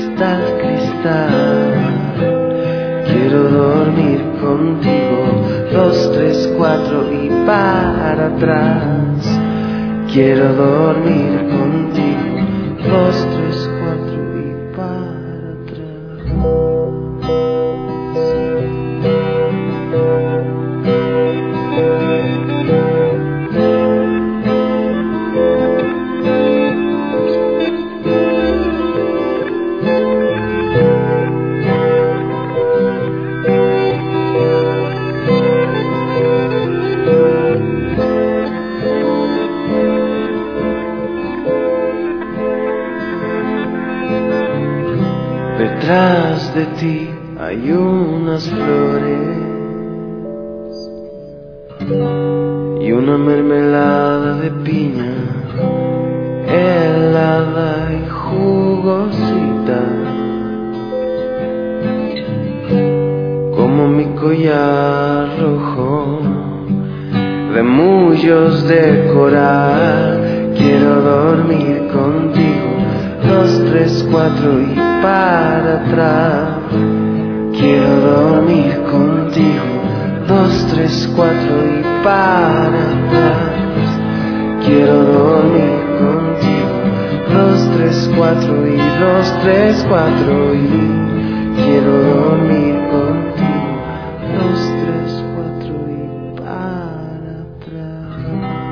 Quiero dormir contigo, dos, tres, cuatro y para atrás. Quiero dormir contigo, dos, tres, cuatro y para atrás. Detrás de ti hay unas flores y una mermelada de piña helada y jugosita, como mi collar rojo de mullos de coral. Quiero dormir contigo, dos, tres, cuatro y para atrás. Quiero dormir contigo, dos, tres, cuatro y para atrás. Quiero dormir contigo, dos, tres, cuatro y dos, tres, cuatro y quiero dormir contigo, dos, tres, cuatro y para atrás.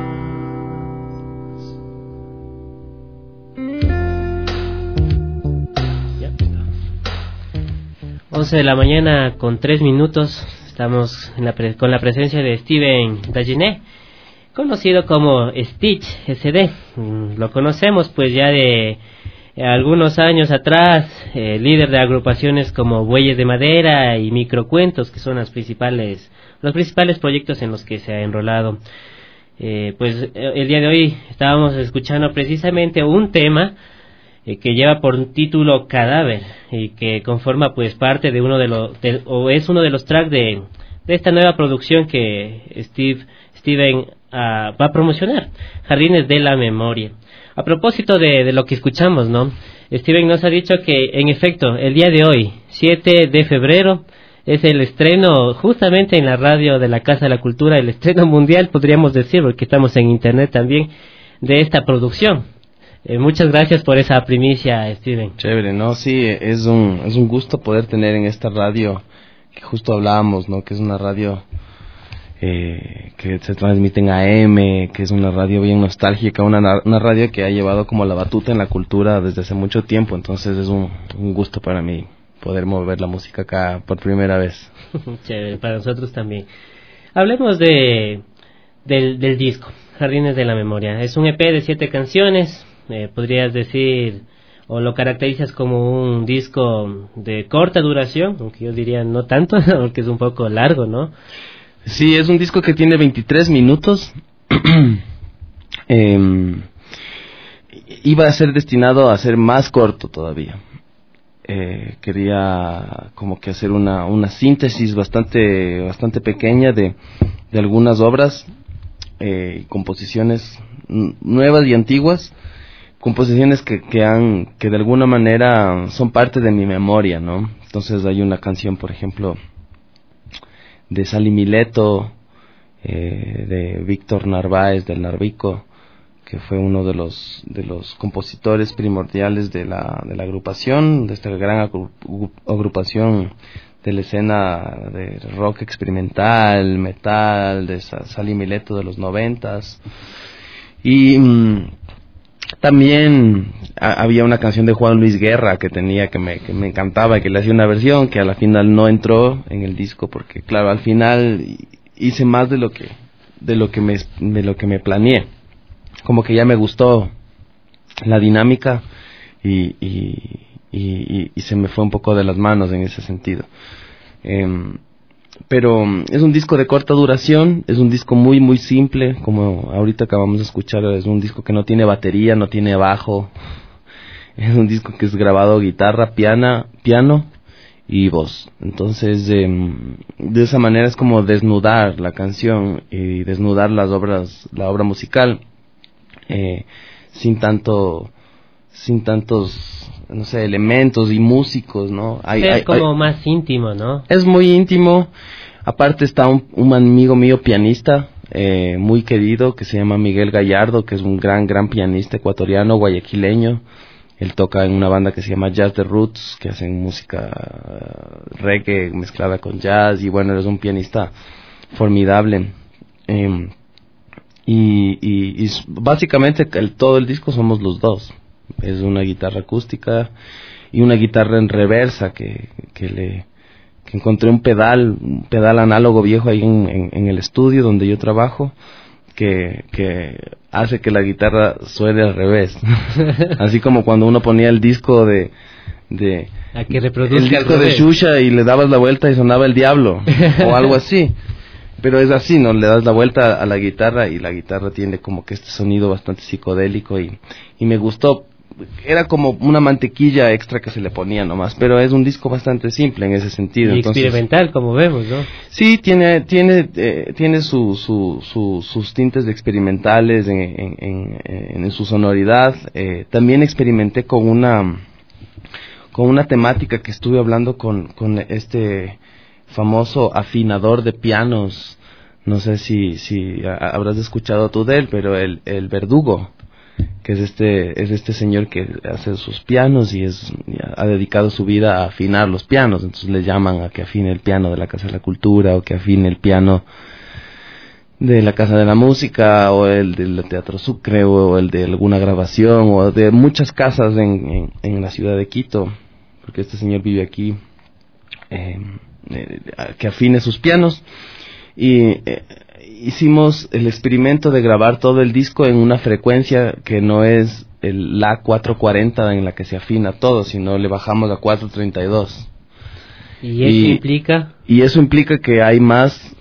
once de la mañana con tres minutos, estamos en la pre- con la presencia de Steven Dagenet, conocido como Stitch S D. Mm, lo conocemos pues ya de eh, algunos años atrás, eh, líder de agrupaciones como Bueyes de Madera y Microcuentos, que son las principales, los principales proyectos en los que se ha enrolado. Eh, pues eh, el día de hoy estábamos escuchando precisamente un tema Eh, que lleva por título Cadáver y que conforma pues parte de uno de los de, o es uno de los tracks de, de esta nueva producción que Steve Steven uh, va a promocionar, Jardines de la Memoria. A propósito de, de lo que escuchamos, ¿no? Steven nos ha dicho que en efecto el día de hoy, siete de febrero, es el estreno justamente en la radio de la Casa de la Cultura, el estreno mundial podríamos decir, porque estamos en internet también, de esta producción. Eh, muchas gracias por esa primicia, Steven. Chévere, ¿no? Sí, es un, es un gusto poder tener en esta radio, que justo hablábamos, ¿no? Que es una radio eh, que se transmite en A M, que es una radio bien nostálgica, una, una radio que ha llevado como la batuta en la cultura desde hace mucho tiempo, entonces es un, un gusto para mí poder mover la música acá por primera vez. Chévere, para nosotros también. Hablemos de del, del disco, Jardines de la Memoria. Es un E P de siete canciones. Eh, podrías decir o lo caracterizas como un disco de corta duración, aunque yo diría no tanto, porque es un poco largo, ¿no? Sí, es un disco que tiene veintitrés minutos. eh, iba a ser destinado a ser más corto todavía. Eh, quería como que hacer una, una síntesis bastante, bastante pequeña de, de algunas obras, eh, composiciones nuevas y antiguas, composiciones que, que han, que de alguna manera son parte de mi memoria, ¿no? Entonces hay una canción, por ejemplo, de Sally Mileto, eh, de Víctor Narváez del Narvico, que fue uno de los de los compositores primordiales de la de la agrupación, de esta gran agrupación de la escena de rock experimental, metal, de Sally Mileto de los noventas. Y mmm, también a, había una canción de Juan Luis Guerra que tenía que me, que me encantaba, que le hacía una versión que a la final no entró en el disco porque claro, al final hice más de lo que de lo que me de lo que me planeé. Como que ya me gustó la dinámica y, y, y, y se me fue un poco de las manos en ese sentido. Eh, pero es un disco de corta duración, es un disco muy muy simple, como ahorita acabamos de escuchar, es un disco que no tiene batería, no tiene bajo, es un disco que es grabado guitarra, piana, piano y voz. Entonces eh, de esa manera es como desnudar la canción y desnudar las obras, la obra musical, eh, sin tanto, sin tantos, no sé, elementos y músicos, ¿no? Hay, es hay, como hay, más íntimo, ¿no? Es muy íntimo. Aparte está un, un amigo mío pianista, eh, muy querido, que se llama Miguel Gallardo, que es un gran, gran pianista ecuatoriano, guayaquileño. Él toca en una banda que se llama Jazz The Roots, que hacen música reggae mezclada con jazz, y bueno, es un pianista formidable. Eh, y, y, y básicamente el, todo el disco somos los dos. Es una guitarra acústica y una guitarra en reversa que, que le... que encontré un pedal, un pedal análogo viejo ahí en, en, en el estudio donde yo trabajo, que, que hace que la guitarra suene al revés. Así como cuando uno ponía el disco de... de a que reproduzca el disco de Xuxa y le dabas la vuelta y sonaba el diablo, o algo así. Pero es así, ¿no? Le das la vuelta a la guitarra y la guitarra tiene como que este sonido bastante psicodélico y, y me gustó. Era como una mantequilla extra que se le ponía nomás, pero es un disco bastante simple en ese sentido. Y entonces, experimental, como vemos, ¿no? Sí, tiene tiene eh, tiene su, su, su, sus tintes de experimentales en, en, en, en su sonoridad. Eh, también experimenté con una con una temática que estuve hablando con, con este famoso afinador de pianos. No sé si si habrás escuchado tú de él, pero el, el Verdugo, que es este es este señor que hace sus pianos y es ha dedicado su vida a afinar los pianos. Entonces le llaman a que afine el piano de la Casa de la Cultura, o que afine el piano de la Casa de la Música, o el del Teatro Sucre, o el de alguna grabación, o de muchas casas en, en, en la ciudad de Quito, porque este señor vive aquí, eh, eh, que afine sus pianos. Y eh, hicimos el experimento de grabar todo el disco en una frecuencia que no es el La cuatrocientos cuarenta en la que se afina todo, sino le bajamos a cuatrocientos treinta y dos. ¿Y eso y, implica? Y eso implica que hay más,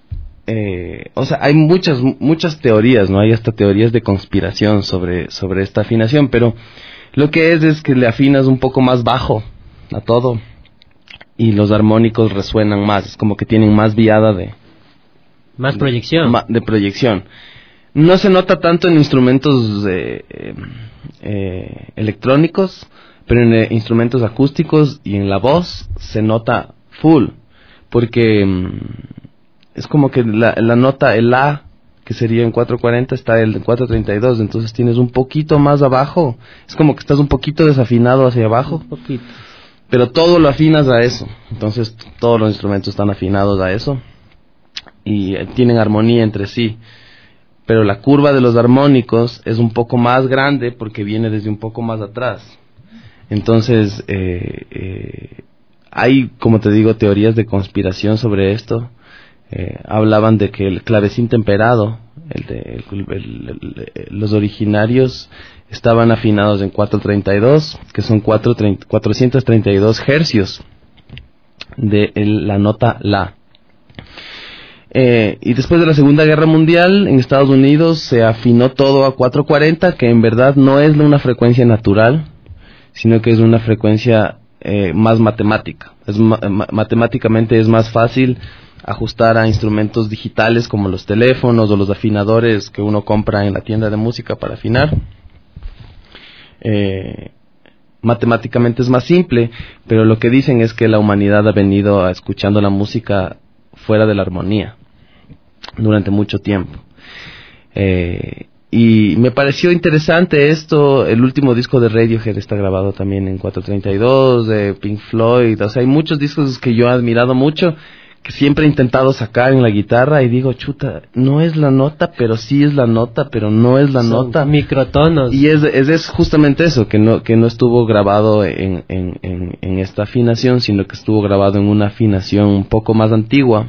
eh, o sea, hay muchas muchas teorías, ¿no? Hay hasta teorías de conspiración sobre, sobre esta afinación, pero lo que es es que le afinas un poco más bajo a todo y los armónicos resuenan más, es como que tienen más viada de... Más proyección. De, de proyección. No se nota tanto en instrumentos eh, eh, eh, electrónicos, pero en eh, instrumentos acústicos y en la voz se nota full, porque mm, es como que la, la nota, el La, que sería en cuatrocientos cuarenta, está el en cuatrocientos treinta y dos, entonces tienes un poquito más abajo, es como que estás un poquito desafinado hacia abajo. Un poquito. Pero todo lo afinas a eso, entonces todos los instrumentos están afinados a eso y tienen armonía entre sí, pero la curva de los armónicos es un poco más grande porque viene desde un poco más atrás. Entonces eh, eh, hay, como te digo, teorías de conspiración sobre esto. Eh, hablaban de que el clavecín temperado, el de, el, el, el, el, los originarios estaban afinados en cuatrocientos treinta y dos, que son cuatrocientos treinta y dos hercios de el, la nota La. Eh, y después de la Segunda Guerra Mundial, en Estados Unidos se afinó todo a cuatrocientos cuarenta, que en verdad no es una frecuencia natural, sino que es una frecuencia eh, más matemática. Es ma- matemáticamente es más fácil ajustar a instrumentos digitales como los teléfonos o los afinadores que uno compra en la tienda de música para afinar. Eh, matemáticamente es más simple, pero lo que dicen es que la humanidad ha venido a escuchando la música fuera de la armonía durante mucho tiempo. Eh, y me pareció interesante esto. El último disco de Radiohead está grabado también en cuatrocientos treinta y dos, de Pink Floyd. O sea, hay muchos discos que yo he admirado mucho, que siempre he intentado sacar en la guitarra y digo, chuta, no es la nota, pero sí es la nota, pero no es la Son nota. Microtonos. Y es, es, es justamente eso, que no, que no estuvo grabado en, en, en, en esta afinación, sino que estuvo grabado en una afinación un poco más antigua,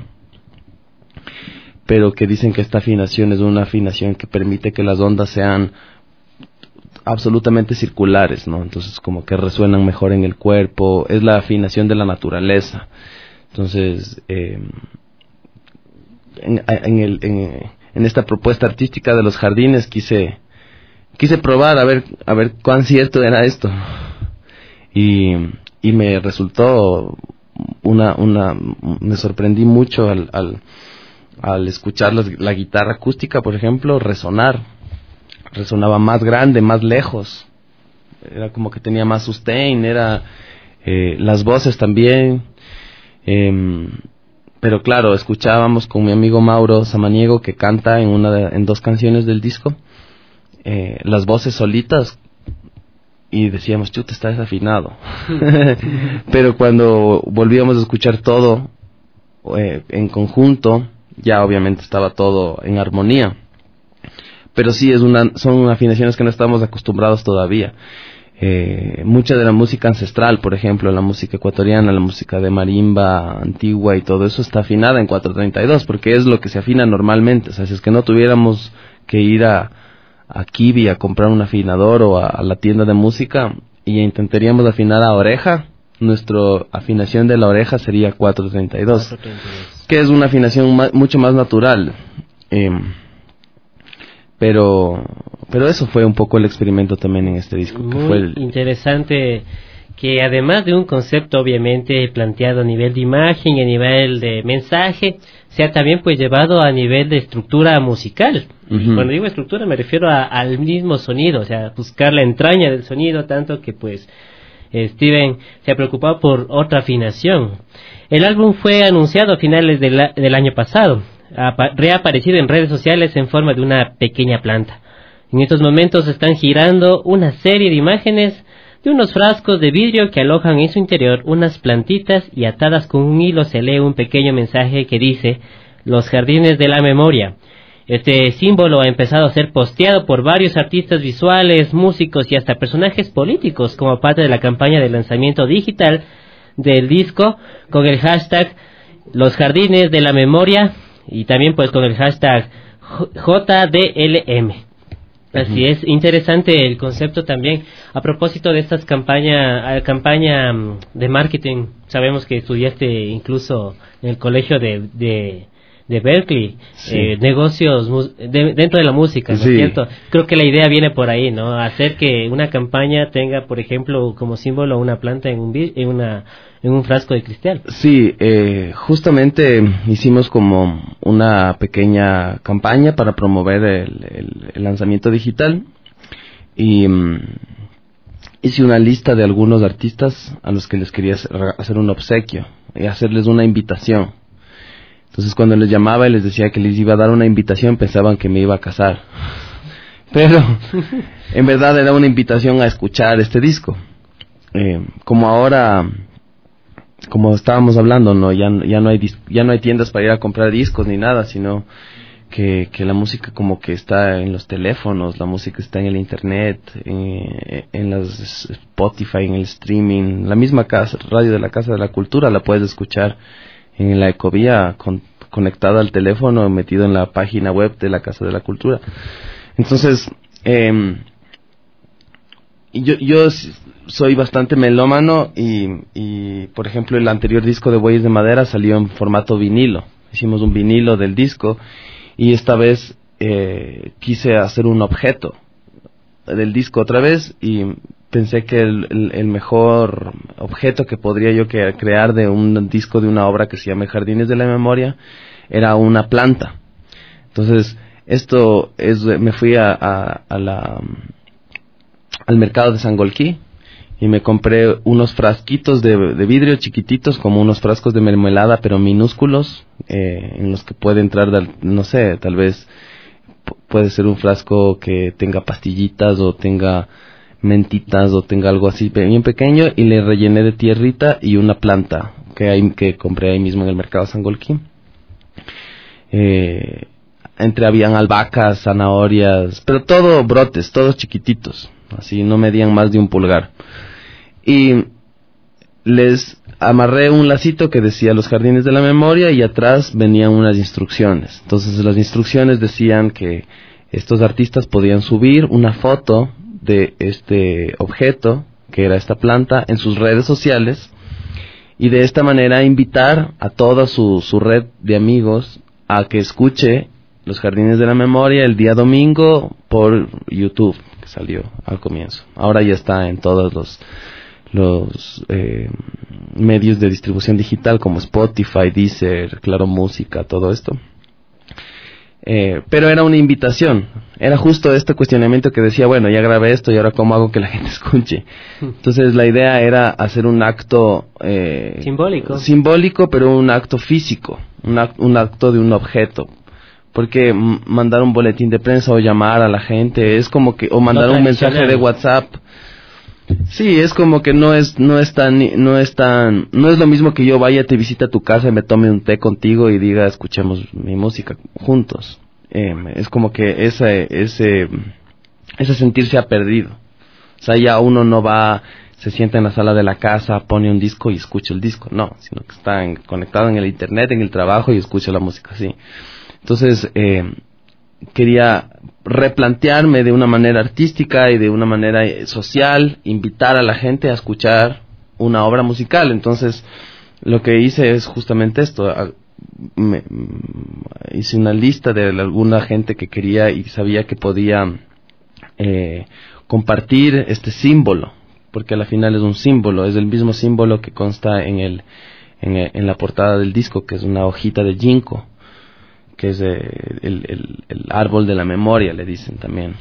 pero que dicen que esta afinación es una afinación que permite que las ondas sean absolutamente circulares, ¿no? Entonces como que resuenan mejor en el cuerpo, es la afinación de la naturaleza. Entonces, eh, en, en, el, en, en esta propuesta artística de los jardines quise quise probar a ver a ver cuán cierto era esto, y, y me resultó una una me sorprendí mucho al al, al escuchar las, la guitarra acústica, por ejemplo, resonar resonaba más grande, más lejos, era como que tenía más sustain, era eh, las voces también. Eh, pero claro, escuchábamos con mi amigo Mauro Samaniego, que canta en una de, en dos canciones del disco, eh, las voces solitas, y decíamos, chuta, está desafinado. Pero cuando volvíamos a escuchar todo eh, en conjunto, ya obviamente estaba todo en armonía. Pero sí, es una, son afinaciones que no estamos acostumbrados todavía. Eh, mucha de la música ancestral, por ejemplo, la música ecuatoriana, la música de marimba antigua y todo eso está afinada en cuatro treinta y dos, porque es lo que se afina normalmente. O sea, si es que no tuviéramos que ir a, a Kiwi a comprar un afinador o a, a la tienda de música y intentaríamos afinar a oreja, nuestra afinación de la oreja sería cuatro treinta y dos, que es una afinación ma- mucho más natural. Eh, pero pero eso fue un poco el experimento también en este disco. Muy que fue el... interesante, que además de un concepto obviamente planteado a nivel de imagen y a nivel de mensaje, sea también pues llevado a nivel de estructura musical. Uh-huh. Y cuando digo estructura me refiero a, al mismo sonido, o sea, buscar la entraña del sonido, tanto que pues Steven se ha preocupado por otra afinación. El álbum fue anunciado a finales del, del año pasado, ha reaparecido en redes sociales en forma de una pequeña planta. En estos momentos están girando una serie de imágenes de unos frascos de vidrio que alojan en su interior unas plantitas, y atadas con un hilo se lee un pequeño mensaje que dice: los jardines de la memoria. Este símbolo ha empezado a ser posteado por varios artistas visuales, músicos y hasta personajes políticos como parte de la campaña de lanzamiento digital del disco, con el hashtag los jardines de la memoria, y también pues con el hashtag J D L M. Así es, interesante el concepto también. A propósito de estas campaña, campaña de marketing, sabemos que estudiaste incluso en el colegio de, de, de Berkeley, sí. eh, negocios de, dentro de la música, ¿no es sí. cierto? Creo que la idea viene por ahí, ¿no? Hacer que una campaña tenga, por ejemplo, como símbolo una planta en un en una en un frasco de cristal. Sí, eh, justamente hicimos como una pequeña campaña para promover el, el, el lanzamiento digital, y um, hice una lista de algunos artistas a los que les quería hacer un obsequio y hacerles una invitación. Entonces cuando les llamaba y les decía que les iba a dar una invitación, pensaban que me iba a casar. Pero en verdad era una invitación a escuchar este disco. Eh, como ahora... como estábamos hablando, no ya ya no hay dis- ya no hay tiendas para ir a comprar discos ni nada, sino que que la música como que está en los teléfonos, la música está en el internet, en, en las Spotify, en el streaming. La misma casa radio de la Casa de la Cultura la puedes escuchar en la Ecovía, con, conectada al teléfono, metido en la página web de la Casa de la Cultura. Entonces eh, yo yo soy bastante melómano, y, y por ejemplo el anterior disco de Bueyes de Madera salió en formato vinilo. Hicimos un vinilo del disco, y esta vez eh, quise hacer un objeto del disco otra vez, y pensé que el, el, el mejor objeto que podría yo que crear de un disco de una obra que se llama Jardines de la Memoria era una planta. Entonces esto es, me fui a, a, a la al mercado de Sangolquí y me compré unos frasquitos de, de vidrio chiquititos, como unos frascos de mermelada pero minúsculos, eh, en los que puede entrar, no sé, tal vez p- puede ser un frasco que tenga pastillitas o tenga mentitas o tenga algo así bien pequeño, y le rellené de tierrita y una planta que hay, que compré ahí mismo en el mercado Sangolquí. Eh, entre habían albahacas, zanahorias, pero todo brotes, todos chiquititos, así no medían más de un pulgar. Y les amarré un lacito que decía Los Jardines de la Memoria, y atrás venían unas instrucciones. Entonces las instrucciones decían que estos artistas podían subir una foto de este objeto, que era esta planta, en sus redes sociales, y de esta manera invitar a toda su, su red de amigos a que escuche Los Jardines de la Memoria el día domingo por YouTube, que salió al comienzo. Ahora ya está en todos los los eh, medios de distribución digital como Spotify, Deezer, Claro Música, todo esto. Eh, pero era una invitación, era justo este cuestionamiento que decía, bueno, ya grabé esto y ahora cómo hago que la gente escuche. Entonces la idea era hacer un acto eh, simbólico, simbólico, pero un acto físico. un, act, un acto de un objeto. Porque mandar un boletín de prensa o llamar a la gente es como que, o mandar no un mensaje de WhatsApp, sí, es como que no es no es tan no es tan no es lo mismo que yo vaya, te visite a tu casa y me tome un té contigo y diga escuchemos mi música juntos. Eh, es como que ese ese ese sentir se ha perdido. O sea, ya uno no va, se sienta en la sala de la casa, pone un disco y escucha el disco, no, sino que está en, conectado en el internet, en el trabajo y escucha la música así. Entonces, eh, quería replantearme de una manera artística y de una manera social, invitar a la gente a escuchar una obra musical. Entonces, lo que hice es justamente esto. Me, hice una lista de alguna gente que quería y sabía que podía eh, compartir este símbolo, porque al final es un símbolo, es el mismo símbolo que consta en, el, en, el, en la portada del disco, que es una hojita de ginkgo, que es eh, el, el, el árbol de la memoria, le dicen también.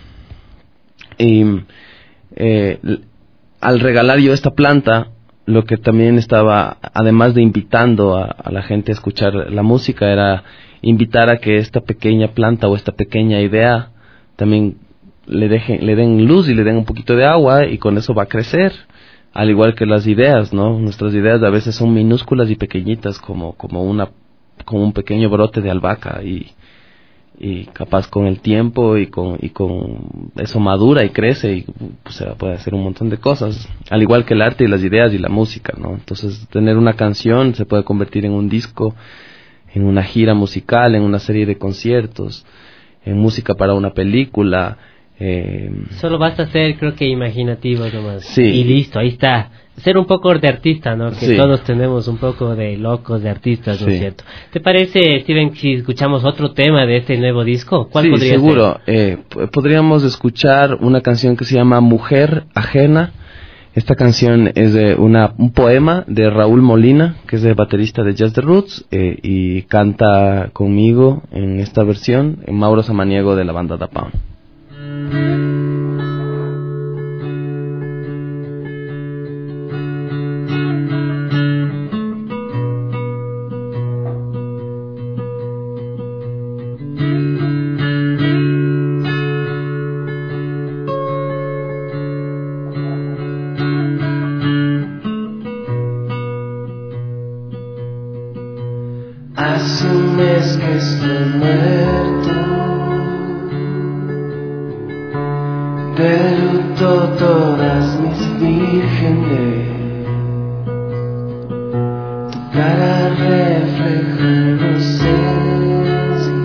Y eh, al regalar yo esta planta, lo que también estaba, además de invitando a, a la gente a escuchar la música, era invitar a que esta pequeña planta o esta pequeña idea también le dejen, le den luz y le den un poquito de agua, y con eso va a crecer. Al igual que las ideas, ¿no? Nuestras ideas a veces son minúsculas y pequeñitas, como, como una como un pequeño brote de albahaca, y, y capaz con el tiempo y con, y con eso madura y crece y pues, se puede hacer un montón de cosas, al igual que el arte y las ideas y la música, ¿no? Entonces, tener una canción se puede convertir en un disco, en una gira musical, en una serie de conciertos, en música para una película. Eh, Solo basta ser, creo que imaginativo nomás. Sí. Y listo, ahí está. Ser un poco de artista, ¿no? Que sí. todos tenemos un poco de locos, de artistas, ¿no es sí. cierto? ¿Te parece, Steven, si escuchamos otro tema de este nuevo disco? ¿Cuál sí, podría seguro. ser? Eh, podríamos escuchar una canción que se llama Mujer Ajena. Esta canción es de una, un poema de Raúl Molina, que es el baterista de Jazz the Roots, eh, y canta conmigo en esta versión en Mauro Samaniego de la banda Da Pound. Hace un mes que estoy muerto, de luto todas mis vírgenes, tu cara refleja inocencia,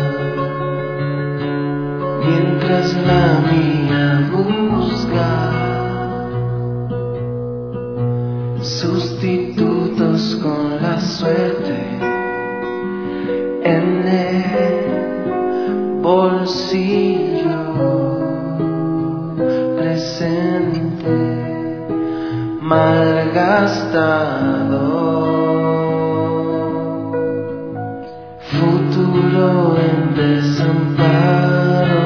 mientras la mía busca sustitutos con la suerte en el bolsillo presente malgastado, futuro en desamparo,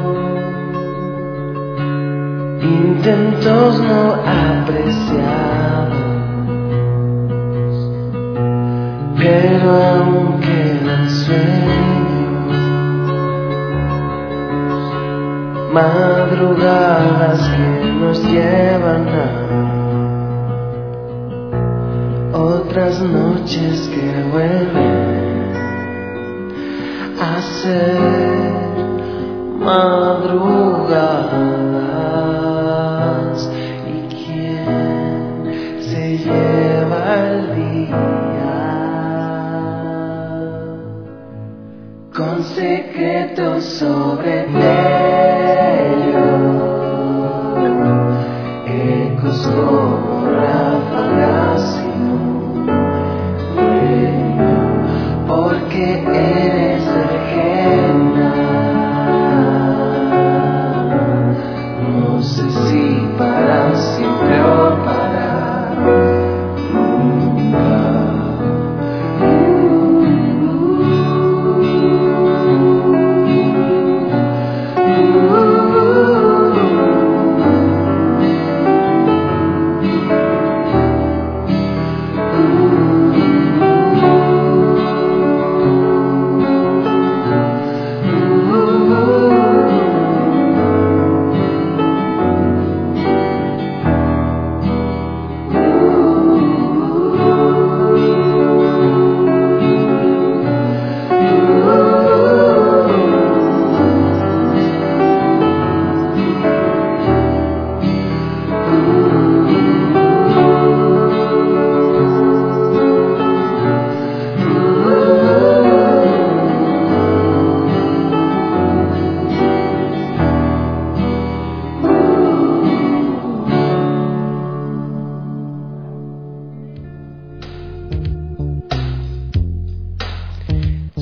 intentos no apreciados, pero aún quedan sueños, madrugadas que nos llevan a otras noches que vuelven a ser madrugadas. ¿Y quién se lleva el día con secretos sobre ellos, ecos como ráfagas y un dueño, porque eres ajena. No sé si parar siempre o parar nunca.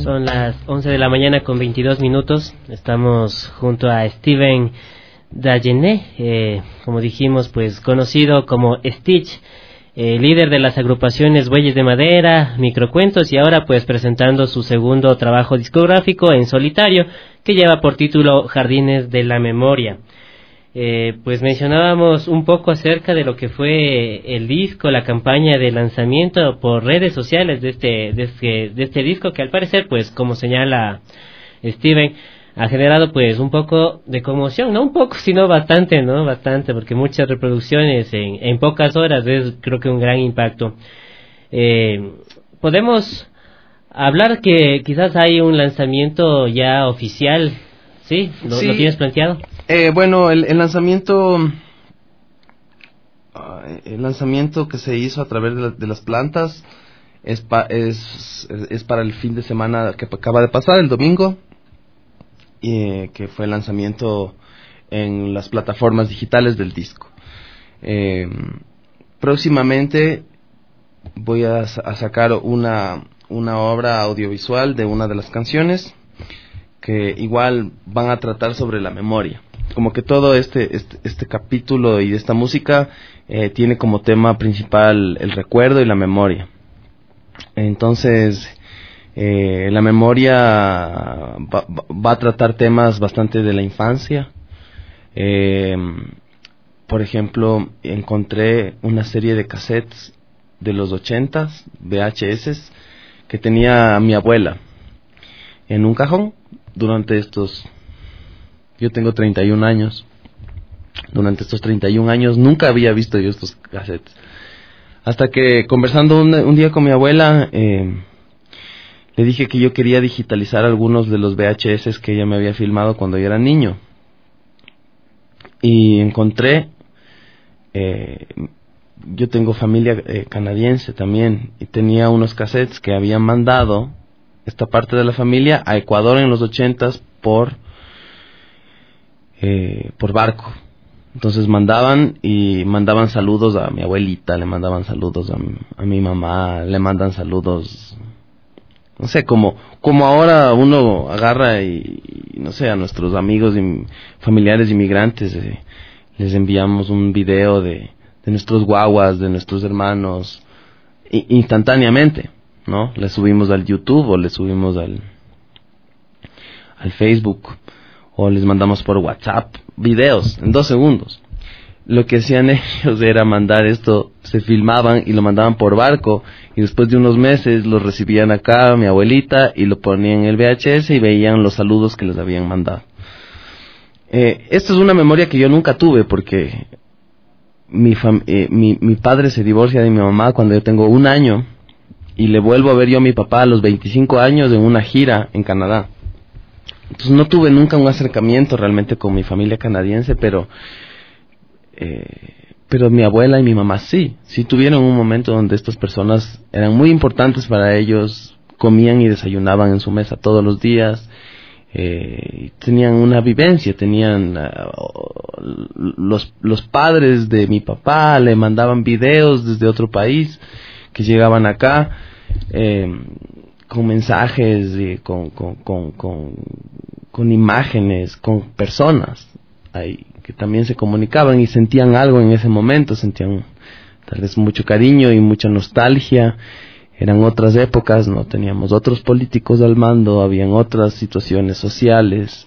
Son las once de la mañana con veintidós minutos. Estamos junto a Steven Dagenet, eh, como dijimos, pues conocido como Stitch, eh, líder de las agrupaciones Bueyes de Madera, Microcuentos, y ahora pues presentando su segundo trabajo discográfico en solitario, que lleva por título Jardines de la Memoria. Eh, pues mencionábamos un poco acerca de lo que fue el disco, la campaña de lanzamiento por redes sociales de este, de este, de este disco, que al parecer, pues como señala Steven, ha generado pues un poco de conmoción, no un poco, sino bastante, ¿no? Bastante, porque muchas reproducciones en, en pocas horas es, creo que un gran impacto. Eh, podemos hablar que quizás hay un lanzamiento ya oficial, ¿sí? ¿Lo, sí. ¿lo tienes planteado? Eh, bueno, el, el lanzamiento, el lanzamiento que se hizo a través de, la, de las plantas es, pa, es, es para el fin de semana que acaba de pasar, el domingo, y, que fue el lanzamiento en las plataformas digitales del disco. Eh, próximamente voy a, a sacar una, una obra audiovisual de una de las canciones que igual van a tratar sobre la memoria. Como que todo este, este, este capítulo y esta música eh, tiene como tema principal el recuerdo y la memoria. Entonces, eh, la memoria va, va a tratar temas bastante de la infancia. Eh, por ejemplo, encontré una serie de cassettes de los ochentas, V H S, que tenía mi abuela en un cajón durante estos... Yo tengo treinta y un años. Durante estos treinta y un años nunca había visto yo estos cassettes. Hasta que conversando un, un día con mi abuela, eh, le dije que yo quería digitalizar algunos de los V H S que ella me había filmado cuando yo era niño. Y encontré, eh, yo tengo familia eh, canadiense también, y tenía unos cassettes que habían mandado esta parte de la familia a Ecuador en los ochentas por... Eh, por barco. Entonces mandaban y mandaban saludos a mi abuelita, le mandaban saludos a mi, a mi mamá, le mandan saludos, no sé, como como ahora uno agarra y, y no sé, a nuestros amigos y familiares inmigrantes eh, les enviamos un video de, de nuestros guaguas, de nuestros hermanos, i, instantáneamente, ¿no? Le subimos al YouTube o le subimos al al Facebook, o les mandamos por WhatsApp videos en dos segundos. Lo que hacían ellos era mandar esto, se filmaban y lo mandaban por barco, y después de unos meses lo recibían acá mi abuelita y lo ponían en el V H S y veían los saludos que les habían mandado. Eh, esto es una memoria que yo nunca tuve, porque mi, fam- eh, mi, mi padre se divorcia de mi mamá cuando yo tengo un año, y le vuelvo a ver yo a mi papá a los veinticinco años en una gira en Canadá. Entonces no tuve nunca un acercamiento realmente con mi familia canadiense, pero eh, pero mi abuela y mi mamá sí, sí tuvieron un momento donde estas personas eran muy importantes para ellos, comían y desayunaban en su mesa todos los días, eh, tenían una vivencia, tenían uh, los, los padres de mi papá le mandaban videos desde otro país que llegaban acá, eh, con mensajes, y con, con, con, con, con imágenes, con personas ahí que también se comunicaban y sentían algo en ese momento, sentían tal vez mucho cariño y mucha nostalgia. Eran otras épocas, no teníamos otros políticos al mando, habían otras situaciones sociales.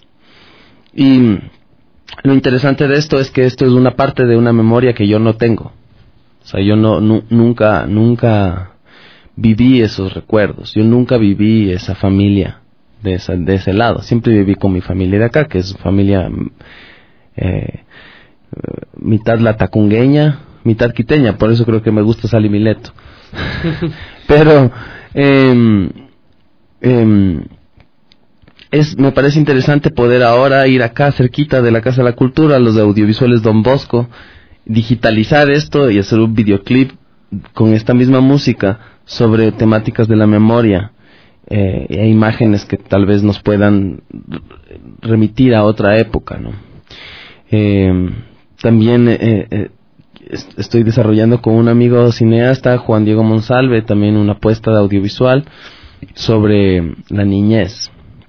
Y lo interesante de esto es que esto es una parte de una memoria que yo no tengo. O sea, yo no nu- nunca nunca viví esos recuerdos, yo nunca viví esa familia de, esa, de ese lado, siempre viví con mi familia de acá, que es familia eh, mitad latacungueña, mitad quiteña, por eso creo que me gusta Sally Mileto. Pero eh, eh, es, me parece interesante poder ahora ir acá cerquita de la Casa de la Cultura, los de audiovisuales Don Bosco, digitalizar esto y hacer un videoclip con esta misma música sobre temáticas de la memoria, eh, e imágenes que tal vez nos puedan remitir a otra época, ¿no? Eh, también eh, eh, estoy desarrollando con un amigo cineasta, Juan Diego Monsalve, también una apuesta de audiovisual, sobre la niñez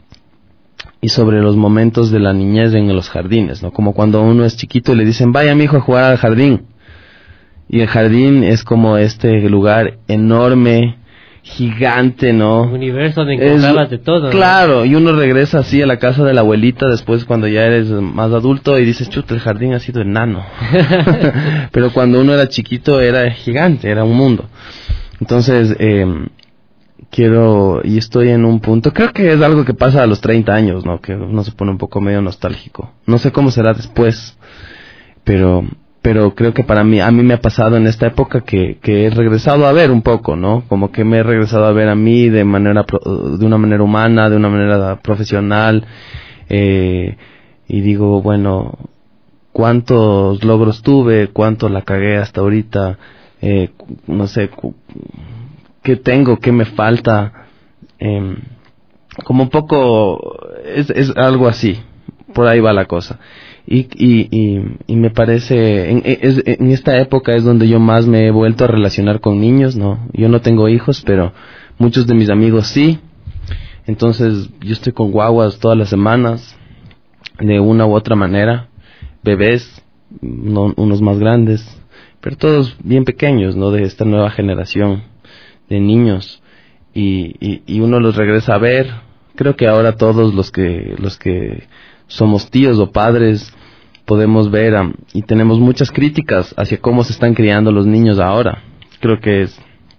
y sobre los momentos de la niñez en los jardines, ¿no? Como cuando uno es chiquito y le dicen, vaya mi hijo a jugar al jardín. Y el jardín es como este lugar enorme, gigante, ¿no? Un universo donde encontrabas de todo, ¿no? Claro, y uno regresa así a la casa de la abuelita después cuando ya eres más adulto y dices, chuta, el jardín ha sido enano. Pero cuando uno era chiquito era gigante, era un mundo. Entonces, eh, quiero, y estoy en un punto, creo que es algo que pasa a los treinta años, ¿no? Que uno se pone un poco medio nostálgico. No sé cómo será después, pero... pero creo que para mí, a mí me ha pasado en esta época que, que he regresado a ver un poco, ¿no? Como que me he regresado a ver a mí de manera, de una manera humana, de una manera profesional, eh, y digo, bueno, cuántos logros tuve, cuánto la cagué hasta ahorita, eh, no sé, qué tengo, qué me falta, eh, como un poco, es, es algo así, por ahí va la cosa. Y, y, y, y me parece, en, es, en esta época es donde yo más me he vuelto a relacionar con niños, ¿no? Yo no tengo hijos, pero muchos de mis amigos sí. Entonces yo estoy con guaguas todas las semanas, de una u otra manera, bebés, no, unos más grandes, pero todos bien pequeños, ¿no? De esta nueva generación de niños. Y, y, y uno los regresa a ver. Creo que ahora todos los que, los que somos tíos o padres podemos ver um, y tenemos muchas críticas hacia cómo se están criando los niños ahora. Creo que es,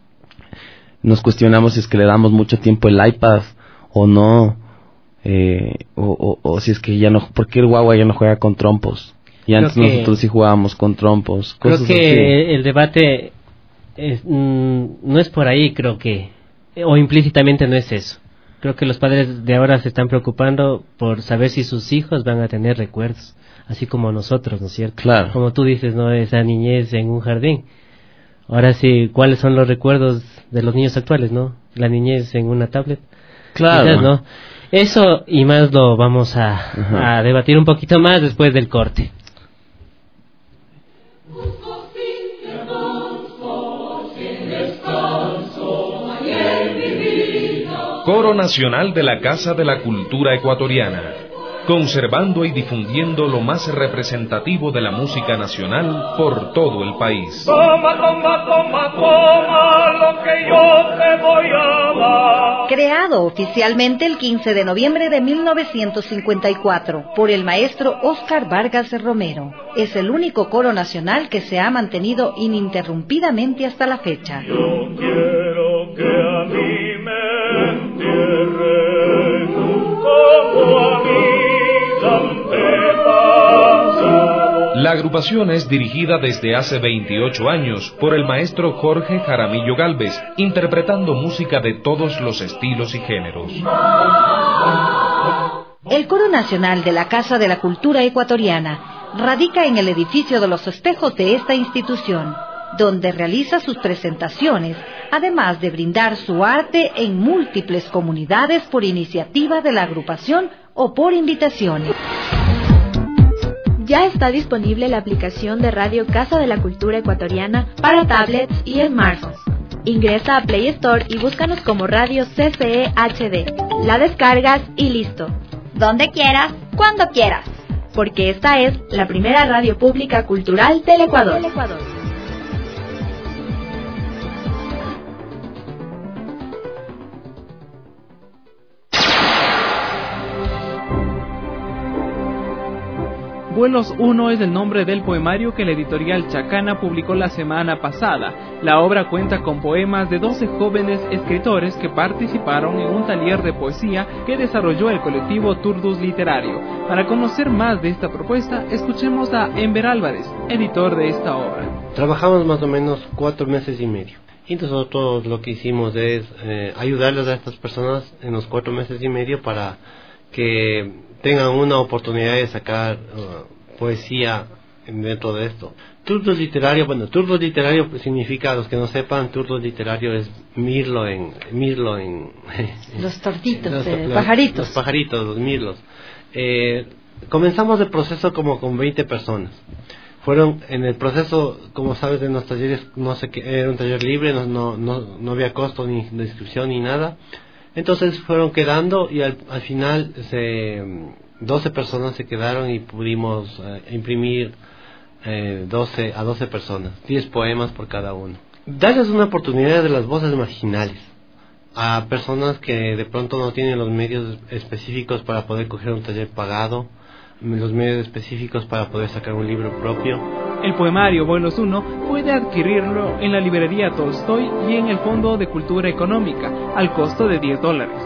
nos cuestionamos si es que le damos mucho tiempo el iPad o no, eh, o, o, o si es que ya no, ¿por qué el guagua ya no juega con trompos? Y antes Creo que, nosotros sí jugábamos con trompos. Creo Cosas que así. el debate es, mm, no es por ahí, creo que, o implícitamente no es eso. Creo que los padres de ahora se están preocupando por saber si sus hijos van a tener recuerdos, así como nosotros, ¿no es cierto? Claro. Como tú dices, ¿no? Esa niñez en un jardín. Ahora sí, ¿cuáles son los recuerdos de los niños actuales, no? La niñez en una tablet. Claro. Quizás, ¿no? Eso y más lo vamos a, a debatir un poquito más después del corte. Coro Nacional de la Casa de la Cultura Ecuatoriana, conservando y difundiendo lo más representativo de la música nacional por todo el país. Toma, toma, toma, toma lo que yo te voy a dar. Creado oficialmente el quince de noviembre de mil novecientos cincuenta y cuatro por el maestro Óscar Vargas Romero, es el único coro nacional que se ha mantenido ininterrumpidamente hasta la fecha. Yo quiero que a mí me entierren como a mis antepasados. La agrupación es dirigida desde hace veintiocho años por el maestro Jorge Jaramillo Gálvez, interpretando música de todos los estilos y géneros. El Coro Nacional de la Casa de la Cultura Ecuatoriana radica en el edificio de los espejos de esta institución, donde realiza sus presentaciones, además de brindar su arte en múltiples comunidades por iniciativa de la agrupación o por invitaciones. Ya está disponible la aplicación de Radio Casa de la Cultura Ecuatoriana para tablets y smartphones. Ingresa a Play Store y búscanos como Radio C C E H D. La descargas y listo. Donde quieras, cuando quieras. Porque esta es la primera radio pública cultural del Ecuador. Del Ecuador. Vuelos uno es el nombre del poemario que la editorial Chacana publicó la semana pasada. La obra cuenta con poemas de doce jóvenes escritores que participaron en un taller de poesía que desarrolló el colectivo Turdus Literario. Para conocer más de esta propuesta, escuchemos a Enver Álvarez, editor de esta obra. Trabajamos más o menos cuatro meses y medio. Y nosotros lo que hicimos es eh, ayudarles a estas personas en los cuatro meses y medio para que tengan una oportunidad de sacar uh, poesía dentro de esto. Turdus literario, bueno, Turdus literario significa, a los que no sepan, Turdus literario es mirlo en... mirlo en los tortitos, los, eh, los, pajaritos. Los pajaritos, los mirlos. Eh, comenzamos el proceso como con veinte personas. Fueron en el proceso, como sabes, de los talleres, no sé qué, era un taller libre, no, no, no, no había costo ni de inscripción ni nada. Entonces fueron quedando y al, al final se, doce personas se quedaron y pudimos eh, imprimir eh, doce a doce personas, diez poemas por cada uno. Darles una oportunidad de las voces marginales a personas que de pronto no tienen los medios específicos para poder coger un taller pagado, los medios específicos para poder sacar un libro propio. El poemario Vuelos uno puede adquirirlo en la librería Tolstoy y en el Fondo de Cultura Económica, al costo de diez dólares.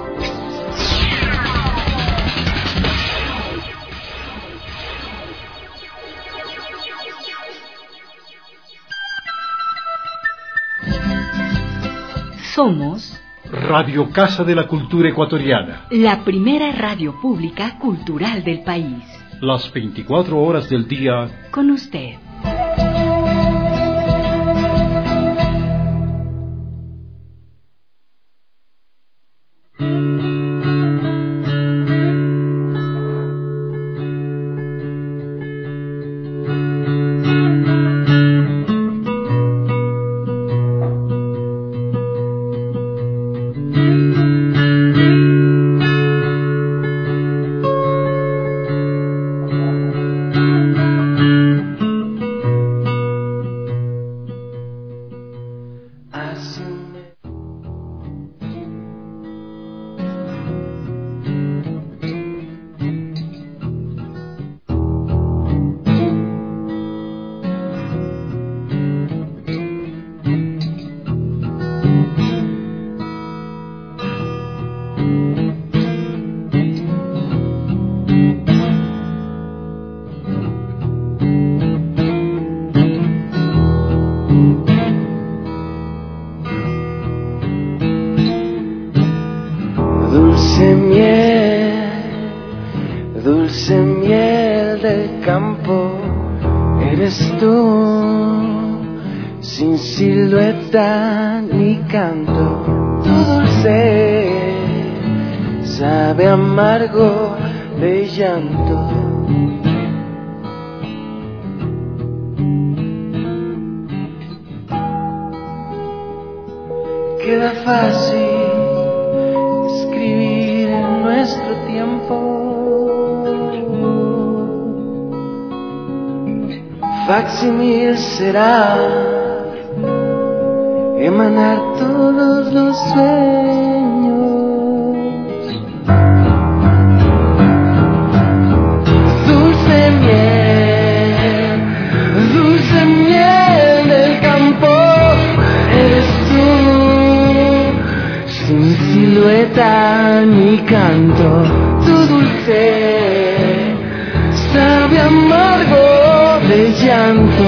Somos Radio Casa de la Cultura Ecuatoriana, la primera radio pública cultural del país. Las veinticuatro horas del día con usted. Dulce miel, dulce miel del campo, eres tú, sin silueta ni canto, tu dulce sabe amargo de llanto. Queda fácil escribir en nuestro tiempo, facsímil será emanar todos los sueños. Dulce miel, dulce miel del campo, eres tú, sin silueta ni canto, tu dulce sabe amargo de llanto.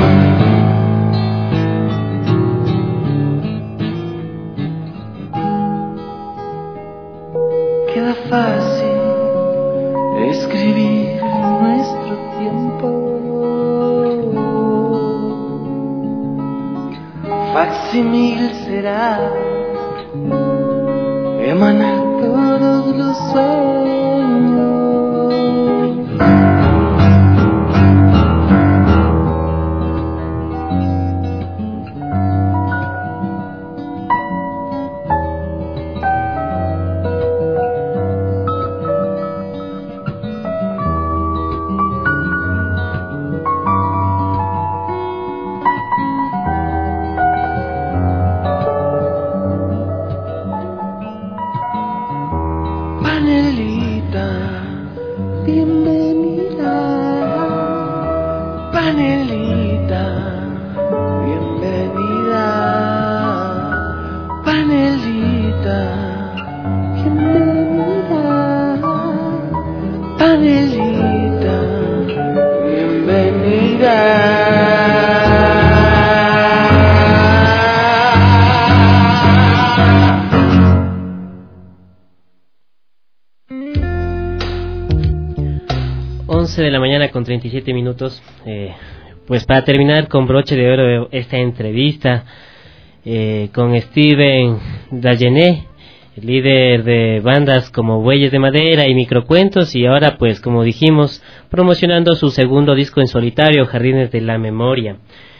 Queda fácil escribir nuestro tiempo, facsímil será emanar todos los sueños. Panelita, bienvenida. Panelita, bienvenida. Panelita, bienvenida. Panelita, bienvenida. once de la mañana con treinta y siete minutos. Eh, pues para terminar con broche de oro esta entrevista eh, con Steven Dagenet, líder de bandas como Bueyes de Madera y Microcuentos, y ahora pues como dijimos promocionando su segundo disco en solitario, Jardines de la Memoria.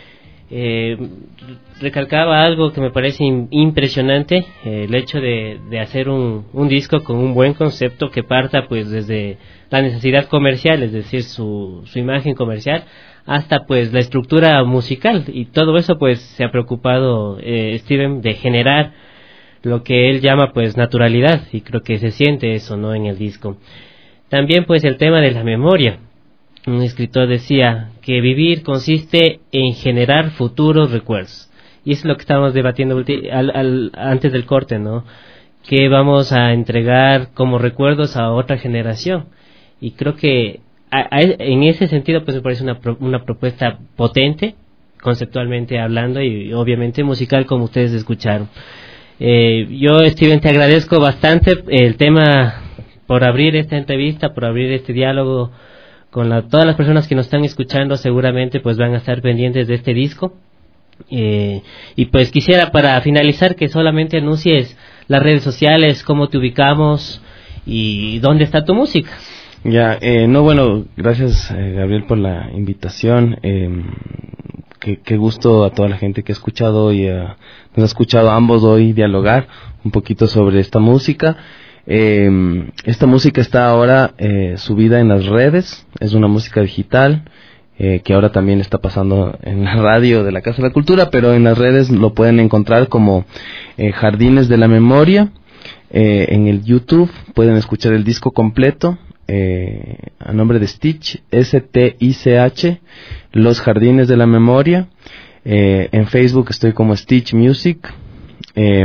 Eh, recalcaba algo que me parece impresionante, eh, el hecho de, de hacer un, un disco con un buen concepto que parta pues desde la necesidad comercial, es decir, su, su imagen comercial, hasta pues la estructura musical, y todo eso pues se ha preocupado eh, Steven de generar lo que él llama pues naturalidad, y creo que se siente eso, ¿no?, en el disco. También pues el tema de la memoria. Un escritor decía que vivir consiste en generar futuros recuerdos, y eso es lo que estábamos debatiendo ulti- al, al, antes del corte, ¿no? Que vamos a entregar como recuerdos a otra generación, y creo que a, a, en ese sentido pues me parece una, pro, una propuesta potente, conceptualmente hablando, y obviamente musical, como ustedes escucharon. Eh, yo, Steven, te agradezco bastante el tema por abrir esta entrevista, por abrir este diálogo con la, todas las personas que nos están escuchando. Seguramente pues van a estar pendientes de este disco, eh, y pues quisiera, para finalizar, que solamente anuncies las redes sociales, cómo te ubicamos y dónde está tu música. Ya, eh, no, bueno, gracias eh, Gabriel por la invitación. Eh, qué, qué gusto a toda la gente que ha escuchado y uh, nos ha escuchado a ambos hoy dialogar un poquito sobre esta música. Eh, esta música está ahora eh, subida en las redes, es una música digital eh, que ahora también está pasando en la radio de la Casa de la Cultura, pero en las redes lo pueden encontrar como eh, Jardines de la Memoria. Eh, en el YouTube pueden escuchar el disco completo eh, a nombre de Stitch, S T I C H, Los Jardines de la Memoria. Eh, en Facebook estoy como Stitch Music, eh,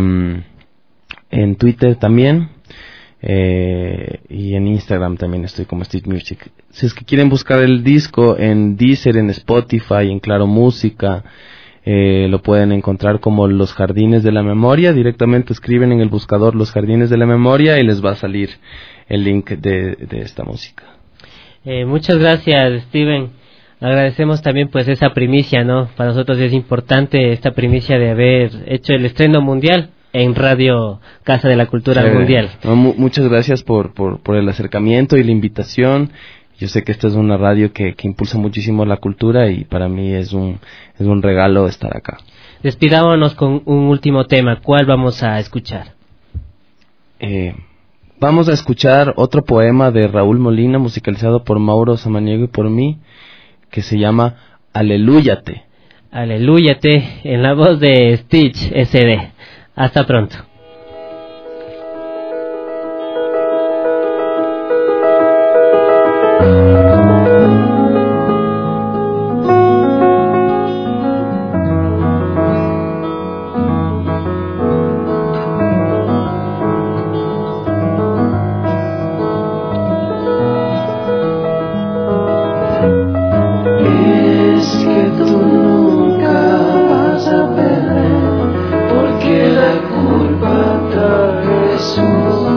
en Twitter también. Eh, y en Instagram también estoy como Stitch Music. Si es que quieren buscar el disco en Deezer, en Spotify, en Claro Música, eh, lo pueden encontrar como Los Jardines de la Memoria. Directamente escriben en el buscador Los Jardines de la Memoria y les va a salir el link de, de esta música. Eh, muchas gracias, Steven. Agradecemos también pues esa primicia, ¿no? Para nosotros es importante esta primicia de haber hecho el estreno mundial en Radio Casa de la Cultura sí, Mundial. No, mu- muchas gracias por, por, por el acercamiento y la invitación. Yo sé que esta es una radio que, que impulsa muchísimo la cultura, y para mí es un, es un regalo estar acá. Despidámonos con un último tema. ¿Cuál vamos a escuchar? Eh, vamos a escuchar otro poema de Raúl Molina, musicalizado por Mauro Samaniego y por mí, que se llama Alelúyate. Alelúyate, en la voz de Stitch S D. Hasta pronto. Es que tú nunca vas a perder, porque la culpa trae Jesús.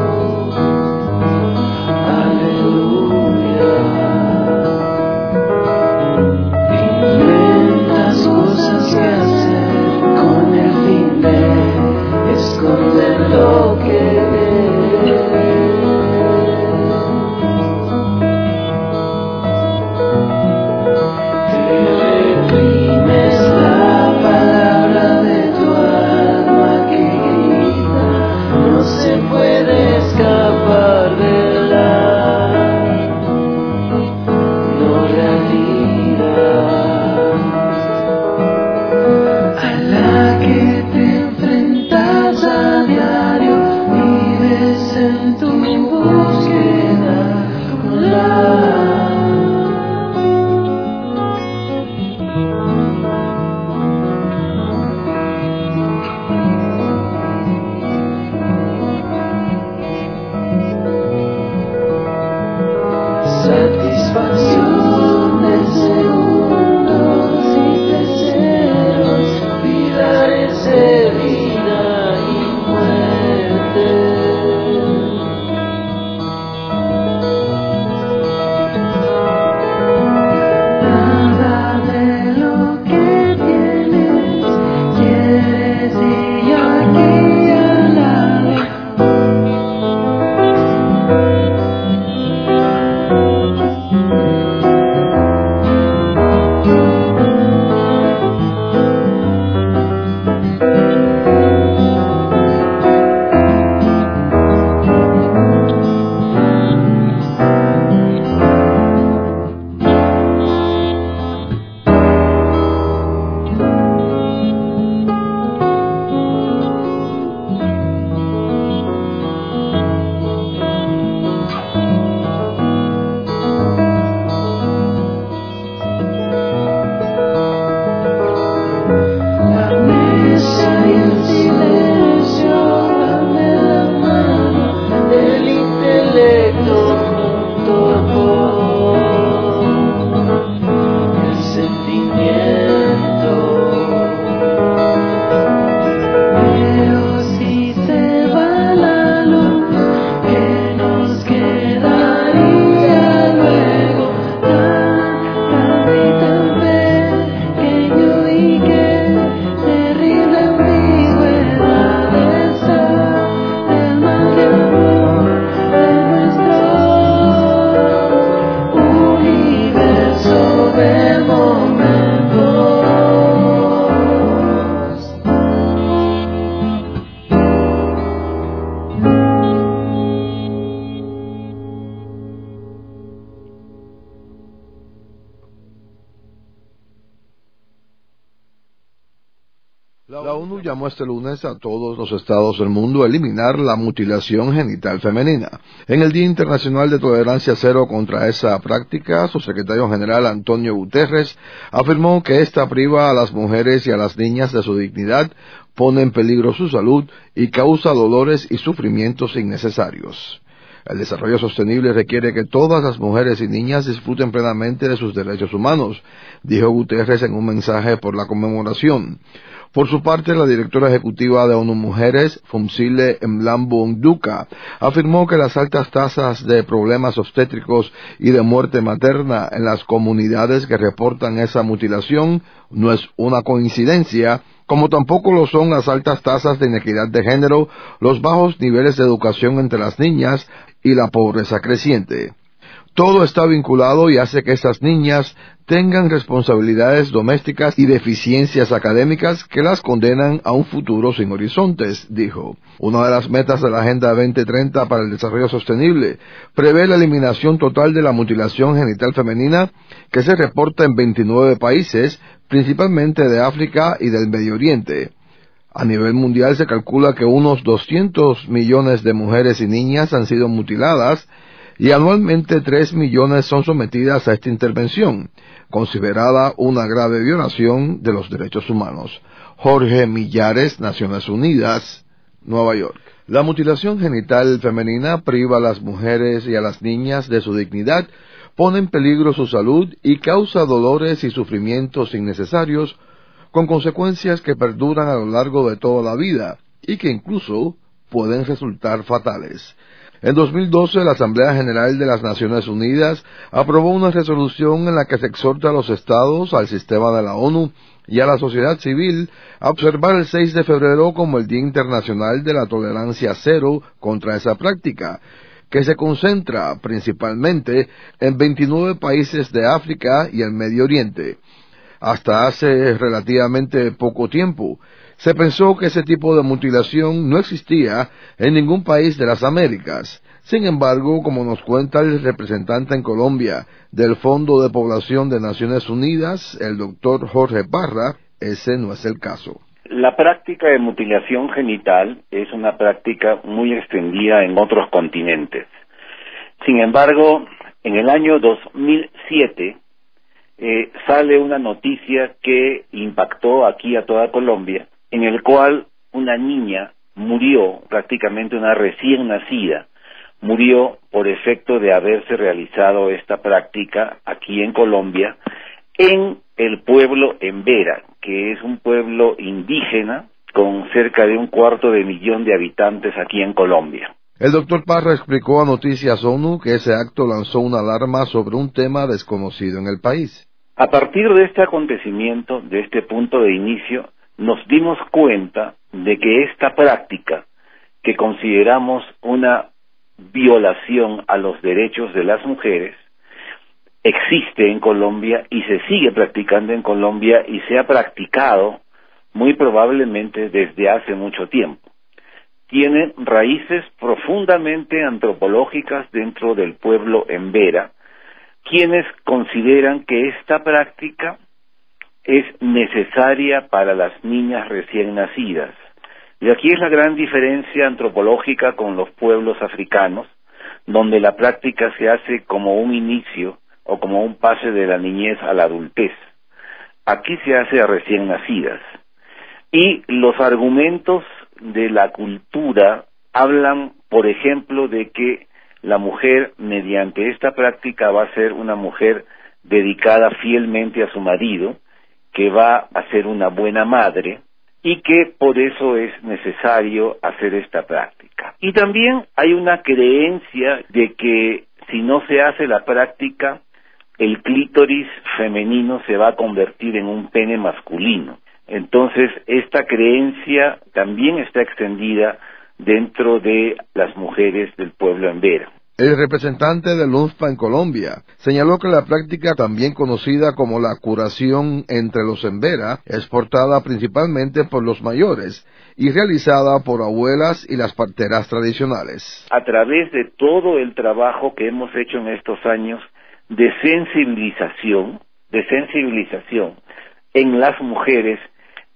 Aleluya. Inventas cosas que hacer con el fin de esconder lo que eres. Reprimes la palabra de tu alma que grita, no se puede escapar de la no realidad a la que te enfrentas a diario. Vives en tu búsqueda con la ONU llamó este lunes a todos los estados del mundo a eliminar la mutilación genital femenina. En el Día Internacional de Tolerancia Cero contra esa práctica, su secretario general Antonio Guterres afirmó que esta priva a las mujeres y a las niñas de su dignidad, pone en peligro su salud y causa dolores y sufrimientos innecesarios. El desarrollo sostenible requiere que todas las mujeres y niñas disfruten plenamente de sus derechos humanos, dijo Guterres en un mensaje por la conmemoración. Por su parte, la directora ejecutiva de ONU Mujeres, Phumzile Mlambo Ngcuka, afirmó que las altas tasas de problemas obstétricos y de muerte materna en las comunidades que reportan esa mutilación no es una coincidencia, como tampoco lo son las altas tasas de inequidad de género, los bajos niveles de educación entre las niñas y la pobreza creciente. Todo está vinculado y hace que estas niñas tengan responsabilidades domésticas y deficiencias académicas que las condenan a un futuro sin horizontes, dijo. Una de las metas de la Agenda veinte treinta para el Desarrollo Sostenible prevé la eliminación total de la mutilación genital femenina que se reporta en veintinueve países, principalmente de África y del Medio Oriente. A nivel mundial se calcula que unos doscientos millones de mujeres y niñas han sido mutiladas y anualmente tres millones son sometidas a esta intervención, considerada una grave violación de los derechos humanos. Jorge Millares, Naciones Unidas, Nueva York. La mutilación genital femenina priva a las mujeres y a las niñas de su dignidad, pone en peligro su salud y causa dolores y sufrimientos innecesarios, con consecuencias que perduran a lo largo de toda la vida y que incluso pueden resultar fatales. En dos mil doce, la Asamblea General de las Naciones Unidas aprobó una resolución en la que se exhorta a los estados, al sistema de la ONU y a la sociedad civil a observar el seis de febrero como el Día Internacional de la Tolerancia Cero contra esa práctica, que se concentra principalmente en veintinueve países de África y el Medio Oriente. Hasta hace relativamente poco tiempo, se pensó que ese tipo de mutilación no existía en ningún país de las Américas. Sin embargo, como nos cuenta el representante en Colombia del Fondo de Población de Naciones Unidas, el doctor Jorge Parra, ese no es el caso. La práctica de mutilación genital es una práctica muy extendida en otros continentes. Sin embargo, en el año dos mil siete eh, sale una noticia que impactó aquí a toda Colombia, en el cual una niña murió, prácticamente una recién nacida, murió por efecto de haberse realizado esta práctica aquí en Colombia, en el pueblo Embera, que es un pueblo indígena con cerca de un cuarto de millón de habitantes aquí en Colombia. El doctor Parra explicó a Noticias ONU que ese acto lanzó una alarma sobre un tema desconocido en el país. A partir de este acontecimiento, de este punto de inicio, nos dimos cuenta de que esta práctica, que consideramos una violación a los derechos de las mujeres, existe en Colombia y se sigue practicando en Colombia y se ha practicado muy probablemente desde hace mucho tiempo. Tiene raíces profundamente antropológicas dentro del pueblo Embera, quienes consideran que esta práctica es necesaria para las niñas recién nacidas. Y aquí es la gran diferencia antropológica con los pueblos africanos, donde la práctica se hace como un inicio o como un pase de la niñez a la adultez. Aquí se hace a recién nacidas. Y los argumentos de la cultura hablan, por ejemplo, de que la mujer, mediante esta práctica, va a ser una mujer dedicada fielmente a su marido, que va a ser una buena madre, y que por eso es necesario hacer esta práctica. Y también hay una creencia de que si no se hace la práctica, el clítoris femenino se va a convertir en un pene masculino. Entonces, esta creencia también está extendida dentro de las mujeres del pueblo Embera. El representante del U N F P A en Colombia señaló que la práctica, también conocida como la curación entre los Embera, es portada principalmente por los mayores y realizada por abuelas y las parteras tradicionales. A través de todo el trabajo que hemos hecho en estos años de sensibilización, de sensibilización en las mujeres,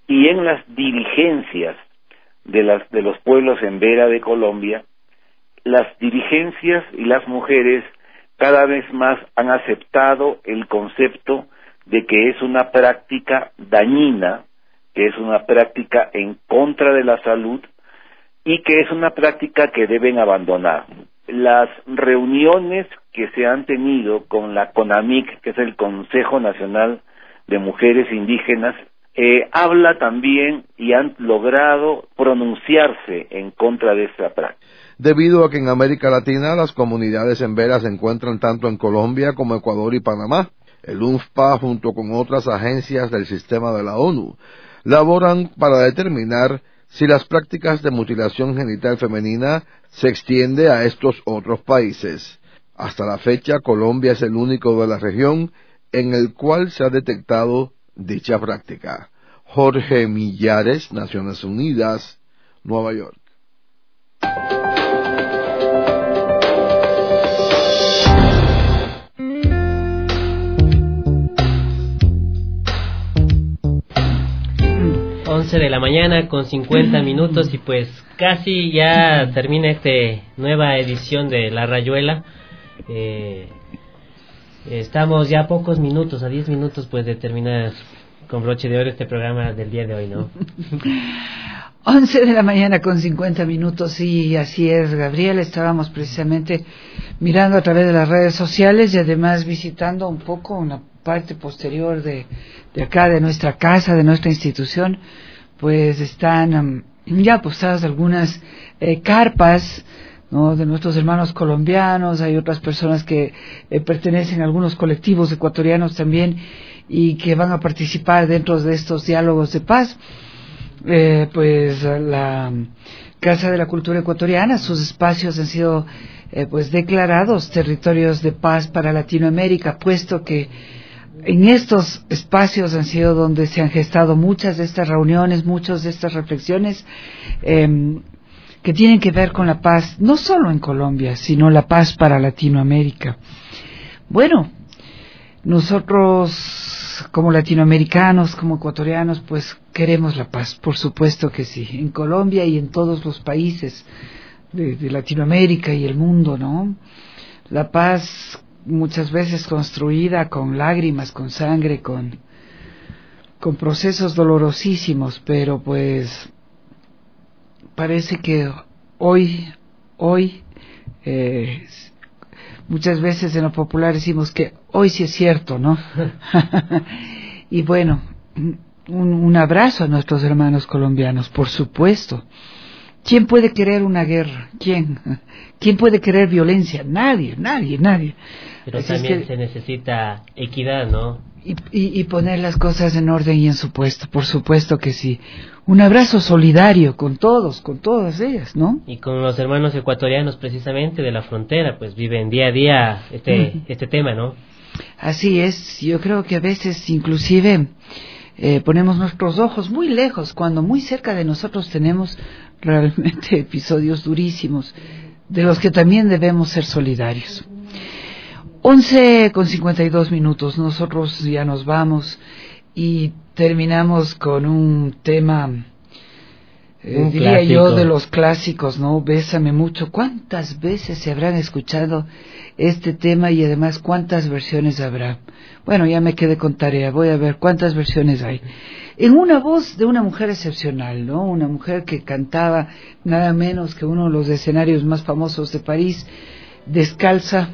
y en las dirigencias de las de los pueblos en vera de Colombia, las dirigencias y las mujeres cada vez más han aceptado el concepto de que es una práctica dañina, que es una práctica en contra de la salud y que es una práctica que deben abandonar. Las reuniones que se han tenido con la CONAMIC, que es el Consejo Nacional de Mujeres Indígenas, eh, habla también y han logrado pronunciarse en contra de esta práctica. Debido a que en América Latina las comunidades en vera se encuentran tanto en Colombia como Ecuador y Panamá, el U N F P A, junto con otras agencias del sistema de la ONU, laboran para determinar si las prácticas de mutilación genital femenina se extiende a estos otros países. Hasta la fecha, Colombia es el único de la región en el cual se ha detectado dicha práctica. Jorge Millares, Naciones Unidas, Nueva York. once de la mañana con cincuenta minutos y pues casi ya termina esta nueva edición de La Rayuela. Eh, estamos ya a pocos minutos, a diez minutos pues de terminar con broche de oro este programa del día de hoy, ¿no? once de la mañana con cincuenta minutos, y así es, Gabriel. Estábamos precisamente mirando a través de las redes sociales y además visitando un poco una parte posterior de, de acá, de nuestra casa, de nuestra institución. Pues están um, ya postadas algunas eh, carpas, ¿no?, de nuestros hermanos colombianos. Hay otras personas que eh, pertenecen a algunos colectivos ecuatorianos también y que van a participar dentro de estos diálogos de paz. Eh, pues la Casa de la Cultura Ecuatoriana, sus espacios han sido eh, pues declarados territorios de paz para Latinoamérica, puesto que en estos espacios han sido donde se han gestado muchas de estas reuniones, muchas de estas reflexiones eh, que tienen que ver con la paz, no solo en Colombia, sino la paz para Latinoamérica. Bueno, nosotros como latinoamericanos, como ecuatorianos, pues queremos la paz, por supuesto que sí, en Colombia y en todos los países de, de Latinoamérica y el mundo, ¿no? La paz muchas veces construida con lágrimas, con sangre, con, con procesos dolorosísimos, pero pues parece que hoy, hoy, eh, muchas veces en lo popular decimos que hoy sí es cierto, ¿no? Y bueno, un, un abrazo a nuestros hermanos colombianos, por supuesto. ¿Quién puede querer una guerra? ¿Quién? ¿Quién puede querer violencia? Nadie, nadie, nadie. Pero Así también es que, se necesita equidad, ¿no? Y, y, y poner las cosas en orden y en su puesto, por supuesto que sí. Un abrazo solidario con todos, con todas ellas, ¿no? Y con los hermanos ecuatorianos precisamente de la frontera, pues viven día a día este, mm. este tema, ¿no? Así es, yo creo que a veces inclusive eh, ponemos nuestros ojos muy lejos, cuando muy cerca de nosotros tenemos realmente episodios durísimos, de los que también debemos ser solidarios. once con cincuenta y dos minutos, nosotros ya nos vamos y terminamos con un tema, eh, un diría clásico. Yo, de los clásicos, ¿no? Bésame mucho. ¿Cuántas veces se habrán escuchado este tema y además cuántas versiones habrá? Bueno, ya me quedé con tarea, voy a ver cuántas versiones hay. En una voz de una mujer excepcional, ¿no? Una mujer que cantaba nada menos que uno de los escenarios más famosos de París, descalza.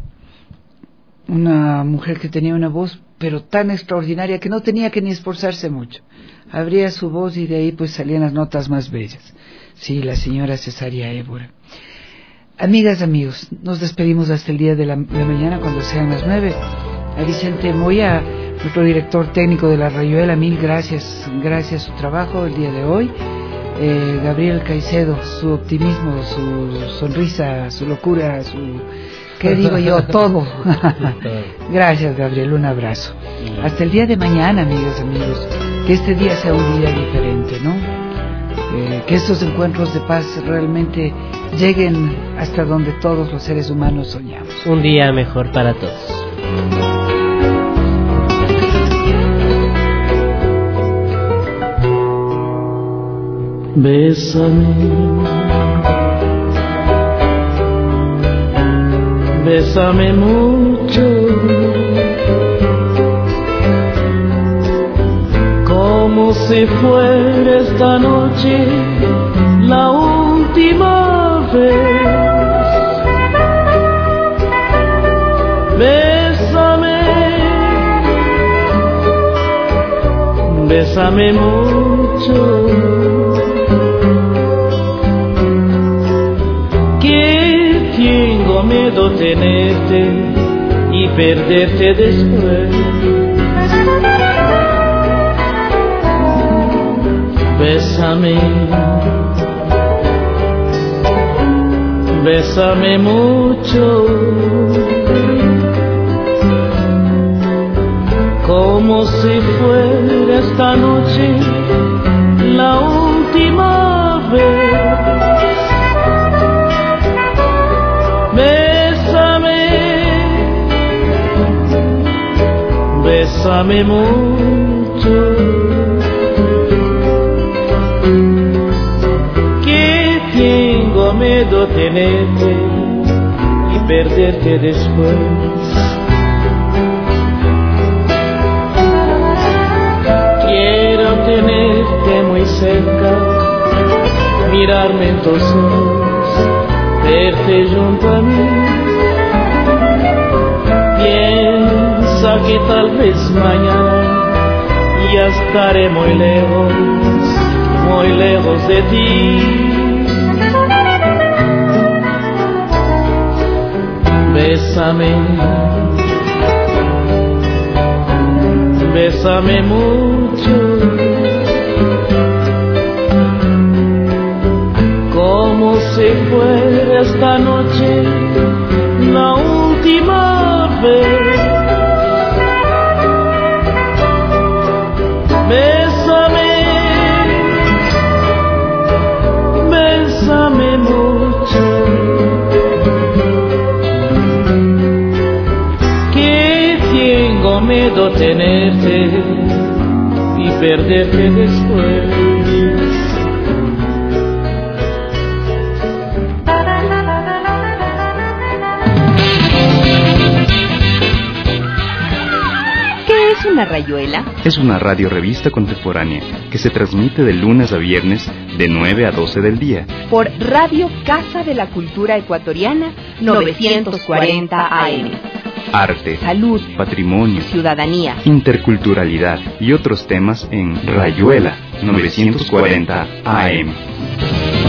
Una mujer que tenía una voz pero tan extraordinaria que no tenía que ni esforzarse mucho. Abría su voz y de ahí pues salían las notas más bellas. Sí, la señora Cesaria Évora. Amigas, amigos, nos despedimos hasta el día de la, de mañana cuando sean las nueve. A Vicente Moya, nuestro director técnico de La Rayuela, mil gracias, gracias a su trabajo el día de hoy. Eh, Gabriel Caicedo, su optimismo, su sonrisa, su locura, su... ¿qué digo yo? Todo. Gracias, Gabriel, un abrazo. Hasta el día de mañana, amigas, amigos. Que este día sea un día diferente, ¿no? Eh, que estos encuentros de paz realmente lleguen hasta donde todos los seres humanos soñamos. Un día mejor para todos. Bésame, bésame mucho, como si fuera esta noche la última vez. Bésame, bésame mucho, que tengo miedo tenerte y perderte después. Bésame, bésame mucho, como si fuera esta noche la última vez. Bésame, bésame mucho, que tengo miedo tenerte y perderte después. Tenerte muy cerca, mirarme en tus ojos, verte junto a mí. Piensa que tal vez mañana ya estaré muy lejos, muy lejos de ti. Bésame, bésame mucho, como si fuera esta noche la última vez. Bésame, bésame mucho, que tengo miedo tenerte y perderte después. Una rayuela es una radio revista contemporánea que se transmite de lunes a viernes de nueve a doce del día por Radio Casa de la Cultura Ecuatoriana novecientos cuarenta A M. Arte, salud, patrimonio, ciudadanía, interculturalidad y otros temas en Rayuela novecientos cuarenta A M.